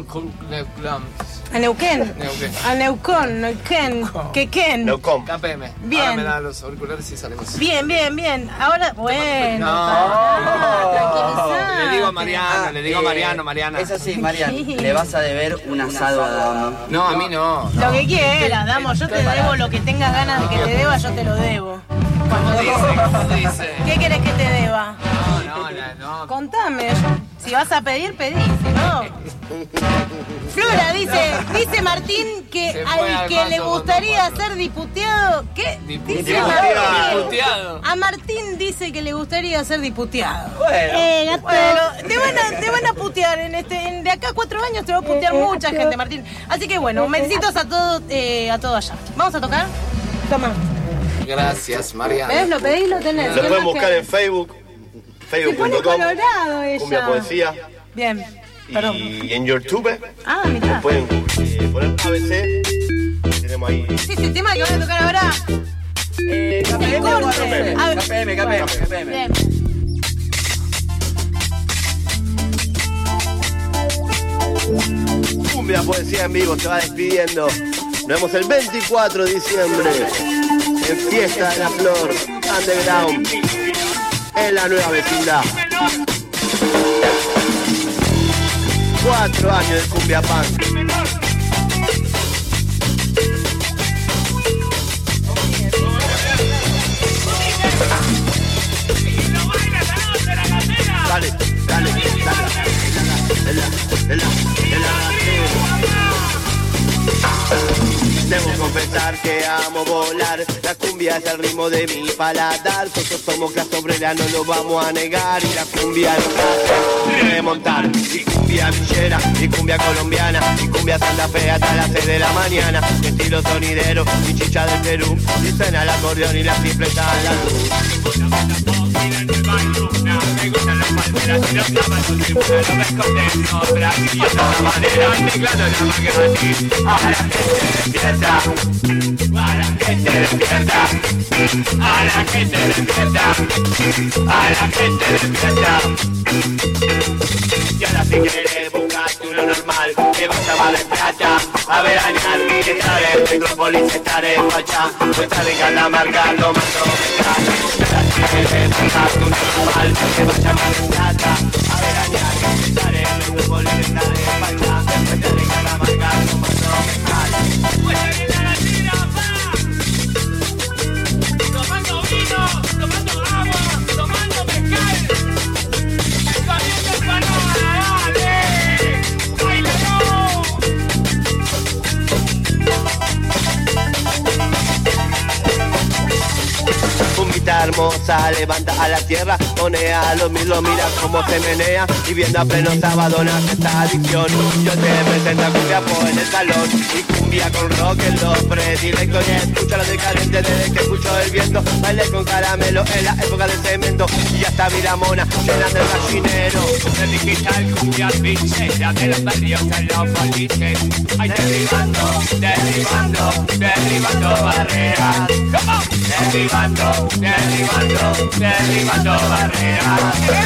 A Neuquén. Neuquén. A Neuquén. Quequén. Neucom. KPM. Bien. Ahora me da los auriculares y salimos. Bien. Ahora, bueno. No. Tranquilizate. Le digo a Mariano, le digo a Mariano, Mariana. Es así, Marian. Le vas a deber un asado a Damo. No, a mí no. Lo que quieras, Damos. Yo te debo lo que tengas ganas de que te deba, yo te lo debo. Cuando Dice. ¿Qué querés que te deba? No. Contame. Si vas a pedir, pedí. Si no. Flora dice Martín que Se fue al al que paso le con gustaría nosotros. ser diputado. ¿Qué? Dice Diputado. Martín. Diputeado. A Martín dice que le gustaría ser diputado. Bueno, Te van a putear de acá a 4 años te va a putear mucha gente, Martín. Así que bueno, besitos a todos allá. ¿Vamos a tocar? Toma. Gracias, Mariana. ¿Ves? Lo pedís, lo tenés. Lo pueden buscar en Facebook. Se pone Facebook.com. colorado ella. Cumbia Poesía. Bien. Perdón. Y en YouTube Mirá. pueden poner ABC. Tenemos ahí. Sí, el tema que van a tocar ahora. KPM o KPM. Bien. Cumbia Poesía en vivo se va despidiendo. Nos vemos el 24 de diciembre en Fiesta de la Flor Underground en la nueva vecindad. 4 años de Cumbia Punk. Dale. Debo confesar que amo volar. La cumbia es el ritmo de mi paladar. Nosotros somos clase obrera, no lo vamos a negar. Y la cumbia nos hace remontar. Y cumbia villera, y cumbia colombiana, y cumbia Santa Fe hasta las 6 de la mañana. Mi estilo sonidero, mi chicha del Perú. Y suena el acordeón y la tripleta a la luz. Me gustan las palmeras y los lábanos, no me esconden obras. Y de otra manera, mezclando la magnetis. A la gente despierta, a la gente despierta, a la gente despierta, a la gente despierta. Y ahora si quieres buscarte uno normal, que vas a Mar del Plata a veranear. Estar en Metrópolis, estar en Pachá, o estar en Catamarca tomando mezcal. Quieres buscarte un normal, que vaya a Mar del Plata a veranear. Estar en Metrópolis, estar en Pachá, o estar en Catamarca tomando mezcal. Pues ahí viene la tira, pa. Tomando vino, tomando agua, tomando mezcal. Comiendo empanada, dale. ¡Bailalo! Cumbita hermosa, levanta a la tierra, pone a lo mira como se menea. Y viendo a pleno sábado nace esta adicción. Yo te presento a cumbia por en el salón. Y cumbia con rock en los predilectos. Y escucha lo decadente desde que escucho el viento. Baile con caramelo en la época del cemento. Y ya está Miramona llenando el gallinero. El digital cumbia pinchera de los barrios en los boliches. Ay, derribando barreras. ¿Cómo? Derribando barreras.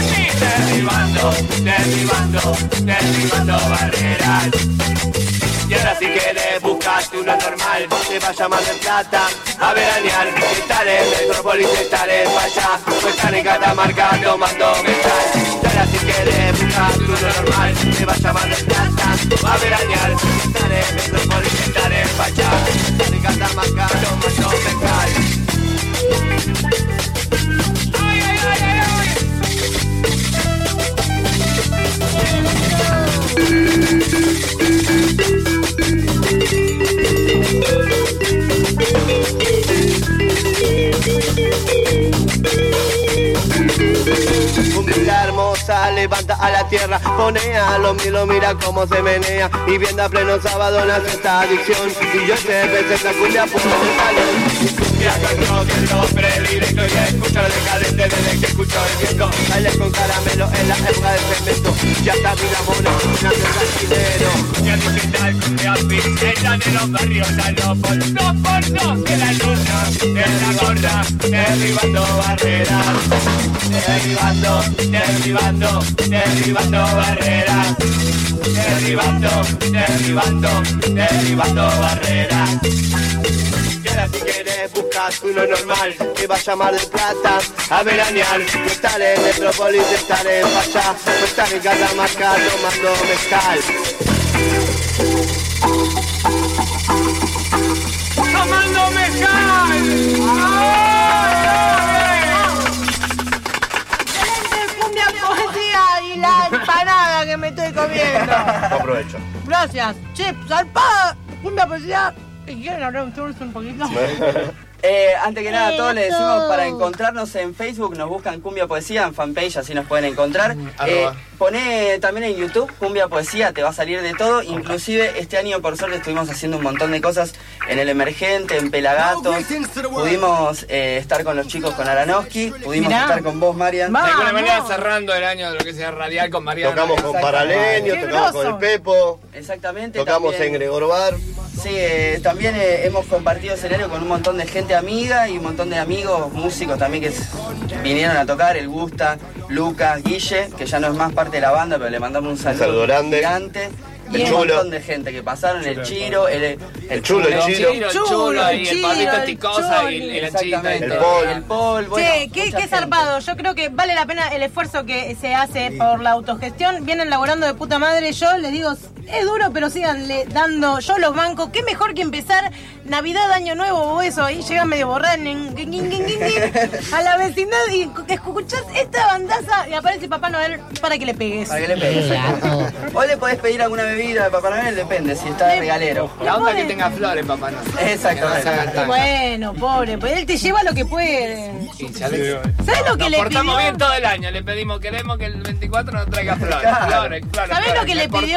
Derribando barreras. Y ahora si quieres buscarte uno normal, te vas a Mar del Plata a veranear. Estar en Metrópolis, estar en Pachá, o estar en Catamarca tomando mezcal. Y ahora si quieres buscarte uno normal, te vas a Mar del Plata a veranear. Estar en Metrópolis, estar en Pachá, estar en Catamarca tomando mezcal. Ay, ay, ay, ay, ay. Cumbia hermosa, levanta a la tierra, pone a lo mira como se menea. Y viendo a pleno sábado nace esta adicción. Y yo te empecé esta cumbia por el salón. Y cumbia con rock en los predilectos. Y escucho lo decadente desde que escucho el viento. Baile con caramelo en la época del cemento. Ya está Miramona llenando el gallinero. Ya digital cumbia pinchera de los barrios a los pornos de la luna, de la gorra, derribando barreras. Derribando barreras. Derribando barreras. Y ahora si quieres buscarte uno normal, que vaya a Mar del Plata a veranear. Estar en Metrópolis, estar en Pachá, o estar en Catamarca tomando mezcal. ¡Tomando mezcal! Cumbia poesía y la empanada que me estoy comiendo. Aprovecho. Gracias. Che, zarpada. Cumbia poesía. ¿Quieren hablar ustedes un poquito? Antes que nada, todos le decimos para encontrarnos en Facebook, nos buscan Cumbia Poesía en fanpage, así nos pueden encontrar. Poné también en YouTube Cumbia Poesía, te va a salir de todo. Inclusive este año, por suerte, estuvimos haciendo un montón de cosas en El Emergente, en Pelagatos. Pudimos estar con los chicos con Aranowski, pudimos estar con vos, Marian. De alguna manera cerrando el año de lo que sea radial con Mariana. Tocamos con Paraleño, tocamos con el Pepo. Exactamente. Tocamos también, en Gregor Bar. Sí, también hemos compartido escenario con un montón de gente amiga y un montón de amigos, músicos también que vinieron a tocar, el Gusta, Lucas, Guille, que ya no es más parte de la banda, pero le mandamos un saludo gigante. Y un montón de gente que pasaron, el Chiro, el Chulo, el Pablito Ticosa y la Chita. El Paul, bueno. Che, qué zarpado. Yo creo que vale la pena el esfuerzo que se hace por la autogestión. Vienen laburando de puta madre. Yo les digo, es duro, pero síganle dando. Yo los banco. Qué mejor que empezar Navidad, Año Nuevo o eso. Ahí llegan medio borrados a la vecindad y escuchás esta bandaza y aparece Papá Noel para que le pegues. Para que le pegues. O le podés pedir alguna bebida de Papá Noel, depende, si está de regalero. La onda que tenga flores, Papá Noel. Exactamente. Bueno, pobre, pues él te lleva lo que puede. ¿Sabes lo que le pidió? Nos portamos bien todo el año, le pedimos, queremos que el 24 nos traiga flores. ¿Sabés lo que le pidió?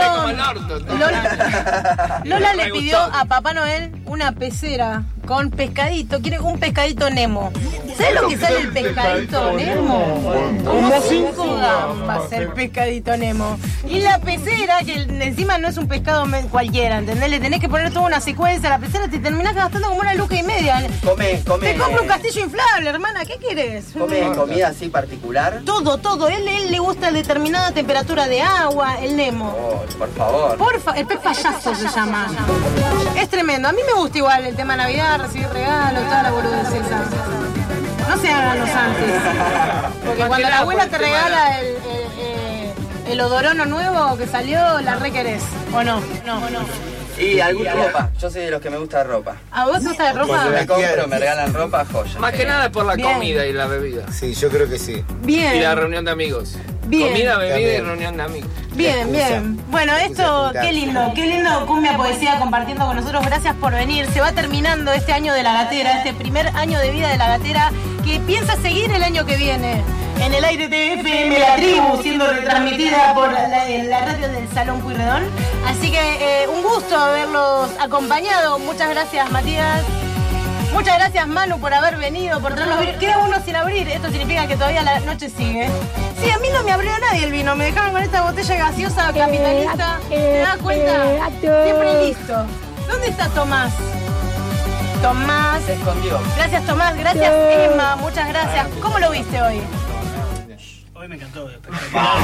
Lola le pidió a Papá Noel una pecera con pescadito, quiere un pescadito Nemo. ¿Sabes lo que sale el pescadito Nemo? Como 5 gambas el pescadito Nemo. Y la pecera, que encima no es un pescado cualquiera, ¿entendés? Le tenés que poner toda una secuencia a la pecera, te terminás gastando como 1,5 lucas. Come. Te compro un castillo inflable, hermana, ¿qué querés? ¿Come comida así particular? Todo. Él le gusta determinada temperatura de agua, el Nemo. Oh, por favor. El pez payaso se llama. Es tremendo. A mí me gusta igual el tema Navidad, recibir regalos, toda la boludez esa. No se hagan los antes. Porque cuando la abuela te regala el odorono nuevo que salió, la requerés. ¿O no? No. Y alguna ropa. Yo soy de los que me gusta de ropa. ¿A vos te gusta de ropa? Cuando me compro, me regalan ropa, joya. Más que nada por la comida y la bebida. Sí, yo creo que sí. Bien. Y la reunión de amigos. Bien. Comida, bebida y reunión de amigos. Bien. Bueno, esto, qué lindo Cumbia Poesía compartiendo con nosotros. Gracias por venir. Se va terminando este año de La Gatera, este primer año de vida de La Gatera, que piensa seguir el año que viene. En el aire de FM La Tribu, siendo retransmitida por la radio del Salón Pueyrredón. Así que un gusto haberlos acompañado. Muchas gracias, Matías. Muchas gracias, Manu, por haber venido, por traernos vino. Queda uno sin abrir. Esto significa que todavía la noche sigue. Sí, a mí no me abrió nadie el vino. Me dejaron con esta botella gaseosa capitalista. ¿Te das cuenta? Siempre listo. ¿Dónde está Tomás? Tomás. Se escondió. Gracias, Tomás. Gracias, Emma. Muchas gracias. ¿Cómo lo viste hoy? Hoy me encantó. Bravo.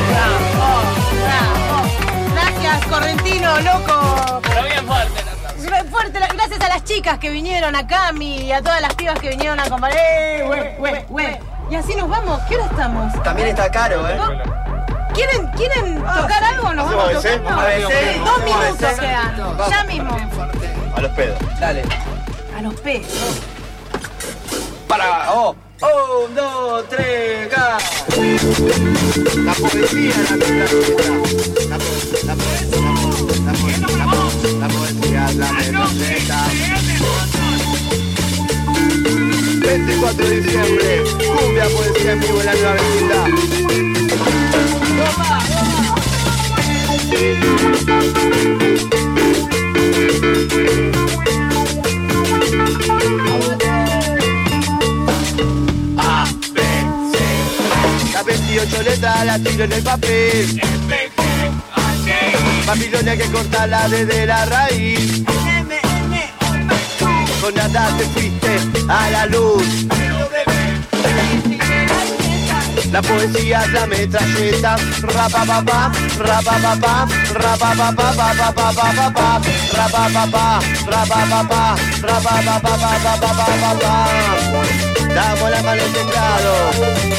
Gracias, Correntino, loco. Pero bien fuerte. Gracias a las chicas que vinieron, a Cami y a todas las pibas que vinieron a acompañar. Y así nos vamos. ¿Qué hora estamos? También está caro, ¿eh? ¿Quieren tocar algo o nos vamos tocando? 2 minutos quedan. Ya mismo. A los pedos. Dale. A los pedos. Para. 1, 2, 3, gas. La poesía, la metralleta. 24 de diciembre, Cumbia Poesía en vivo en la nueva vecindad. A, B, C. La 28 letras la tiro en el papel. Babilonia que corta la desde la raíz. Con nada te fuiste a la luz. La poesía es la metralleta. Rapapapá, rapapapá, rapapapá, rapapapá, rapapapá, rapapapá, rapapapá. Damos la mano al teclado.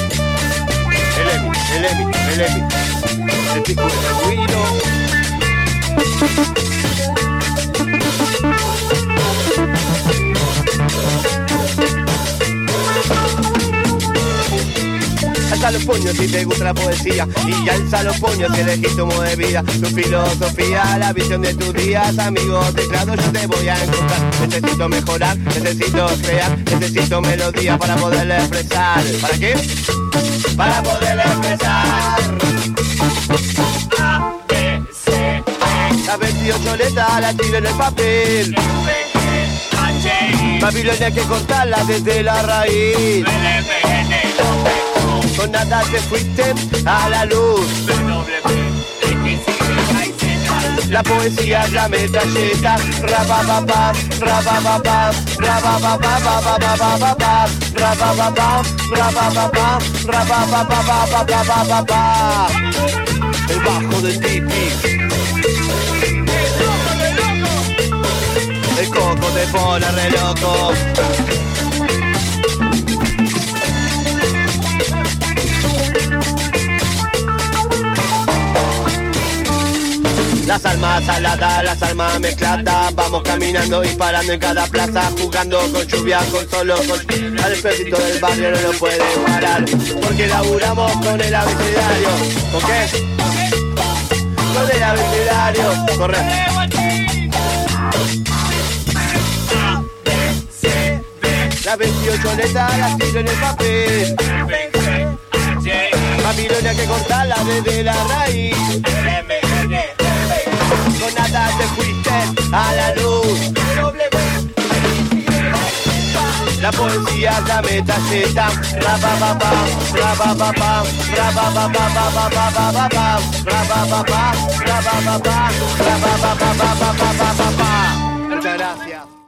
El Emi. El pico del ruido. alza los puños si te gusta la poesía y alza los puños si elegís tu modo de vida, tu filosofía, la visión de tus días, amigo teclado, yo te voy a encontrar. Necesito mejorar, necesito crear, necesito melodía para poderla expresar. ¿Para qué? Para poderla expresar. A, B, C, D. La 28 letras la tiro en el papel. Babilonia hay que cortarla desde la raíz. Con nada te fuiste a la luz. La poesía es la metralleta. Rabababa, rabababa, rabababa, rabababa, rabababa, rabababa, rabababa. El bajo del tipi. El coco te pone re loco. Las almas saladas, las almas mezcladas. Vamos caminando y parando en cada plaza, jugando con lluvia, con solo, con... Al ejército del barrio no lo puede parar, porque laburamos con el abecedario. ¿Con qué? Con el abecedario. Corre. Las 28 letras las tiro en el papel. Babilonia hay que cortarla desde la raíz. Con nada te fuiste a la luz. La poesía es la metralleta. Rabababa, rabababa, rabababa, rabababa, rabababa, rabababa, rabababa. Muchas gracias.